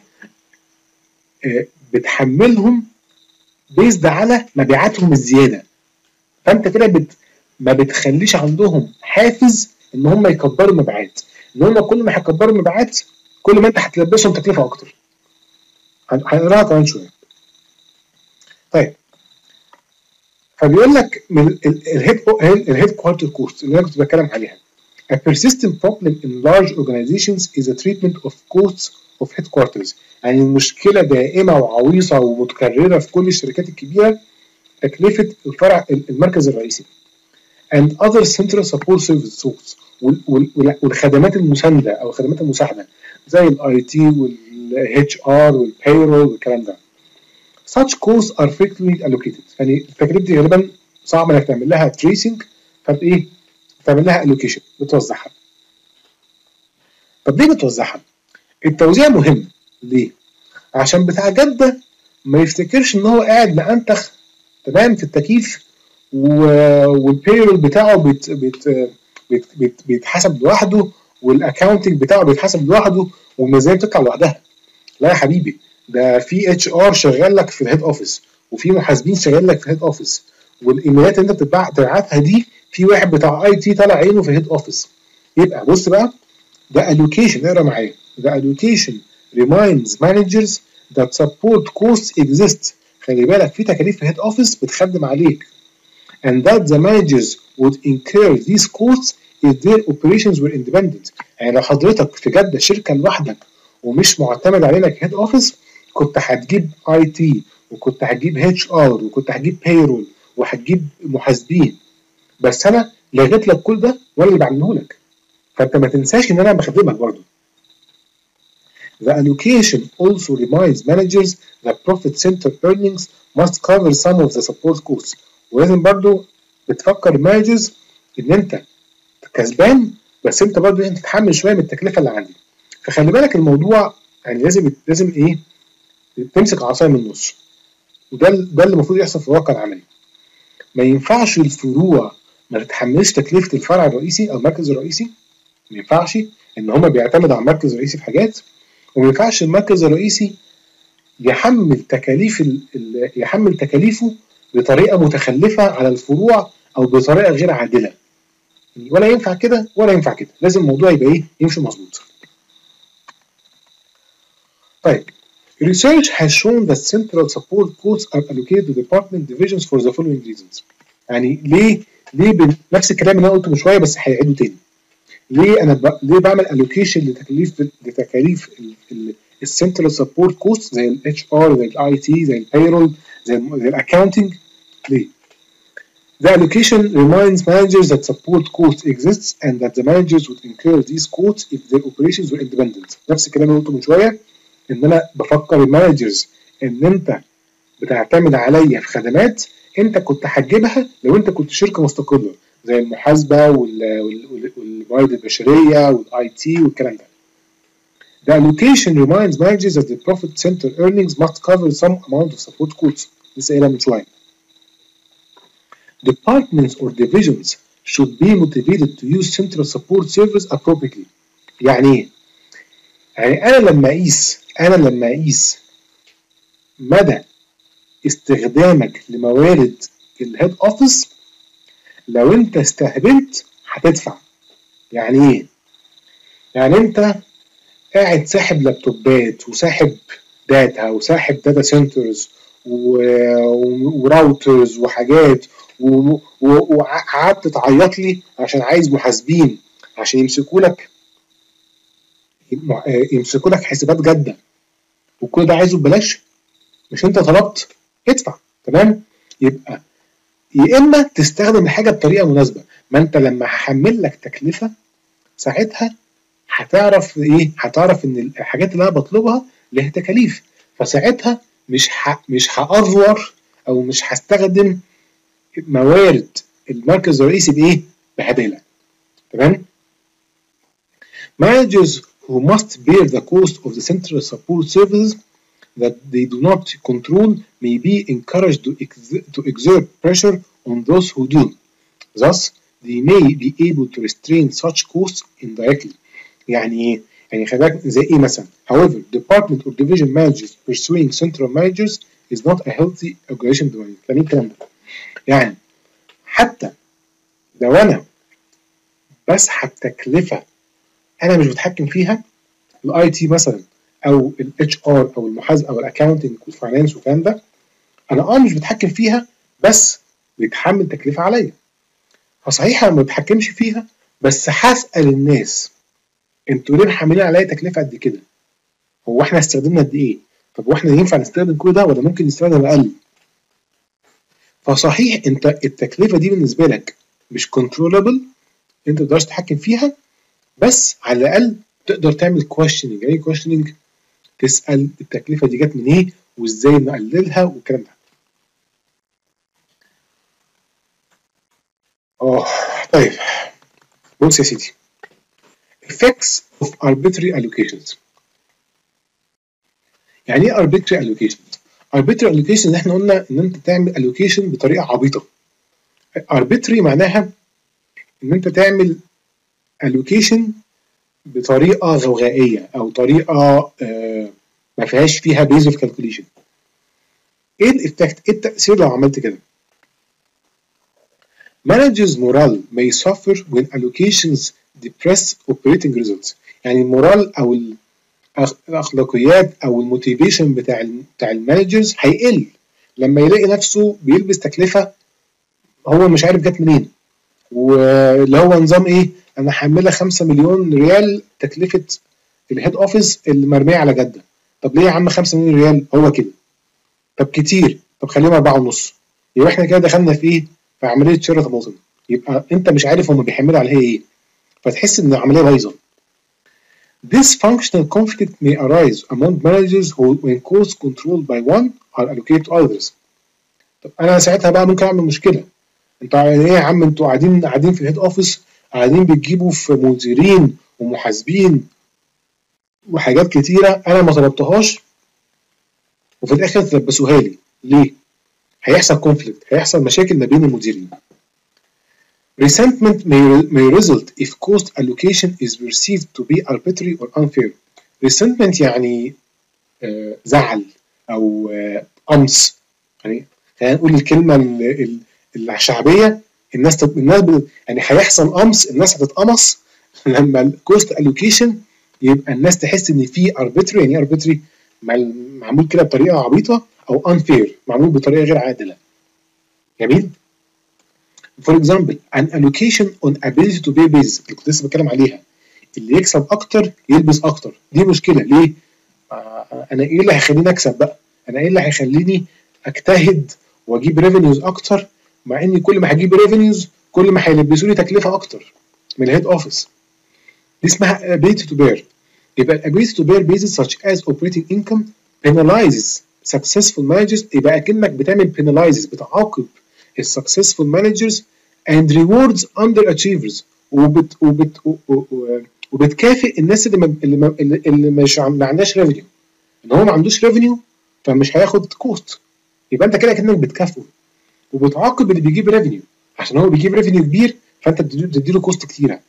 بتحملهم بيزد على مبيعاتهم الزياده، فانت كده بت ما بتخليش عندهم حافز ان هم يكبروا المبيعات، ان هم كل ما هيكبروا المبيعات كل ما انت هتلبسهم تكلفه اكتر. هنقراها كمان شويه. طيب فبيقول لك من الهيد الهيد كوارتر كوست اللي انا كنت بتكلم عليها. A persistent problem in large organizations is a treatment of costs of headquarters. يعني مشكلة دائمة وعويصة ومتكررة في كل الشركات الكبيرة تكلفة الفرع المركز الرئيسي. And other central support services والخدمات المساندة أو الخدمات المساعدة زي الاي تي والاتش ار والبايرول والكلام ده. such costs are frequently allocated. يعني التكاليف دي غالبا صعب انك تعمل لها tracing، فايه تعمل لها allocation، بتوزعها. طب ليه بتوزعها؟ التوزيع مهم ليه؟ عشان بتاع جده ما يفتكرش ان هو قاعد مأنتخ تمام في التكييف والبيرول بتاعه بيت بيت بيت بيت بيتحسب لوحده، والاكونتنج بتاعه بيتحسب لوحده، والميزانيه بتطلع لوحدها. لا يا حبيبي، ده في اتش ار شغال لك في الهيد اوفيس، وفي محاسبين شغال لك في الهيد اوفيس، والايميلات اللي انت بتبعتها دي في واحد بتاع اي تي طالع عينه في الهيد اوفيس. يبقى بص بقى، ده allocation، اقرا معايا. The allocation reminds managers that support costs exist. خلي بالك في تكاليف في الهيد اوفيس بتخدم عليك. And that the managers would incur these costs if their operations were independent. يعني لو حضرتك في جدة شركة لوحدك ومش معتمد علينا كهيد اوفيس، كنت هتجيب اي تي، وكنت هتجيب اتش ار، وكنت هتجيب payroll، وهتجيب محاسبين. بس انا لغيت لك كل ده وانا اللي بعمله لك، فانت ما تنساش ان انا بخدمك برضه. The allocation also reminds managers that profit center earnings must cover some of the support costs. ولازم برضه بتفكر المانجرز ان انت كسبان، بس انت برضه انت تتحمل شويه من التكلفه اللي عندي. فخلي بالك الموضوع يعني لازم لازم ايه، تمسك عصايه من النص. وده ده اللي المفروض يحصل في الواقع العملي. ما ينفعش الفروع ما تتحملش تكلفه الفرع الرئيسي او المركز الرئيسي. ما ينفعش ان هم بيعتمدوا على المركز الرئيسي في حاجات، وما ينفعش المركز الرئيسي يحمل تكاليف يحمل تكاليفه بطريقه متخلفه على الفروع او بطريقه غير عادله. ولا ينفع كده ولا ينفع كده، لازم الموضوع يبقى ايه، يمشي مظبوط. طيب، research has shown that central support costs are allocated to department divisions for the following reasons. يعني ليه ليه نفس الكلام اللي انا قلته من شويه بس هيعيده تاني. ليه انا ب... ليه بعمل allocation لتكاليف لتكاليف السنترال سبورت كوست زي الاتش ار، زي الاي تي، زي البيرول، زي الاكاونتنج؟ ليه؟ The allocation reminds managers that support costs exists and that the managers would incur these costs if their operations were independent. نفس الكلام اللي قلته من شويه، ان انا بفكر المانجرز ان انت بتعتمد عليا في خدمات انت كنت هتجيبها لو انت كنت شركه مستقله، زي المحاسبه والموارد البشريه والاي تي والكلام ده. The allocation reminds managers that the profit center earnings must cover some amount of support costs. لسه قايلها من شويه. Departments or divisions should be motivated to use central support service appropriately. يعني ايه؟ يعني انا لما اقيس انا لما اقيس مدى استخدامك لموارد الهيد اوفيس، لو انت استهبلت هتدفع. يعني ايه؟ يعني انت قاعد ساحب لابتوبات وساحب داتا وساحب داتا سنترز وراوترز وحاجات، وقعدت تعيط لي عشان عايز محاسبين عشان يمسكوا لك يمسكوا لك حسابات جده، وكل ده عايزه ببلاش. مش انت طلبت؟ ادفع. تمام؟ يبقى يا اما تستخدم الحاجه بطريقه مناسبه. ما انت لما هحمل لك تكلفه ساعتها هتعرف ايه؟ هتعرف ان الحاجات اللي انا بطلبها لها تكاليف، فساعتها مش ح... مش هافور او مش هستخدم موارد المركز الرئيسي بايه؟ بهداله. تمام؟ Managers who must bear the cost of the central support services that they do not control may be encouraged to, ex to exert pressure on those who do. Thus, they may be able to restrain such costs indirectly. يعني ايه؟ يعني خلي بالك زي ايه مثلا؟ However, department or division managers pursuing central managers is not a healthy organization domain. يعني الكلام ده؟ يعني حتى لو انا بسحب تكلفه انا مش بتحكم فيها، الاي تي مثلا او الاتش ار او المحاسبه او الاكاونتنج والفاينانس والكلام ده، انا اه مش بتحكم فيها بس بيتحمل تكلفه عليا. فصحيح انا ما بتحكمش فيها، بس هسال الناس انتوا ليه محملين عليا تكلفه قد كده؟ هو احنا استخدمنا قد ايه؟ طب واحنا ينفع نستخدم كل ده ولا ممكن نستخدم اقل؟ فصحيح انت التكلفه دي بالنسبه لك مش كنترولبل، انت ما تقدرش تتحكم فيها، بس على الاقل تقدر تعمل كويشننج. يعني كويشننج؟ تسال التكلفه دي جت من ايه وازاي نقللها والكلام ده. اه طيب بص يا سيدي، effects of arbitrary allocations. يعني ايه arbitrary allocations؟ arbitrary allocations اللي احنا قلنا ان انت تعمل allocation بطريقه عبيطه. arbitrary معناها ان انت تعمل allocation بطريقه غوغائيه او طريقه آه ما فيهاش فيها base of calculation. ايه الايفكت؟ ايه التاثير لو عملت كده؟ managers morale may suffer when allocations depress operating results. يعني المورال او الاخلاقيات او الموتيفيشن بتاع ال بتاع المانجرز هيقل لما يلاقي نفسه بيلبس تكلفه هو مش عارف جت منين، واللي هو نظام ايه؟ انا حامله خمسة مليون ريال تكلفه الهيد اوفيس اللي مرميه على جده. طب ليه يا عم خمسة مليون ريال؟ هو كده. طب كتير، طب خليهم أربعة ونص. يبقى احنا كده دخلنا في ايه؟ في عمليه شراء طماطم. يبقى انت مش عارف هم بيحملوا عليها ايه، فتحس ان العمليه بايظه. This functional conflict may arise among managers who, when costs controlled by one, are allocated to others. طب انا ساعتها بقى ممكن اعمل مشكله. انتوا ايه يا عم؟ انتوا قاعدين قاعدين في الهيد اوفيس، قاعدين بتجيبوا في مديرين ومحاسبين وحاجات كتيره انا ما طلبتهاش، وفي الاخر تلبسوها لي. ليه؟ هيحصل كونفليكت، هيحصل مشاكل ما بين المديرين. Resentment may, may result if cost allocation is perceived to be arbitrary or unfair. Resentment يعني آه زعل او آه قمص. يعني خلينا نقول الكلمه الشعبيه، الناس تب... الناس ب... يعني هيحصل قمص، الناس هتتقمص لما الكوست الوكيشن يبقى الناس تحس ان في arbitrary. يعني ايه arbitrary؟ معمول كده بطريقه عبيطه، او unfair معمول بطريقه غير عادله. جميل؟ For example, an allocation on ability to pay basis اللي كنت لسه بتكلم عليها، اللي يكسب اكتر يلبس اكتر. دي مشكله. ليه؟ آه انا ايه اللي هيخليني اكسب بقى؟ انا ايه اللي هيخليني اجتهد واجيب ريفينيوز اكتر، مع اني كل ما هجيب ريفينيوز كل ما هيلبسوني تكلفه اكتر من الهيد اوفيس. دي اسمها ability to bear. يبقى ability to bear basis such as operating income penalizes successful managers. يبقى اكنك بتعمل penalizes، بتعاقب السكسسفul managers and rewards underachievers، وبت وبت وبتكافئ الناس اللي ما اللي, ما اللي مش ما عندهاش ريفينيو. ان هو ما عندوش ريفينيو فمش هياخد كوست، يبقى انت كده كانك بتكافئه. وبتعاقب اللي بيجيب ريفينيو عشان هو بيجيب ريفينيو كبير، فانت بتديله كوست كتيره.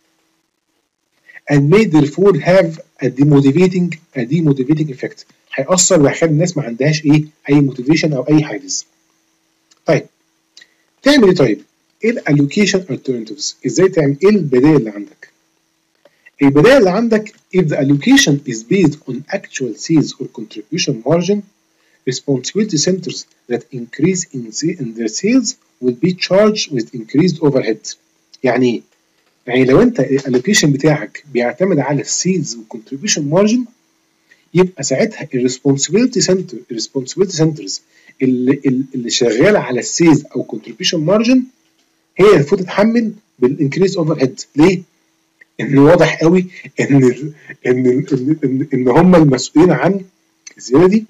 and may therefore have a demotivating a demotivating effect. هيأثر وهيخلي الناس ما عندهاش ايه؟ اي موتيفيشن او اي حافز. طيب تعمل ايه؟ طيب ايه الالوكيشن alternatives؟ ازاي تعمل؟ ايه البدائل اللي عندك؟ البدائل اللي عندك if the allocation is based on actual sales or contribution margin, responsibility centers that increase in, in their sales will be charged with increased overhead. يعني ايه؟ يعني لو انت الالوكيشن بتاعك بيعتمد على السيلز والكونتريبيوشن مارجن، يبقى ساعتها الريسبونسبيلتي سنتر الريسبونسبيلتي سنترز اللي اللي شغاله على السيلز او كونتريبيوشن مارجن هي المفروض تتحمل بالانكريز اوفر هيد. ليه؟ ان واضح قوي ان ان ان, إن هم المسؤولين عن الزياده دي.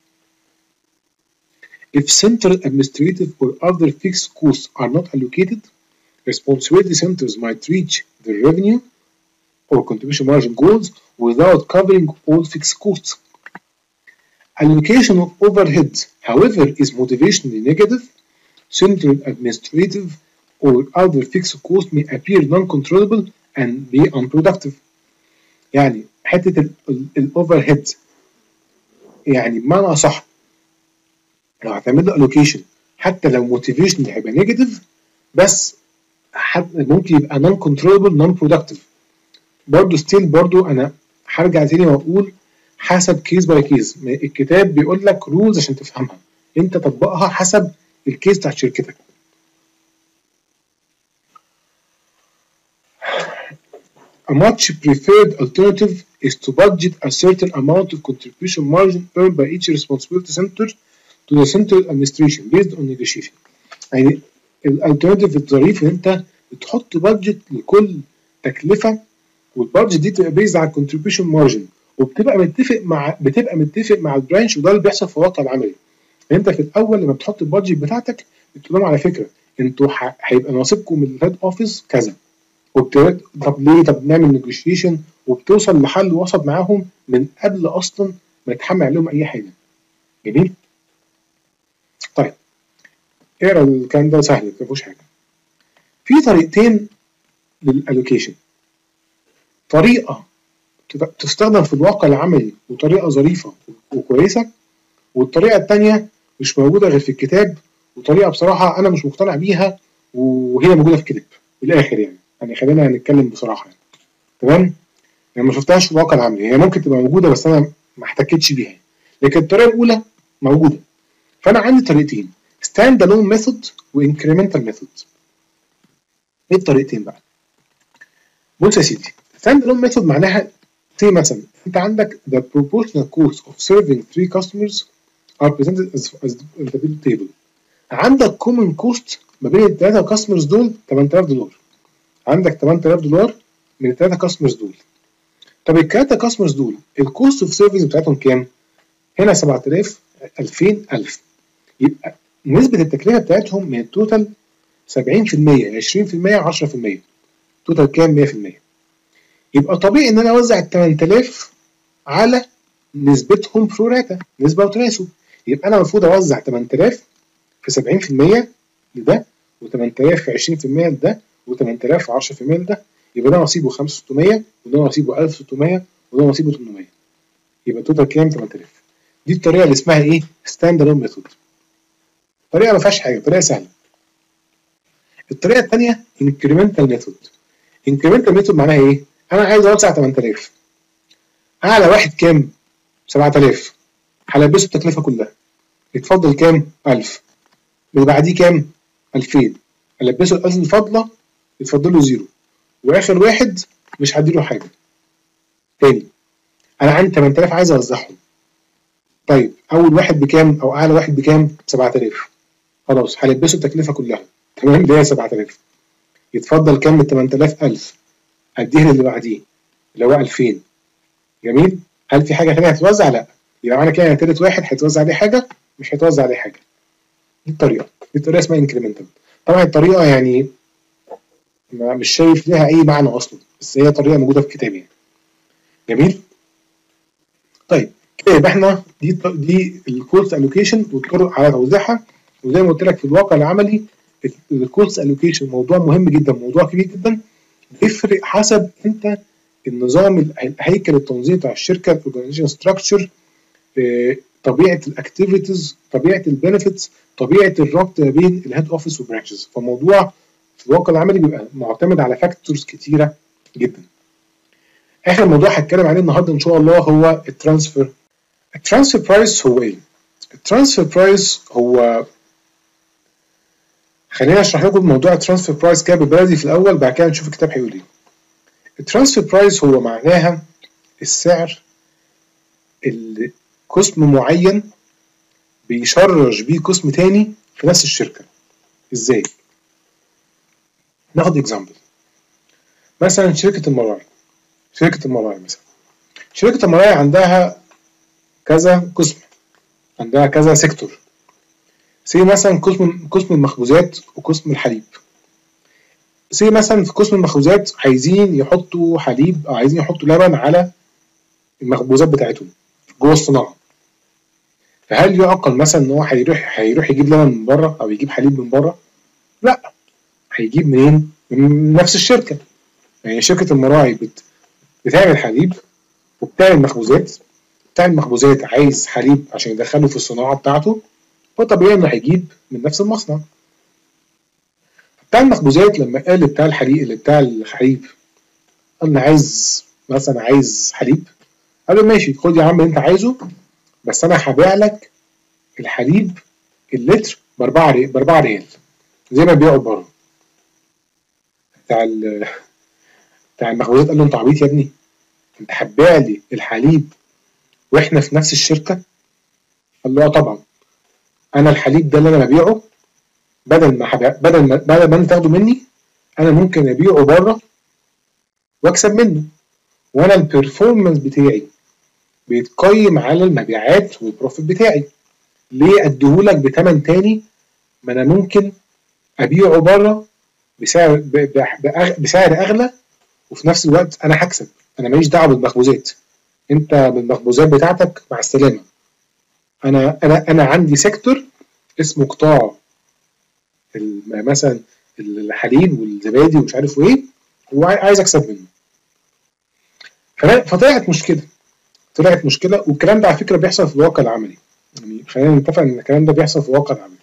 If central administrative or other fixed costs are not allocated, responsibility centers might reach their revenue or contribution margin goals without covering all fixed costs. Allocation of overhead, however, is motivationally negative. Central administrative or other fixed costs may appear non-controllable and be unproductive. يعني حتة الأوفرهيد يعني بمعنى أصح لو هتعمل له allocation حتى لو motivationally هيبقى negative، بس ممكن يبقى non controllable non productive. برضه ستيل برضه انا هرجع تاني واقول حسب كيس باي كيس. الكتاب بيقول لك رولز عشان تفهمها، انت تطبقها حسب الكيس بتاعت شركتك. A much preferred alternative is to budget a certain amount of contribution margin earned by each responsibility center to the central administration based on negotiation. يعني الالترناتيف الظريف ان انت تحط بادجت لكل تكلفه، والبادجت دي تبقى بيز على الكونتريبيوشن مارجن، وبتبقى متفق مع بتبقى متفق مع البرانش، وده اللي بيحصل في الواقع العملي. انت في الاول لما بتحط البادجت بتاعتك بتقول لهم على فكره انتوا هيبقى نصيبكم من الهيد اوفيس كذا، وبتبقى طب ليه، طب نعمل نيجوشيشن، وبتوصل لحل وسط معاهم من قبل اصلا ما يتحمل عليهم اي حاجه. جميل. طيب اقرا الكلام ده سهل ما فيهوش حاجه. في طريقتين للالوكيشن، طريقه تستخدم في الواقع العملي وطريقه ظريفه وكويسه، والطريقه الثانيه مش موجوده غير في الكتاب، وطريقه بصراحه انا مش مقتنع بيها وهي موجوده في كتاب من الاخر يعني. يعني خلينا نتكلم بصراحه يعني. تمام؟ يعني ما شفتهاش في الواقع العملي، هي ممكن تبقى موجوده بس انا ما احتكتش بيها، لكن الطريقه الاولى موجوده. فانا عندي طريقتين، ستاند الون ميثود وانكريمنتال ميثود. ايه الطريقتين بقى؟ بص يا سيدي، ستاند الون ميثود معناها زي مثلا انت عندك the proportional cost of serving three customers are presented as, as in the bill table. عندك common cost ما بين الثلاثه كاستمرز دول ثمانية آلاف دولار، عندك ثمانية آلاف دولار من الثلاثه كاستمرز دول. طب الثلاثه كاستمرز دول الكوست اوف سيرفيس بتاعتهم كام؟ هنا سبعة آلاف، ألفين، ألف. يبقى نسبه التكلفه بتاعتهم من التوتال سبعين في المية، عشرين في المية، عشرة في المية. توتال كام؟ مية في المية. يبقى طبيعي ان انا اوزع ال ثمانية آلاف على نسبتهم برو راتا، نسبه وتناسب. يبقى انا المفروض اوزع ثمانية آلاف في سبعين في المية لده، و8000 في عشرين في المية لده، و8000 في عشرة في المية لده. يبقى ده نصيبه خمسة آلاف وستمية، وده نصيبه ألف وستمية، وده نصيبه ثمانمية. يبقى توتال كام؟ ثمانية آلاف. دي الطريقه اللي اسمها ايه؟ ستاند الون ميثود. طريقه ما فيهاش حاجه، طريقه سهله. الطريقه الثانيه انكريمنتال ميثود. انكريمنتال ميثود معناها ايه؟ انا عايز اوزع ثمانية آلاف، اعلى واحد كام؟ سبعة آلاف، هلبسه التكلفه كلها، يتفضل كام؟ ألف. اللي بعديه كام؟ ألفين، البسه الألف الفاضله، يتفضل له زيرو، واخر واحد مش هديله حاجه. تاني، انا عندي ثمانية آلاف عايز اوزعهم. طيب اول واحد بكام او اعلى واحد بكام؟ سبعة آلاف. خلاص هلبسه التكلفه كلها، تمام، اللي هي سبعة آلاف. يتفضل كام من ثمانية آلاف؟ ألف، اديه للي بعديه اللي هو ألفين. جميل. هل في حاجه ثانيه هتتوزع؟ لا. يبقى معنى كده تالت واحد هيتوزع عليه حاجه، مش هيتوزع عليه حاجه. دي الطريقه، دي الطريقه اسمها انكريمنتال. طبعا الطريقه يعني مش شايف ليها اي معنى اصلا، بس هي طريقه موجوده في الكتاب يعني. جميل. طيب كده يبقى احنا دي دي الكورس الوكيشن والطرق على توزيعها. وزي ما قلت لك في الواقع العملي الكورس الوكيشن موضوع مهم جدا، موضوع كبير جدا، بيفرق حسب انت النظام الهيكل التنظيمي بتاع الشركه، الاورجانيزيشن ستراكشر، طبيعه الاكتيفيتيز، طبيعه البنفيتس، طبيعه الربط ما بين الهيد اوفيس والبرانشز. فالموضوع في الواقع العملي بيبقى معتمد على فاكتورز كتيره جدا. اخر موضوع هتكلم عليه النهارده ان شاء الله هو الترانسفير. الترانسفير برايس هو ايه؟ الترانسفير برايس هو، خلينا اشرح لكم موضوع الترانسفير برايس كده بالبلدي في الاول، بعد كده نشوف الكتاب هيقول ايه. الترانسفير برايس هو معناها السعر اللي قسم معين بيشرج بيه قسم تاني في نفس الشركه. ازاي؟ ناخد اكزامبل. مثلا شركه المراعي، شركه المراعي مثلا شركه المراعي عندها كذا قسم، عندها كذا سيكتور. سي مثلا قسم قسم المخبوزات وقسم الحليب. سي مثلا في قسم المخبوزات عايزين يحطوا حليب او عايزين يحطوا لبن على المخبوزات بتاعتهم جوه الصناعه. فهل يعقل مثلا ان هو هيروح هيروح يجيب لبن من بره او يجيب حليب من بره؟ لا. هيجيب منين؟ من نفس الشركه. يعني شركه المراعي بت... بتعمل حليب وبتعمل مخبوزات. بتاع المخبوزات عايز حليب عشان يدخله في الصناعه بتاعته، فطبيعي انه هيجيب من نفس المصنع. بتاع المخبوزات لما قال لبتاع الحليب اللي بتاع الحليب قال انا عايز مثلا عايز حليب، قال له ماشي خد يا عم اللي انت عايزه، بس انا هبيع لك الحليب اللتر باربعة ريال باربعة ريال زي ما بيبيعوا بره. بتاع بتاع المخبوزات قال له انت عبيط يا ابني، انت هتبيع لي الحليب واحنا في نفس الشركه؟ قال له اه طبعا، انا الحليب ده اللي انا ببيعه بدل ما حبيع بدل ما بدل ما انت تاخده مني، انا ممكن ابيعه بره واكسب منه، وانا البرفورمانس بتاعي بيتقيم على المبيعات والبروفيت بتاعي. ليه اديهولك بثمن تاني؟ ما انا ممكن ابيعه بره بسعر بسعر اغلى وفي نفس الوقت انا هكسب. انا ماليش دعوه بالمخبوزات، انت بالمخبوزات بتاعتك مع السلامه. انا انا انا عندي سيكتور اسمه قطاع مثلا الحليب والزبادي ومش عارف ايه، وعايز اكسب منه. فطلعت مشكله طلعت مشكله والكلام ده على فكره بيحصل في الواقع العملي. يعني خلينا نتفق ان الكلام ده بيحصل في الواقع العملي.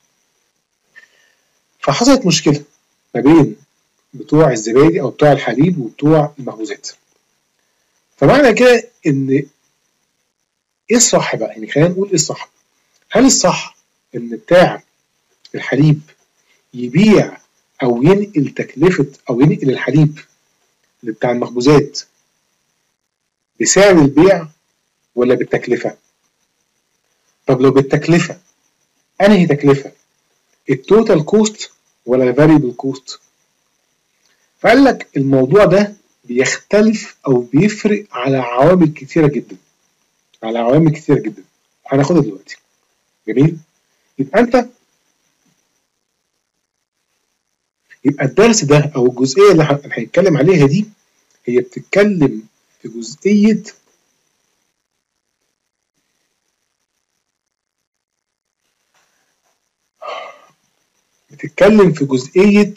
فحصلت مشكله ما بين بتوع الزبادي او بتوع الحليب وبتوع المخبوزات. فمعنى كده ان ايه الصح بقى؟ يعني خلينا نقول ايه الصح. هل الصح ان بتاع الحليب يبيع او ينقل تكلفه او ينقل الحليب بتاع المخبوزات بسعر البيع ولا بالتكلفه؟ طب لو بالتكلفه، انهي تكلفه؟ التوتال كوست ولا الفاريبل كوست؟ فقال لك الموضوع ده بيختلف او بيفرق على عوامل كتيره جدا على عوامل كتيره جدا هناخدها دلوقتي. جميل. يبقى انت يبقى الدرس ده او الجزئيه اللي هنتكلم عليها دي هي بتتكلم في جزئيه بتتكلم في جزئيه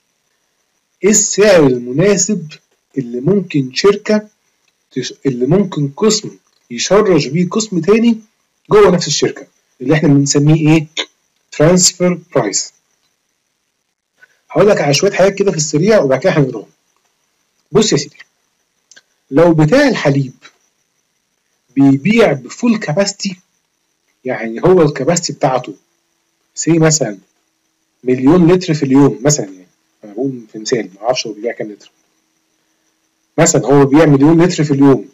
ايه السعر المناسب اللي ممكن شركه اللي ممكن قسم يشرج بيه قسم تاني جوه نفس الشركه، اللي احنا بنسميه ايه؟ ترانسفير برايس. هقول لك على شويه حاجات كده في السريع وبعد كده هنقراهم. بص يا سيدي، لو بتاع الحليب بيبيع بفول كاباستي، يعني هو الكاباستي بتاعته سي مثلا مليون لتر في اليوم مثلا، يعني انا بقول في مثال ما اعرفش هو بيبيع كام لتر، مثلا هو بيبيع مليون لتر في اليوم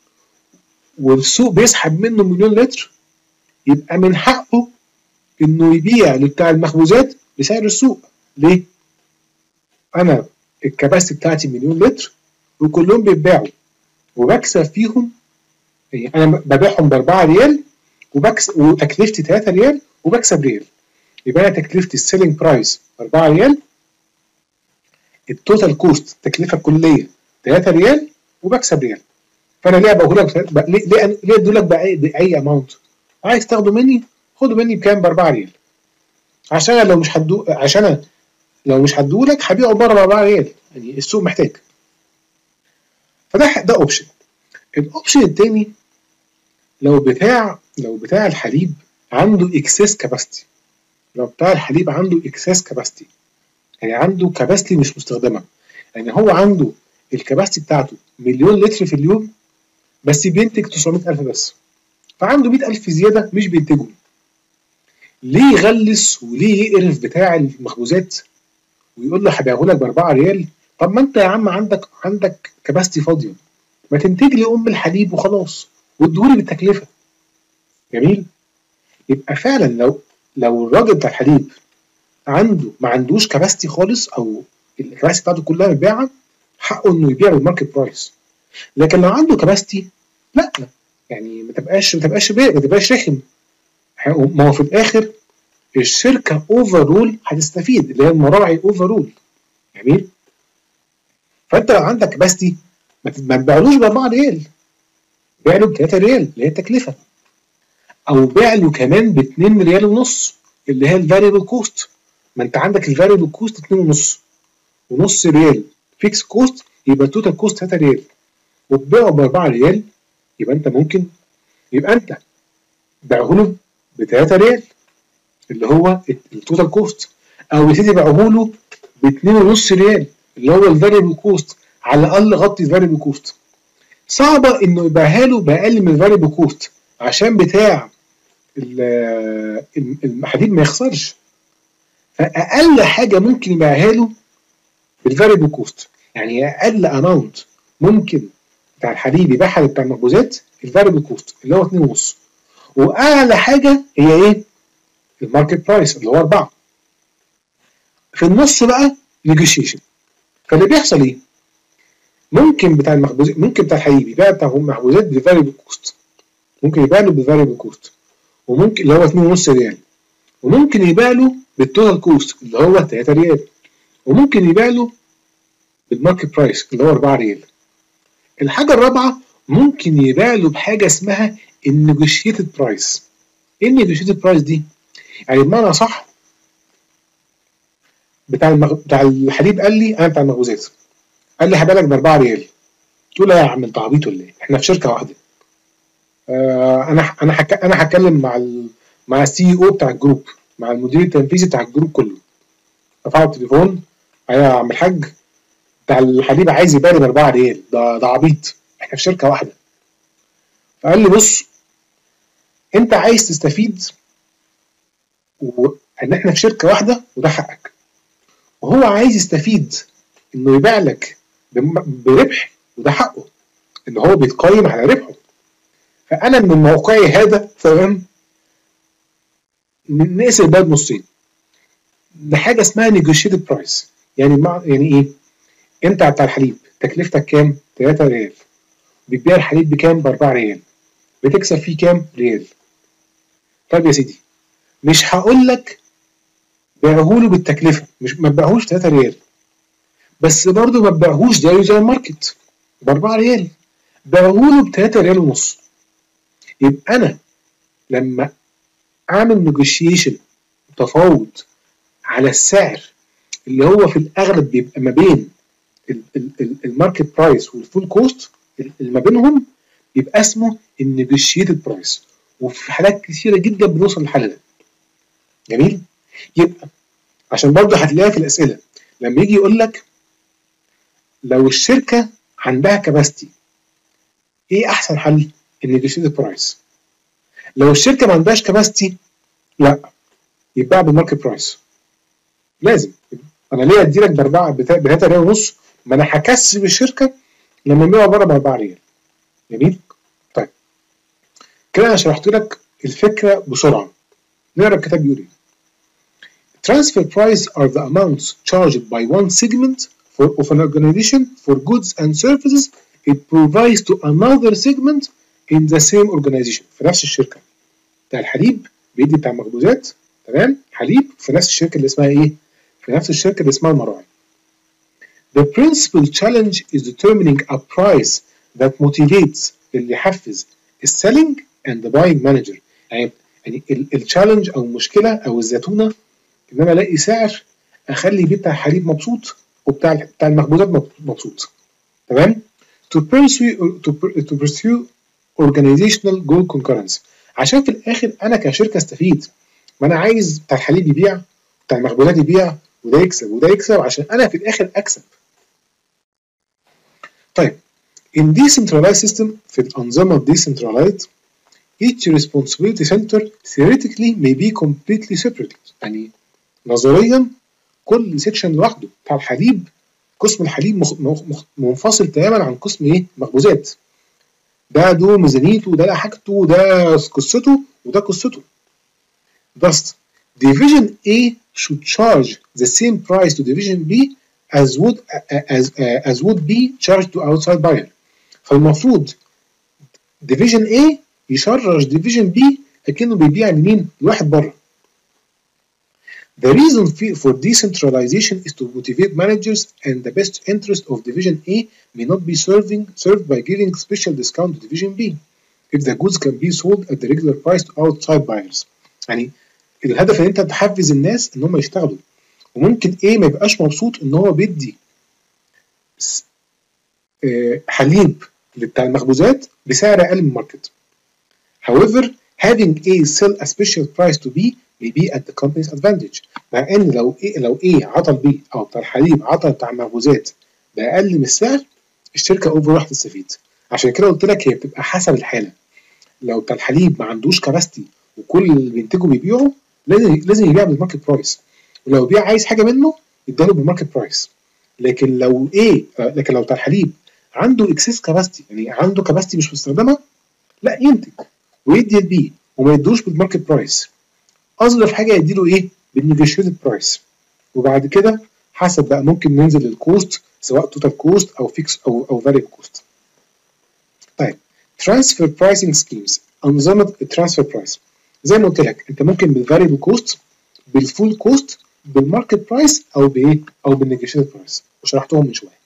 والسوق بيسحب منه مليون لتر، يبقى من حقه انه يبيع لبتاع المخبوزات بسعر السوق. ليه؟ انا الكباستي بتاعتي مليون لتر وكلهم بيتباعوا وبكسب فيهم، يعني انا ببيعهم ب أربعة ريال وبكسب وتكلفتي ثلاثة ريال وبكسب ريال، يبقى انا تكلفتي السيلينج برايس أربعة ريال، التوتال كوست التكلفه الكليه ثلاثة ريال وبكسب ريال. فانا ليه بقول لك ليه ليه ليه ادوا لك باي باي اماونت؟ عايز تاخده مني خده مني بكام؟ ب أربعة ريال، عشان لو مش هدو عشان لو مش هدولك هبيعه بره ب أربعة ريال، يعني السوق محتاج. فده ده اوبشن. الاوبشن الثاني، لو بتاع لو بتاع الحليب عنده اكسس كاباستي، لو بتاع الحليب عنده اكسس كاباستي يعني عنده كاباستي مش مستخدمه، يعني هو عنده الكاباستي بتاعته مليون لتر في اليوم بس بينتج تسعمائة ألف بس، فعنده مئة ألف زياده مش بينتجهم. ليه يغلس وليه يقرف بتاع المخبوزات ويقول له هبيعه لك ب أربعة ريال؟ طب ما انت يا عم عندك عندك كباستي فاضيه، ما تنتج لي ام الحليب وخلاص واديهولي بالتكلفه. جميل. يبقى فعلا لو لو الراجل بتاع الحليب عنده ما عندوش كباستي خالص او الكباستي بتاعته كلها متباعه، حقه انه يبيع بالماركت برايس. لكن لو عنده كباستي لا، يعني ما تبقاش ما تبقاش بيع ما تبقاش رخم. ما هو في الاخر الشركه اوفرول هتستفيد، اللي هي المراعي اوفرول. جميل. فانت لو عندك كباستي ما تبيعلوش ب أربعة ريال، بيع له ب ثلاثة ريال اللي هي التكلفه، او بيع له كمان ب اتنين ريال ونص اللي هي الفاريبل كوست. ما انت عندك الفاريبل كوست اتنين ونص ونص ريال فيكس كوست، يبقى التوتال كوست ثلاثة ريال وتبيعه ب أربعة ريال، يبقى انت ممكن يبقى انت بيعه له ب ثلاثة ريال اللي هو التوتال كوست، او يا سيدي بيعه له ب اتنين ونص ريال اللي هو الفاريبل كوست، على الاقل غطي الفاريبل كوست. صعبه انه يبيعها له باقل من الفاريبل كوست عشان بتاع الحديد ما يخسرش، فاقل حاجه ممكن يبيعها له بالفاريبل كوست، يعني اقل اماونت ممكن بتاع الحديد يبيعها بتاع المخبوزات الفاريبل كوست اللي هو اتنين ونص، واعلى حاجه هي ايه؟ الماركت برايس اللي هو أربعة. في النص بقى نيجوشيشن. فاللي بيحصل ايه؟ ممكن بتاع المخبوزات ممكن بتاع الحليب يبيع بتاع المخبوزات بفاريبل كوست، ممكن يبيع له بفاريبل كوست، وممكن اللي هو اتنين ونص ريال، وممكن يبيع له بالتوتال كوست اللي هو تلاتة ريال، وممكن يبيع له بالماركت برايس اللي هو أربعة ريال. الحاجه الرابعه ممكن يبيع له بحاجه اسمها النيجوشيتد برايس. ايه النيجوشيتد برايس دي؟ يعني بمعنى صح بتاع المغ... بتاع الحليب قال لي انا بتاع المخبوزات قال لي هبيع لك ب أربعة ريال، قلت له يا عم انت عبيط ولا ايه؟ احنا في شركه واحده. آه انا انا حك... انا هتكلم مع ال... مع السي او بتاع الجروب، مع المدير التنفيذي بتاع الجروب كله. رفعت التليفون، ايوه يا عم الحاج بتاع الحليب عايز يبيع لي ب أربعة ريال، ده ده عبيط، احنا في شركه واحده. فقال لي بص انت عايز تستفيد وان احنا في شركه واحده وده حقك، وهو عايز يستفيد انه يبيع لك بربح وده حقه ان هو بيتقيم على ربحه. فانا من موقعي هذا تمام نقسم البلد نصين لحاجه اسمها نيجوشيتد برايس. يعني مع يعني ايه؟ انت بتاع الحليب تكلفتك كام؟ تلاتة ريال، بتبيع الحليب بكام؟ ب أربعة ريال، بتكسب فيه كام؟ ريال. طيب يا سيدي مش هقول لك بيعهوله بالتكلفه، مش ما تبيعهوش تلاتة ريال، بس برضه ما تبيعهوش زيه زي الماركت ب أربعة ريال، بيعهوله ب تلاتة ريال ونص. يبقى انا لما اعمل نيجوشيشن تفاوض على السعر اللي هو في الاغلب بيبقى ما بين الماركت برايس والفول كوست اللي ما بينهم، يبقى اسمه النيجوشيتد برايس، وفي حالات كثيره جدا بنوصل للحل ده. جميل؟ يبقى عشان برضه هتلاقيها في الاسئله لما يجي يقول لك لو الشركه عندها كباستي ايه احسن حل؟ النيجوشيتد برايس. لو الشركه ما عندهاش كباستي لا يتباع بالماركت برايس. لازم انا ليه ادي لك باربعه ب تلاتة ريال ونص؟ ما انا هكسب الشركه لما ابيعه بره ب أربعة ريال. جميل؟ طيب كده انا شرحت لك الفكره بسرعه. نقرا الكتاب بيقول ايه. Transfer price are the amounts charged by one segment for, of an organization for goods and services it provides to another segment in the same organization. في نفس الشركه بتاع الحليب بيدي بتاع المخبوزات تمام حليب في نفس الشركه اللي اسمها ايه؟ في نفس الشركه اللي اسمها المراعي. The principal challenge is determining a price that motivates اللي يحفز السيلينج and the buying manager. يعني يعني التشالنج او المشكله او الزتونه ان انا الاقي سعر اخلي بيه بتاع الحليب مبسوط وبتاع بتاع المخبوزات مبسوط. تمام؟ To pursue to, to pursue organizational goal concurrence. عشان في الاخر انا كشركه استفيد. ما انا عايز بتاع الحليب يبيع بتاع المخبوزات يبيع وده يكسب وده يكسب عشان انا في الاخر اكسب. طيب in decentralized system في الانظمه decentralized each responsibility center theoretically may be completely separate. يعني نظريا كل سيكشن لوحده. بتاع الحليب قسم الحليب منفصل تماما عن قسم ايه؟ مخبوزات. ده له ميزانيته وده له حاجته وده قصته وده قصته. Thus division A should charge the same price to division B as would as as would be charged to outside buyer. فالمفروض division A يشرج division B لكنه بيبيع لمين؟ لواحد بره. The reason for decentralization is to motivate managers and the best interest of division A may not be serving served by giving special discount to division B if the goods can be sold at the regular price to outside buyers. يعني الهدف ان انت تحفز الناس ان هم يشتغلوا، وممكن ايه ما يبقاش مبسوط ان هو بيدي حليب بتاع المخبوزات بسعر اقل من الماركت. However, having A sell a special price to B may be at the company's advantage. مع ان لو ايه لو ايه عطى البي او بتاع الحليب عطى بتاع المخبوزات باقل من السعر الشركه اوفر راح تستفيد. عشان كده قلت لك هي بتبقى حسب الحاله. لو بتاع الحليب ما عندوش كباستي وكل اللي بينتجه بيبيعه لازم لازم يبيع بالماركت برايس، ولو بيع عايز حاجه منه يديله بالماركت برايس. لكن لو ايه لكن لو بتاع الحليب عنده اكسس كباستي يعني عنده كباستي مش مستخدمه لا ينتج ويدي البي وما يدوش بالماركت برايس. اظرف حاجه يديله ايه؟ بالنيجوشيتد برايس. وبعد كده حسب بقى ممكن ننزل للكوست سواء توتال كوست او فيكس او او فاريبل كوست. طيب ترانسفير برايسنج سكيمز، انظمه الترانسفير برايس زي ما قلت لك انت ممكن بالفاريبل كوست، بالفول كوست، بالماركت برايس، او بايه؟ او بالنيجوشيتد برايس، وشرحتهم من شويه.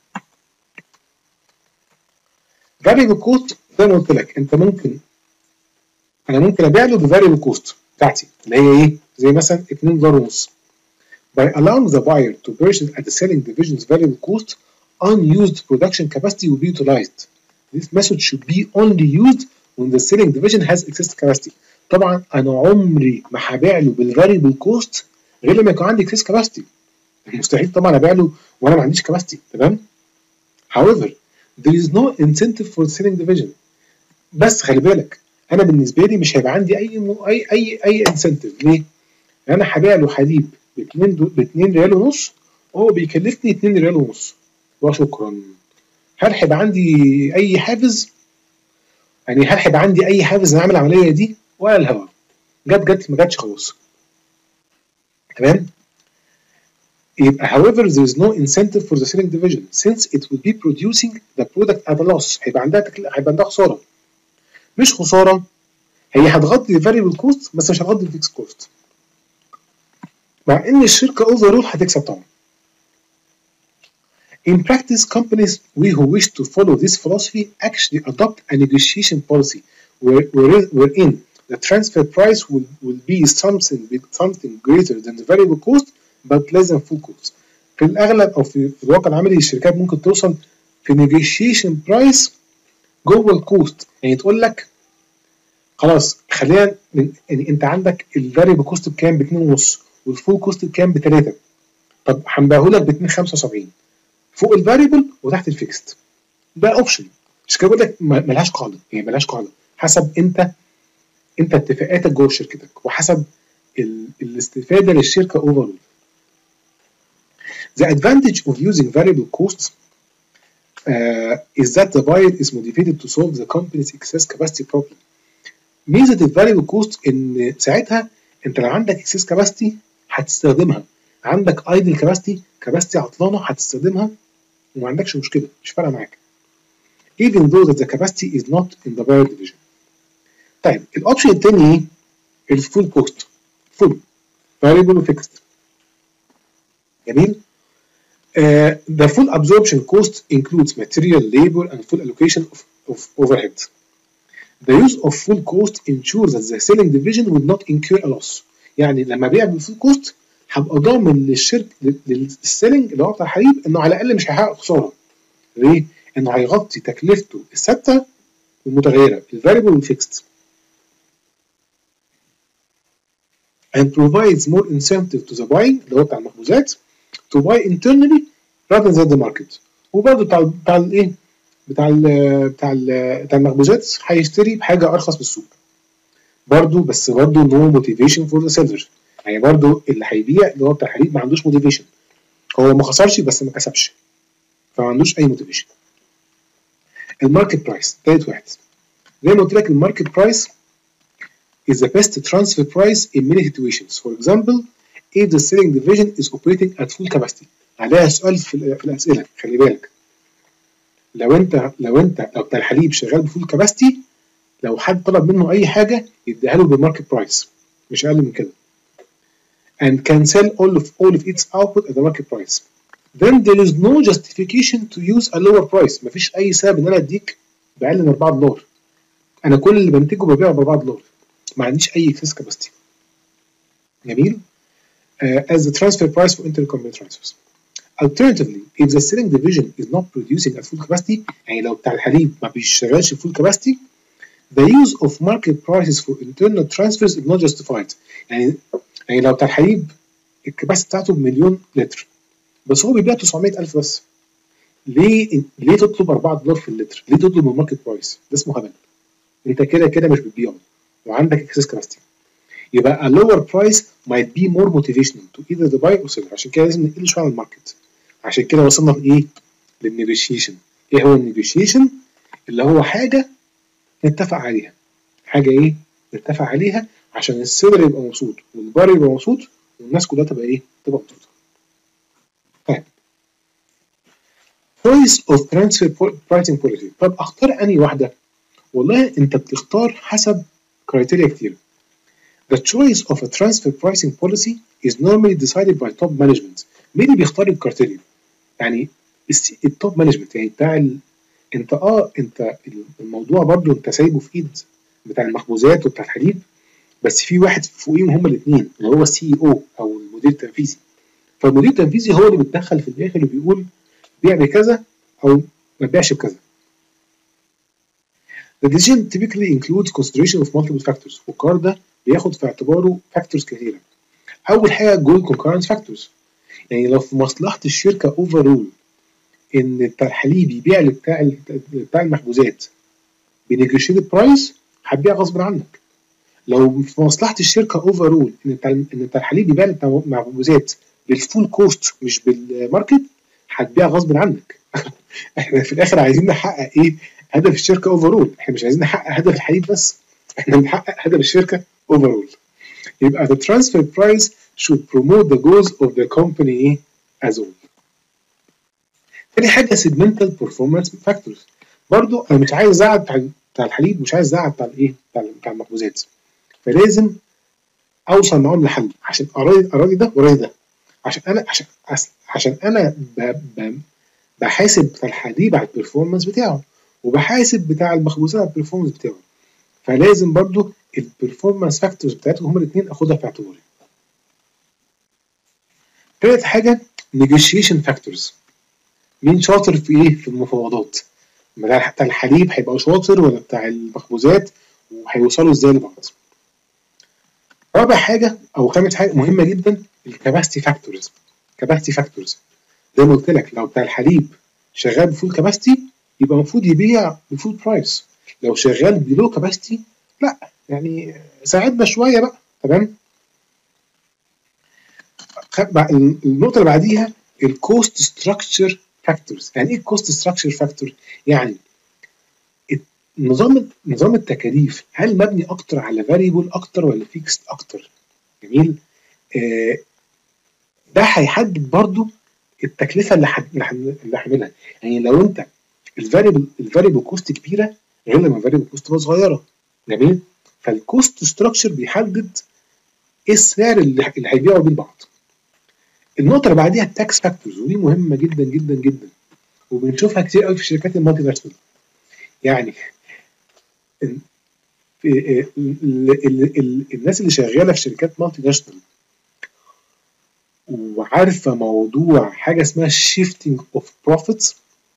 فاريبل كوست زي ما قلت لك انت ممكن انا ممكن ابيع له بالفاريبل كوست بتاعتي اللي هي ايه؟ زي مثلا اتنين دولار ونص. By allowing the buyer to purchase at the selling division's variable cost, unused production capacity will be utilized. This method should be only used when the selling division has excess capacity. طبعا انا عمري ما هبيع له بالفاريبل كوست غير لما يكون عندي excess capacity. مستحيل طبعا ابيع له وانا ما عنديش capacity. تمام؟ However, there is no incentive for the selling division. بس خلي بالك انا بالنسبه لي مش هيبقى عندي اي م... اي اي اي انسنتيف. ليه؟ انا هبيع له حليب ب اتنين ريال ونص وهو بيكلفني اتنين ريال ونص وشكرا. هل هيبقى عندي اي حافز؟ يعني هل هيبقى عندي اي حافز ان اعمل العمليه دي؟ ولا الهوا. جت جت ما جاتش خلاص. تمام؟ يبقى however there is no incentive for the selling division since it will be producing the product at a loss. هيبقى عندها تكل... هيبقى عندها خساره. مش خساره، هي هتغطي الفاريبل كوست بس مش هتغطي الفيكس كوست. مع ان الشركه اوفرول هتكسب طبعا. In practice, companies we who wish to follow this philosophy actually adopt a negotiation policy where, where, wherein the transfer price will, will be something something greater than the variable cost but less than full cost. في الاغلب او في, في الواقع العملي الشركات ممكن توصل في negotiation price جوه الكوست. يعني تقول لك خلاص خلينا يعني انت عندك الفاريبل كوست بكام؟ ب اتنين ونص، والفول كوست بكام؟ ب تلاتة. طب هنبيعه لك ب اتنين خمسة وسبعين فوق الفاريبل وتحت الفيكست. ده اوبشن. مش كده بقول لك ملهاش قاعده، يعني ملهاش قاعده، حسب انت انت اتفاقاتك جوه شركتك وحسب ال... الاستفاده للشركه اوفرول. The advantage of using variable costs uh, is that the buyer is motivated to solve the company's excess capacity problem. ميزه الفاريبل كوست ان ساعتها انت لو عندك اكسس كاباسيتي هتستخدمها، عندك ايدل كاباسيتي كاباسيتي عطلانه هتستخدمها وما عندكش مشكله، مش فارقه معاك. even though that the capacity is not in the buyer division. طيب الاوبشن الثاني ايه؟ الفول كوست. فول فاريبل وفيكست. جميل. Uh, the full absorption cost includes material, labor, and full allocation of, of overhead. The use of full cost ensures that the selling division will not incur a loss. يعني لما ابيع بالفول كوست هبقى ضامن للشركه للسيلنج اللي هو بتاع الحليب انه على الاقل مش هيحقق خساره. ليه؟ انه هيغطي تكلفته الثابته والمتغيره الفاريبل والفيكست. and provides more incentive to the buying اللي هو بتاع المخبوزات to buy internally rather than the market. وبرده بتاع بتاع الايه؟ بتاع ال بتاع ال بتاع المخبوزات هيشتري بحاجه ارخص بالسوق. برضه بس برضه نو موتيفيشن فور ذا سيلر. يعني برضه اللي هيبيع اللي هو بتاع الحليب ما عندوش موتيفيشن. هو ما خسرش بس ما كسبش. فما عندوش اي موتيفيشن. الماركت برايس تالت واحد. زي ما قلت لك الماركت برايس is the best transfer price in many situations. For example, if the selling division is operating at full capacity. عليها سؤال في, في الاسئله خلي بالك. لو انت لو انت لو بتاع الحليب شغال بفول كاباسيتي لو حد طلب منه اي حاجه يديها له بالماركت برايس مش اقل من كده. and can sell all of all of its output at the market price. Then there is no justification to use a lower price. مفيش اي سبب ان انا اديك باقل من اربعة دولار. انا كل اللي بنتجه ببيعه ب اربعة دولار. ما عنديش اي اكسس كاباسيتي. جميل. uh, as the transfer price for intercompany transfers. Alternatively, if the selling division is not producing at full capacity, يعني لو بتاع الحليب ما بيشتغلش full capacity, the use of market prices for internal transfers is not justified. يعني يعني لو بتاع الحليب الكباسيتي بتاعته بمليون لتر بس هو بيبيع تسعمية ألف بس. ليه ليه تطلب اربعة دولار في اللتر؟ ليه تطلب الماركت برايس؟ ده اسمه هبل. انت كده كده مش بتبيعه وعندك اكسس كاباسيتي. يبقى a lower price might be more motivational to either the buyer or seller. عشان كده لازم نقل شويه على الماركت. عشان كده وصلنا لايه؟ للنيجوشيشن. ايه هو النيجوشيشن؟ اللي هو حاجه نتفق عليها. حاجه ايه؟ نتفق عليها عشان السيلر يبقى مبسوط والباير يبقى مبسوط والناس كلها تبقى ايه؟ تبقى مبسوطه. طيب choice of transfer pricing policy. طب اختار انهي واحده؟ والله انت بتختار حسب كرايتيريا كتير. The choice of a transfer pricing policy is normally decided by top management. مين اللي بيختار الكرايتيريا؟ يعني التوب مانجمنت، يعني بتاع ال... انت اه انت الموضوع برضو انت سايبه في ايد بتاع المخبوزات وبتاع الحليب، بس في واحد فوقيهم هما الاثنين اللي هو السي اي او او المدير التنفيذي. فالمدير التنفيذي هو اللي بيتدخل في الاخر وبيقول بيع بكذا او ما تبيعش بكذا. The decision typically includes consideration of multiple factors، والقرار ده بياخد في اعتباره فاكتورز كثيره. اول حاجه جول concurrence factors، يعني لو في مصلحه الشركه اوفرول ان بتاع الحليب يبيع لبتاع بتاع المخبوزات بنيجوشيتد برايس، هتبيع غصب عنك. لو في مصلحه الشركه اوفرول ان بتاع ان بتاع الحليب يبيع لبتاع المخبوزات بالفول كوست مش بالماركت، هتبيع غصب عنك. احنا في الاخر عايزين نحقق ايه؟ هدف الشركه اوفرول، احنا مش عايزين نحقق هدف الحليب بس، احنا بنحقق هدف الشركه اوفرول. يبقى the transfer price should promote the goals of the company as well. تاني حاجه segmental performance factors، برضو انا مش عايز ازعل بتاع بتاع الحليب، مش عايز ازعل بتاع الايه بتاع بتاع المخبوزات، فلازم اوصل معاهم لحل عشان اراضي اراضي ده وراضي ده، عشان انا عشان عشان انا ب... ب... بحاسب بتاع الحليب على البرفورمانس بتاعه، وبحاسب بتاع المخبوزات على البرفورمانس بتاعه، فلازم برضو البرفورمانس فاكتورز بتاعتهم هما الاثنين اخدها في اعتباري. تالت حاجه negotiation factors، مين شاطر في ايه في المفاوضات؟ بتاع الحليب هيبقى شاطر ولا بتاع المخبوزات، وهيوصلوا ازاي لبعض. رابع حاجه او خامس حاجه مهمه جدا الكاباسيتي فاكتورز. كاباسيتي فاكتورز زي ما قلت لك، لو بتاع الحليب شغال بفول كاباسيتي يبقى المفروض يبيع بفول برايس، لو شغال بلو كاباسيتي لا، يعني ساعدنا شويه بقى. تمام. النقطه اللي بعديها الكوست ستراكشر فاكتورز. يعني ايه الكوست ستراكشر فاكتور؟ يعني نظام نظام التكاليف هل مبني اكتر على فاريبل اكتر ولا فيكست اكتر؟ جميل. آه ده هيحدد برضو التكلفه اللي اللي هعملها. يعني لو انت الفاريبل الفاريبل كوست كبيره غير لما الفاريبل كوست تبقى صغيره. جميل. فالكوست ستراكشر بيحدد ايه السعر اللي, اللي هيبيعوا بيه البعض. النقطه اللي بعديها التاكس فاكتورز، ودي مهمه جدا جدا جدا وبنشوفها كتير قوي في الشركات المالتي ناشونال. يعني ال ال ال ال الناس اللي شغاله في شركات مالتي ناشونال وعارفه موضوع حاجه اسمها shifting of profits،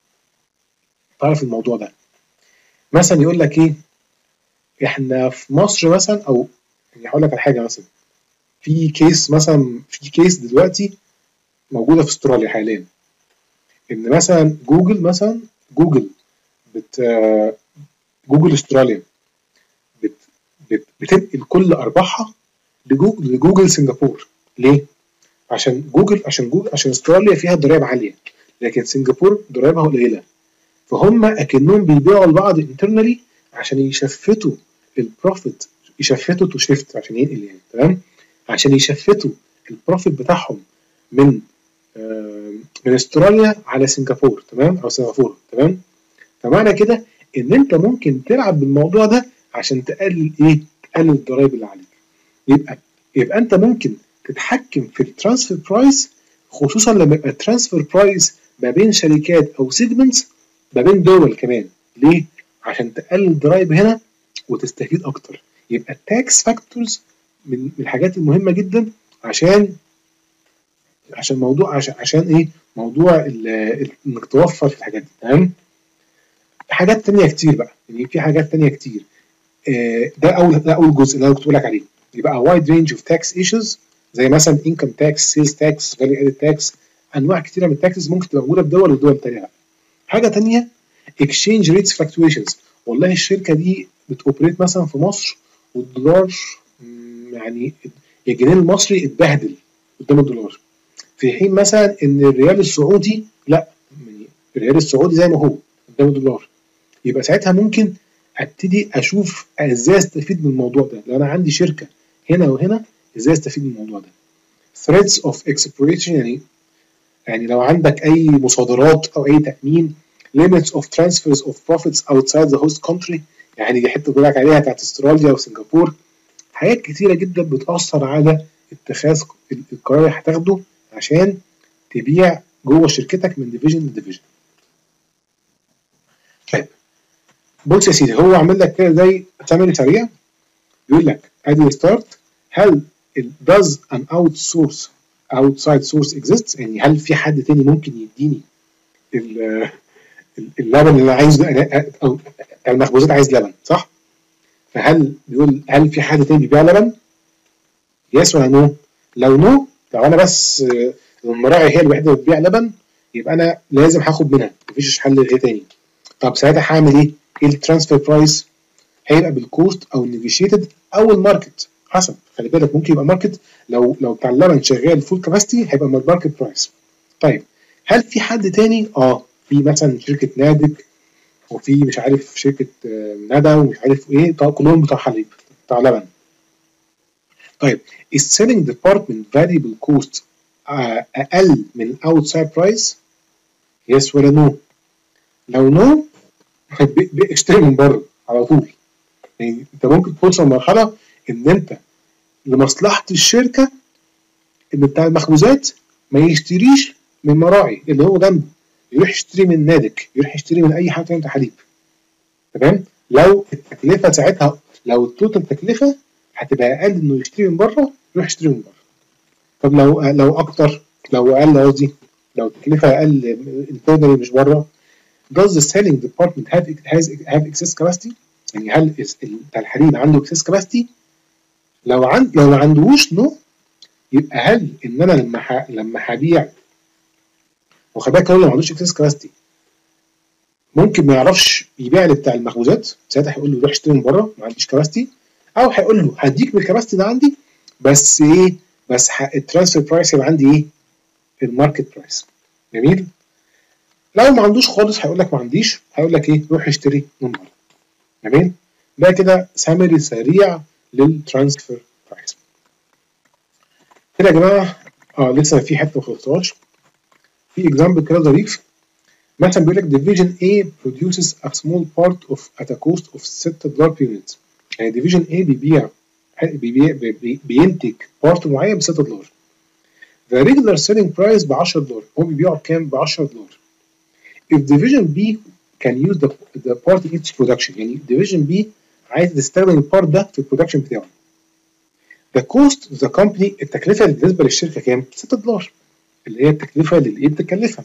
تعرف الموضوع ده. مثلا يقول لك ايه، احنا في مصر مثلا، او يعني هقول لك على حاجه، مثلا في كيس مثلا في كيس دلوقتي موجوده في استراليا حاليا، ان مثلا جوجل مثلا جوجل بت جوجل استراليا بت بت بتنقل كل ارباحها لجوجل لجوجل سنغافور. ليه؟ عشان جوجل عشان جوجل عشان استراليا فيها ضرائب عاليه، لكن سنغافور ضرائبها قليله، فهم اكنهم بيبيعوا لبعض انترنالي عشان يشفتوا البروفيت، يشفتوا تو شيفت عشان ينقل يعني. تمام. عشان يشفتوا البروفيت بتاعهم من آه من استراليا على سنغافور. تمام. او سنغافوره. تمام. فمعنى كده ان انت ممكن تلعب بالموضوع ده عشان تقلل ايه؟ تقلل الضرايب اللي عليك. يبقى يبقى انت ممكن تتحكم في الترانسفير برايس، خصوصا لما يبقى الترانسفير برايس ما بين شركات او سيجمنتس ما بين دول كمان. ليه؟ عشان تقلل الضرايب هنا وتستفيد اكتر. يبقى التاكس فاكتورز من الحاجات المهمه جدا عشان عشان موضوع عشان عشان ايه؟ موضوع انك توفر في الحاجات دي. تمام. حاجات تانية كتير بقى، يعني في حاجات تانية كتير. آه ده اول ده اول جزء اللي انا كنت بقول لك عليه. يبقى wide range of tax issues زي مثلا income tax, sales tax, value added tax، انواع كتيره من التاكسز ممكن تبقى موجوده في دول ودول تانية. حاجه تانية exchange rates fluctuations. والله الشركه دي بتوبريت مثلا في مصر والدولار يعني الجنيه المصري اتبهدل قدام الدولار، في حين مثلا ان الريال السعودي لا، يعني الريال السعودي زي ما هو قدام الدولار. يبقى ساعتها ممكن ابتدي اشوف ازاي استفيد من الموضوع ده. لو انا عندي شركه هنا وهنا ازاي استفيد من الموضوع ده. threats of expropriation، يعني يعني لو عندك اي مصادرات او اي تامين. limits of transfers of profits outside the host country، يعني دي حته بقول لك عليها بتاعت استراليا وسنغافور. حاجات كتيره جدا بتاثر على اتخاذ القرار اللي هتاخده عشان تبيع جوه شركتك من ديفيجن لديفيجن. طيب بص يا سيدي، هو عامل لك كده زي سمري سريع، بيقول لك ادي ستارت. هل does an outsource outside source exists؟ يعني هل في حد تاني ممكن يديني اللبن اللي انا عايزه، او المخبوزات عايز لبن صح؟ فهل بيقول هل في حد تاني بيبيع لبن؟ يس ولا نو؟ لو نو، لو انا بس المراعي هي الوحيده اللي بتبيع لبن، يبقى انا لازم هاخد منها، مفيش حل غير تاني. طب ساعتها هعمل ايه؟ ايه الترانسفير برايس؟ هيبقى بالكوست او النيجوشيتد او الماركت، حسب. خلي بالك ممكن يبقى ماركت، لو لو بتاع اللبن شغال فول كاباسيتي هيبقى ماركت برايس. طيب هل في حد تاني؟ اه في مثلا شركه نادك، وفي مش عارف شركه ندى ومش عارف ايه، كلهم بتوع حليب بتاع لبن. طيب السيلينج ديبارتمنت فاريبل كوست اقل من الاوتسايد برايس؟ يس ولا نو؟ لو نو اشتري من بره على طول. يعني انت ممكن توصل لمرحله ان انت لمصلحه الشركه ان بتاع المخبوزات ما يشتريش من مراعي اللي هو جنبه، يروح يشتري من نادك، يروح يشتري من اي حد تاني بتاع حليب. تمام؟ لو التكلفه ساعتها، لو التوتال تكلفه هتبقى اقل انه يشتري من بره، يروح يشتري من بره. طب لو لو اكتر، لو اقل قصدي، لو التكلفه اقل انترنالي مش بره، does the selling department have has have excess capacity؟ يعني هل بتاع الحليب عنده excess capacity؟ لو عند لو ما عندهوش نو، يبقى هل ان انا لما ح... لما هبيع، وخلي بالك هو اللي ما عندوش excess capacity ممكن ما يعرفش يبيع لبتاع المخبوزات، ساعتها هيقول له روح اشتري من بره ما عنديش كباستي، او هيقول له هديك بالكباستي ده عندي، بس ايه، بس الترانسفير برايس يبقى عندي ايه؟ الماركت برايس. جميل؟ لو ما عندوش خالص هيقول لك ما عنديش، هيقول لك ايه؟ روح اشتري من بره. جميل؟ ده كده سامري سريع للترانسفير برايس. كده يا جماعه اه لسه في حته ما خلصتهاش. في اكزامبل كده ظريف، مثلا بيقول لك division A produces a small part of at a cost of ستة دولار per unit. يعني division A بيبيع بيبيع بي بينتج بارت معين ب ستة دولار. The regular selling price ب عشرة دولار، هو بيبيعه بكام؟ ب عشرة دولار. If division B can use the, the part in its production، يعني division B عايز تستخدم البارت ده في البرودكشن بتاعه. The cost of the company، التكلفة اللي بالنسبة للشركة كام؟ ستة دولار، اللي هي التكلفة اللي ايه بتكلفها.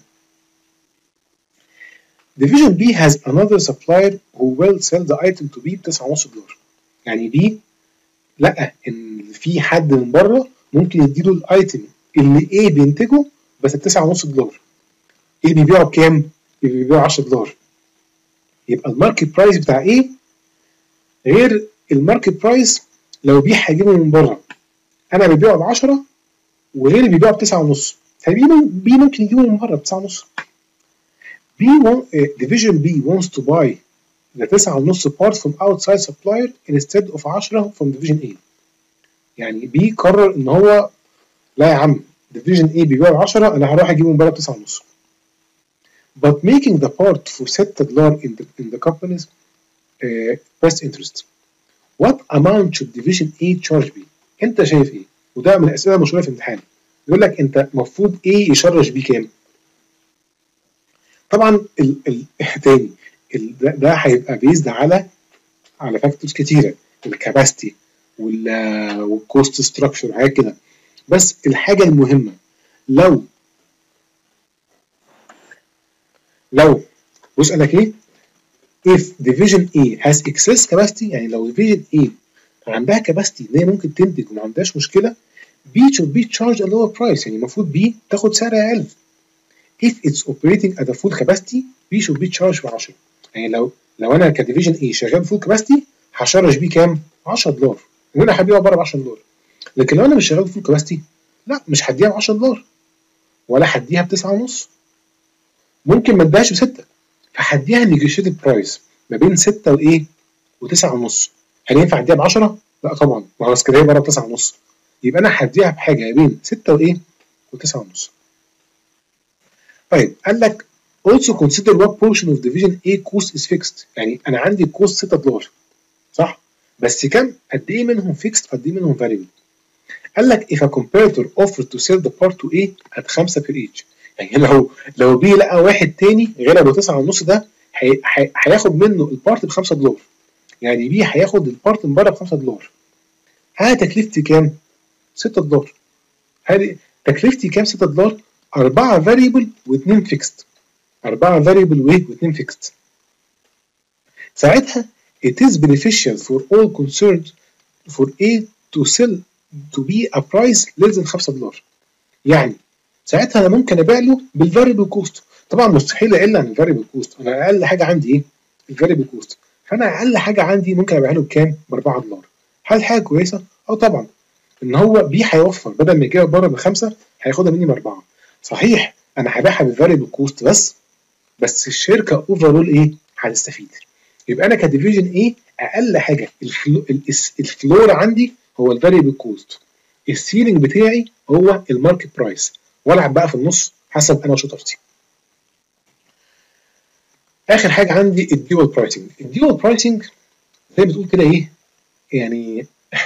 Division B has another supplier who will sell the item to B ب تسعة ونص دولار. يعني B لقى ان في حد من بره ممكن يديله الايتم اللي A بينتجه بس ب تسعة ونص دولار. A بيبيعه بكام؟ بيبيعه عشرة دولار. يبقى الماركت برايس بتاع A غير الماركت برايس لو B هيجيبه من بره. انا ببيعه ب عشرة وغيري بيبيعه ب تسعة ونص، فبي ممكن يجيبه من بره ب تسعة ونص. B want, uh, division B wants to buy the تسعة ونص part from outside supplier instead of عشرة from division A. يعني B قرر ان هو لا يا عم division A بيبيع ب عشرة، انا هروح اجيبه من بره ب تسعة ونص. But making the part for ستة دولار in the, in the company's uh, best interest. What amount should division A charge B؟ انت شايف ايه؟ وده من الاسئله المشهوره في الامتحان. يقول لك انت المفروض A يشرج B كام؟ طبعا ال ال تاني ال ده هيبقى بيزد على على فاكتورز كتيره، الكاباسيتي والكوست ستراكشر وحاجات كده. بس الحاجه المهمه، لو لو بص قال لك ايه؟ if division A has excess capacity، يعني لو division A عندها كاباسيتي ان هي ممكن تنتج وما عندهاش مشكله، B should be charged a lower price، يعني المفروض B تاخد سعر اقل. if it's operating at a full capacity B should be charged ب عشرة. يعني لو لو انا كديفيجن A شغال فول كاباسيتي هشرج بيه كام؟ عشرة دولار، وانا هبيعه بره ب عشرة دولار. لكن لو انا مش شغال فول كاباسيتي لا، مش هديها ب عشرة دولار ولا هديها ب تسعة ونص، ممكن ما اديهاش ب ستة، فهديها نيجوشيتد برايس ما بين ستة وايه؟ وتسعة ونص. هل ينفع اديها ب عشرة؟ لا طبعا، ما هو كده بره ب تسعة ونص، يبقى انا هديها بحاجه ما بين ستة وايه؟ وتسعة ونص. طيب قال لك also consider what portion of division A cost is fixed. يعني انا عندي كوست ستة دولار صح؟ بس كام؟ قد ايه منهم fixed قد ايه منهم variable؟ قال لك if a comparator offered to sell the part to A at خمسة per each. يعني لو لو بي لقى واحد تاني غلبه تسعة ونص ده هياخد منه البارت ب خمسة دولار. يعني بي هياخد البارت من بره ب خمسة دولار. ها تكلفتي كام؟ ستة دولار. هذه تكلفتي كام ستة دولار؟ أربعة variable واثنين fixed. أربعة variable واثنين fixed. ساعتها it is beneficial for all concerned for A to sell to be a price less than خمسة دولار. يعني ساعتها انا ممكن ابيع له بالفاريبل كوست. طبعا مستحيل اقل عن الفاريبل كوست، انا اقل حاجه عندي ايه؟ الفاريبل كوست. فانا اقل حاجه عندي ممكن ابيعها له بكام؟ ب أربعة دولار. هل حاجه كويسه؟ اه طبعا. ان هو بيه هيوفر، بدل ما يجيبها بره بخمسه هياخدها مني باربعه. صحيح انا هبيعها بالفاريبل كوست بس بس الشركه اوفرول ايه؟ هتستفيد. يبقى انا كديفيجن ايه اقل حاجه الفلو الفلور عندي هو الفاريبل كوست، السيلينج بتاعي هو الماركت برايس، والعب بقى في النص حسب انا وشطارتي. اخر حاجه عندي الديوال برايسنج. الديوال برايسنج زي بتقول كده ايه؟ يعني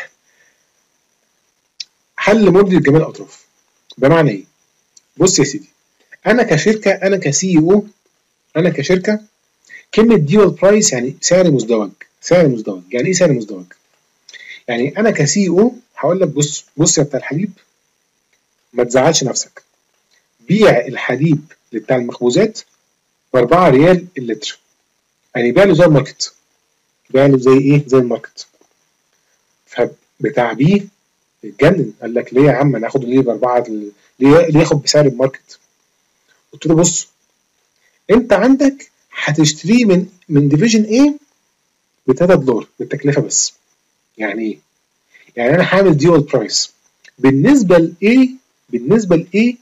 حل مرضي لجميع الاطراف. بمعنى ايه؟ بص يا سيدي، انا كشركه، انا كسي او، انا كشركه، كلمه ديوال برايس يعني سعر مزدوج. سعر مزدوج يعني ايه سعر مزدوج؟ يعني انا كسي او هقول لك بص بص يا بتاع الحليب، ما تزعلش نفسك، بيع الحليب بتاع المخبوزات ب أربعة ريال اللتر. يعني بيع له زي الماركت، بيع له زي ايه؟ زي الماركت. فبتاع بيه اتجنن، قال لك ليه يا عم انا اخده ليه باربعه؟ ليه ليه ياخد بسعر الماركت؟ قلت له بص، انت عندك هتشتريه من من ديفيجن ايه ب تلاتة دولار بالتكلفه بس. يعني ايه؟ يعني انا هعمل ديول برايس بالنسبه لايه؟ بالنسبه لايه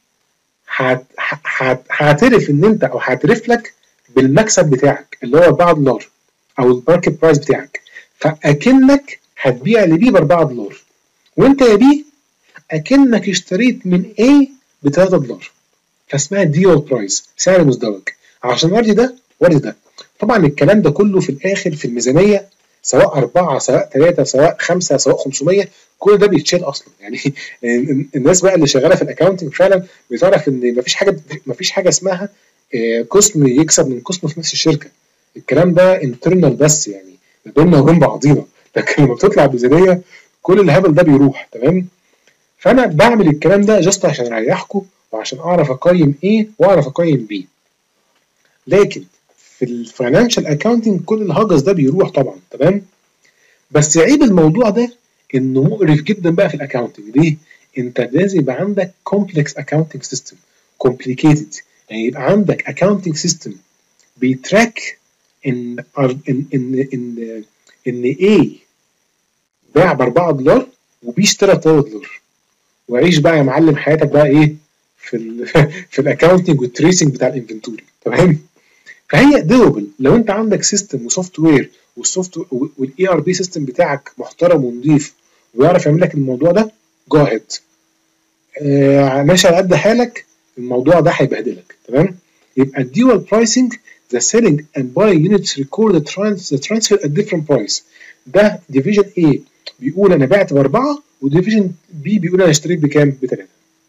هعترف ان انت، او هعترف لك بالمكسب بتاعك اللي هو أربعة دولار او الماركت برايس بتاعك، فاكنك هتبيع لبي ب أربعة دولار، وانت يا بي اكنك اشتريت من A ب تلاتة دولار. فاسمها ديول برايس، سعر مزدوج، عشان ارضي ده وارضي ده. طبعا الكلام ده كله في الاخر في الميزانيه، سواء أربعة سواء ثلاثة سواء خمسة سواء خمسمية، كل ده بيتشال اصلا. يعني الناس بقى اللي شغاله في الاكونتنج فعلا بتعرف ان مفيش حاجه مفيش حاجه اسمها قسم يكسب من قسم في نفس الشركه. الكلام ده انترنال بس، يعني بيننا وبين بعضينا، لكن لما بتطلع ميزانيه كل الهبل ده بيروح. تمام؟ فانا بعمل الكلام ده جاست عشان اريحكم وعشان اعرف اقيم ايه واعرف اقيم بيه. لكن في الفاينانشال اكاونتنج كل الهجس ده بيروح طبعا. تمام؟ بس عيب الموضوع ده انه مقرف جدا بقى في الاكاونتنج. ليه؟ انت لازم يبقى عندك كومبلكس اكاونتنج سيستم، كومبليكيتد. يعني يبقى عندك اكاونتنج سيستم بيتراك ان ان ان ان ان ايه باع ب أربعة دولار وبي اشترى ب تلاتة دولار، وعيش بقى يا معلم حياتك بقى ايه في ال في الاكاونتنج والتريسنج بتاع الانفنتوري. تمام؟ فهي دوبل لو انت عندك سيستم وسوفت وير، والسوفت والاي ار بي سيستم بتاعك محترم ونضيف ويعرف يعمل لك الموضوع ده، جو اهيد. آه ماشي على قد حالك، الموضوع ده هيبهدلك. تمام؟ يبقى الديوال برايسنج the selling and buying units record the, trans the transfer at different price. ده ديفيجن A بيقول انا بعت باربعه، وديفيجن B بيقول انا اشتريت بكام؟ بثلاثه.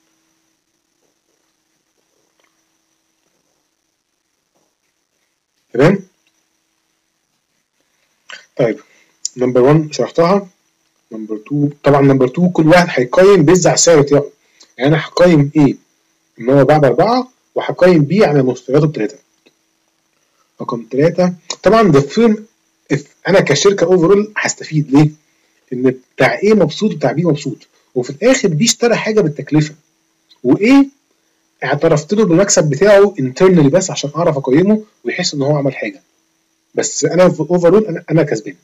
تمام؟ طيب نمبر واحد شرحتها. نمبر اتنين طبعا، نمبر اتنين كل واحد هيقيم بيز على السعر بتاعه. يعني انا هقيم ايه ان هو باع باربعه، وهقيم بي على مشترياته بثلاثه. رقم ثلاثه طبعا ده فيلم، انا كشركه اوفرول هستفيد ليه؟ ان بتاع ايه مبسوط وبتاع بي مبسوط، وفي الاخر بي اشترى حاجه بالتكلفه، وايه اعترفت له بالمكسب بتاعه انترنالي بس عشان اعرف اقيمه ويحس ان هو عمل حاجه، بس انا في اوفرول انا انا كسبان.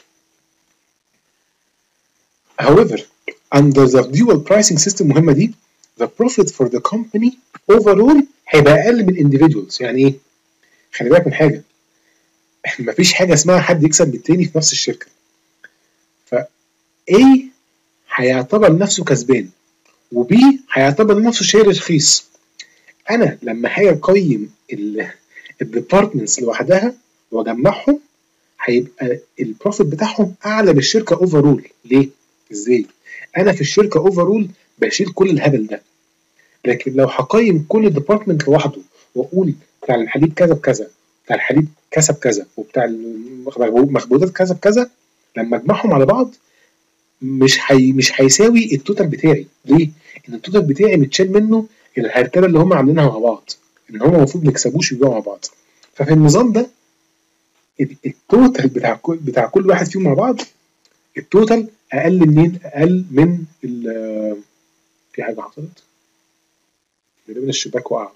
However, under the dual pricing system مهمة دي، the profit for the company overall هيبقى أقل من individuals. يعني إيه؟ خلي بالك من حاجة، مفيش حاجة اسمها حد يكسب بالتاني في نفس الشركة. ف A هيعتبر نفسه كسبان، و B هيعتبر نفسه شيء رخيص. انا لما هاجي اقيم الديبارتمنتس لوحدها واجمعهم هيبقى البروفيت بتاعهم اعلى من الشركه اوفرول. ليه؟ ازاي؟ انا في الشركه اوفرول بشيل كل الهبل ده، لكن لو هقيم كل ديبارتمنت لوحده واقول بتاع الحليب كذا بكذا، بتاع الحليب كسب كذا، وبتاع المخبوزات كذا بكذا، لما اجمعهم على بعض مش حي... مش هيساوي التوتال بتاعي. ليه؟ ان التوتال بتاعي متشال منه الهرتله اللي هم عاملينها مع بعض، ان هم المفروض ما يكسبوش يبيعوا مع بعض. ففي النظام ده التوتال بتاع كل بتاع كل واحد فيهم مع بعض، التوتال اقل منين؟ اقل من ال في حاجه حصلت من الشباك وقع.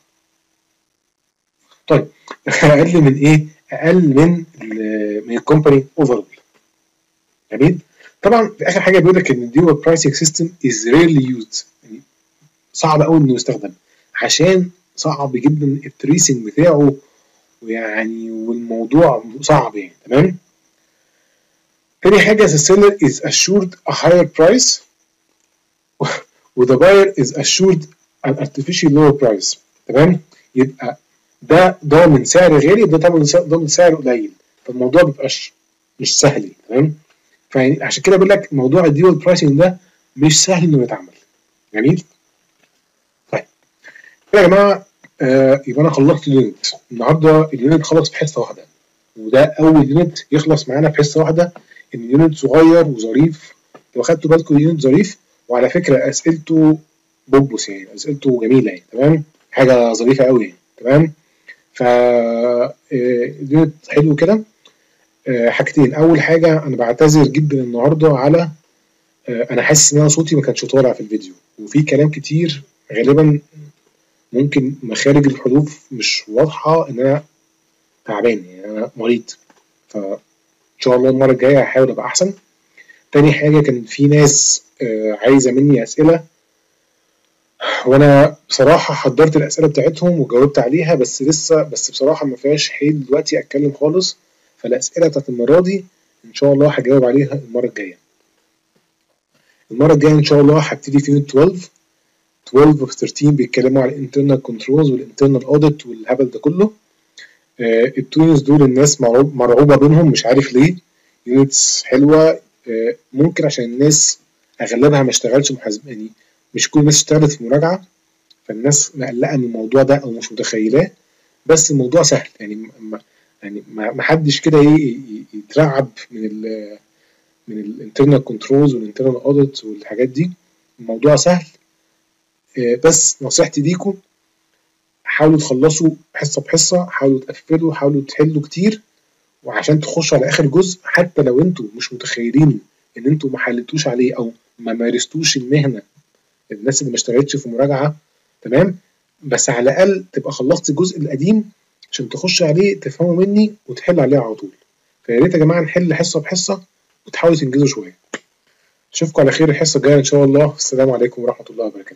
طيب اقل من ايه؟ اقل من ال من الكومباني اوفرول. جميل. طبعا في اخر حاجه بيقول لك ان الديول برايسنج سيستم از ريرلي يوزد، يعني صعب قوي انه يستخدم عشان صعب جدا التريسنج بتاعه، ويعني والموضوع صعب يعني. تمام. تاني حاجه the seller is assured a higher price و the buyer is assured an artificial lower price. تمام. يبقى ده ضامن سعر غالي وده ضامن ضامن سعر قليل، فالموضوع مبيبقاش مش سهل. تمام. فعشان كده بقول لك موضوع الديول برايسنج ده مش سهل انه يتعمل. جميل. طيب كده يا جماعه آه يبقى انا خلصت اليونت النهارده. اليونت خلص في حصه واحده، وده اول يونت يخلص معانا في حصه واحده. ان اليونت صغير وظريف، لو خدتوا بالكم اليونت ظريف، وعلى فكره اسئلته بوبوس يعني، اسئلته جميله يعني. تمام. حاجه ظريفه قوي يعني. تمام. ف اليونت حلو كده. آه حاجتين، اول حاجه انا بعتذر جدا النهارده على آه انا حاسس ان انا صوتي ما كانش طالع في الفيديو، وفي كلام كتير غالبا ممكن مخارج الحروف مش واضحه، ان انا تعبان يعني، انا مريض. فان شاء الله المره الجايه هحاول ابقى احسن. تاني حاجه كان في ناس آه عايزه مني اسئله، وانا بصراحه حضرت الاسئله بتاعتهم وجاوبت عليها، بس لسه بس بصراحه ما فيهاش حيل دلوقتي اتكلم خالص. فالاسئله بتاعت المره دي ان شاء الله هجاوب عليها المره الجايه. المره الجايه ان شاء الله هبتدي في يونت اتناشر اتناشر و تلتاشر بيتكلموا على الانترنال كنترولز والانترنال اوديت والهبل ده كله. آه التونز دول الناس مرعوب مرعوبه بينهم مش عارف ليه. يونتس حلوه، آه ممكن عشان الناس اغلبها ما اشتغلش محاسب، يعني مش كل الناس اشتغلت في مراجعه، فالناس مقلقه من الموضوع ده او مش متخيلاه. بس الموضوع سهل يعني، ما يعني ما حدش كده يترعب من ال من الانترنال كنترولز والانترنال اوديت والحاجات دي. الموضوع سهل. بس نصيحتي ليكم حاولوا تخلصوا حصه بحصه، حاولوا تقفلوا، حاولوا تحلوا كتير، وعشان تخشوا على اخر جزء حتى لو انتوا مش متخيلين ان انتوا ما حلتوش عليه او ما مارستوش المهنه، الناس اللي ما اشتغلتش في مراجعه. تمام. بس على الاقل تبقى خلصت الجزء القديم عشان تخش عليه تفهموا مني وتحل عليه على طول. فيا ريت يا جماعه نحل حصه بحصه وتحاولوا تنجزوا شويه. اشوفكم على خير الحصه الجايه ان شاء الله. السلام عليكم ورحمه الله وبركاته.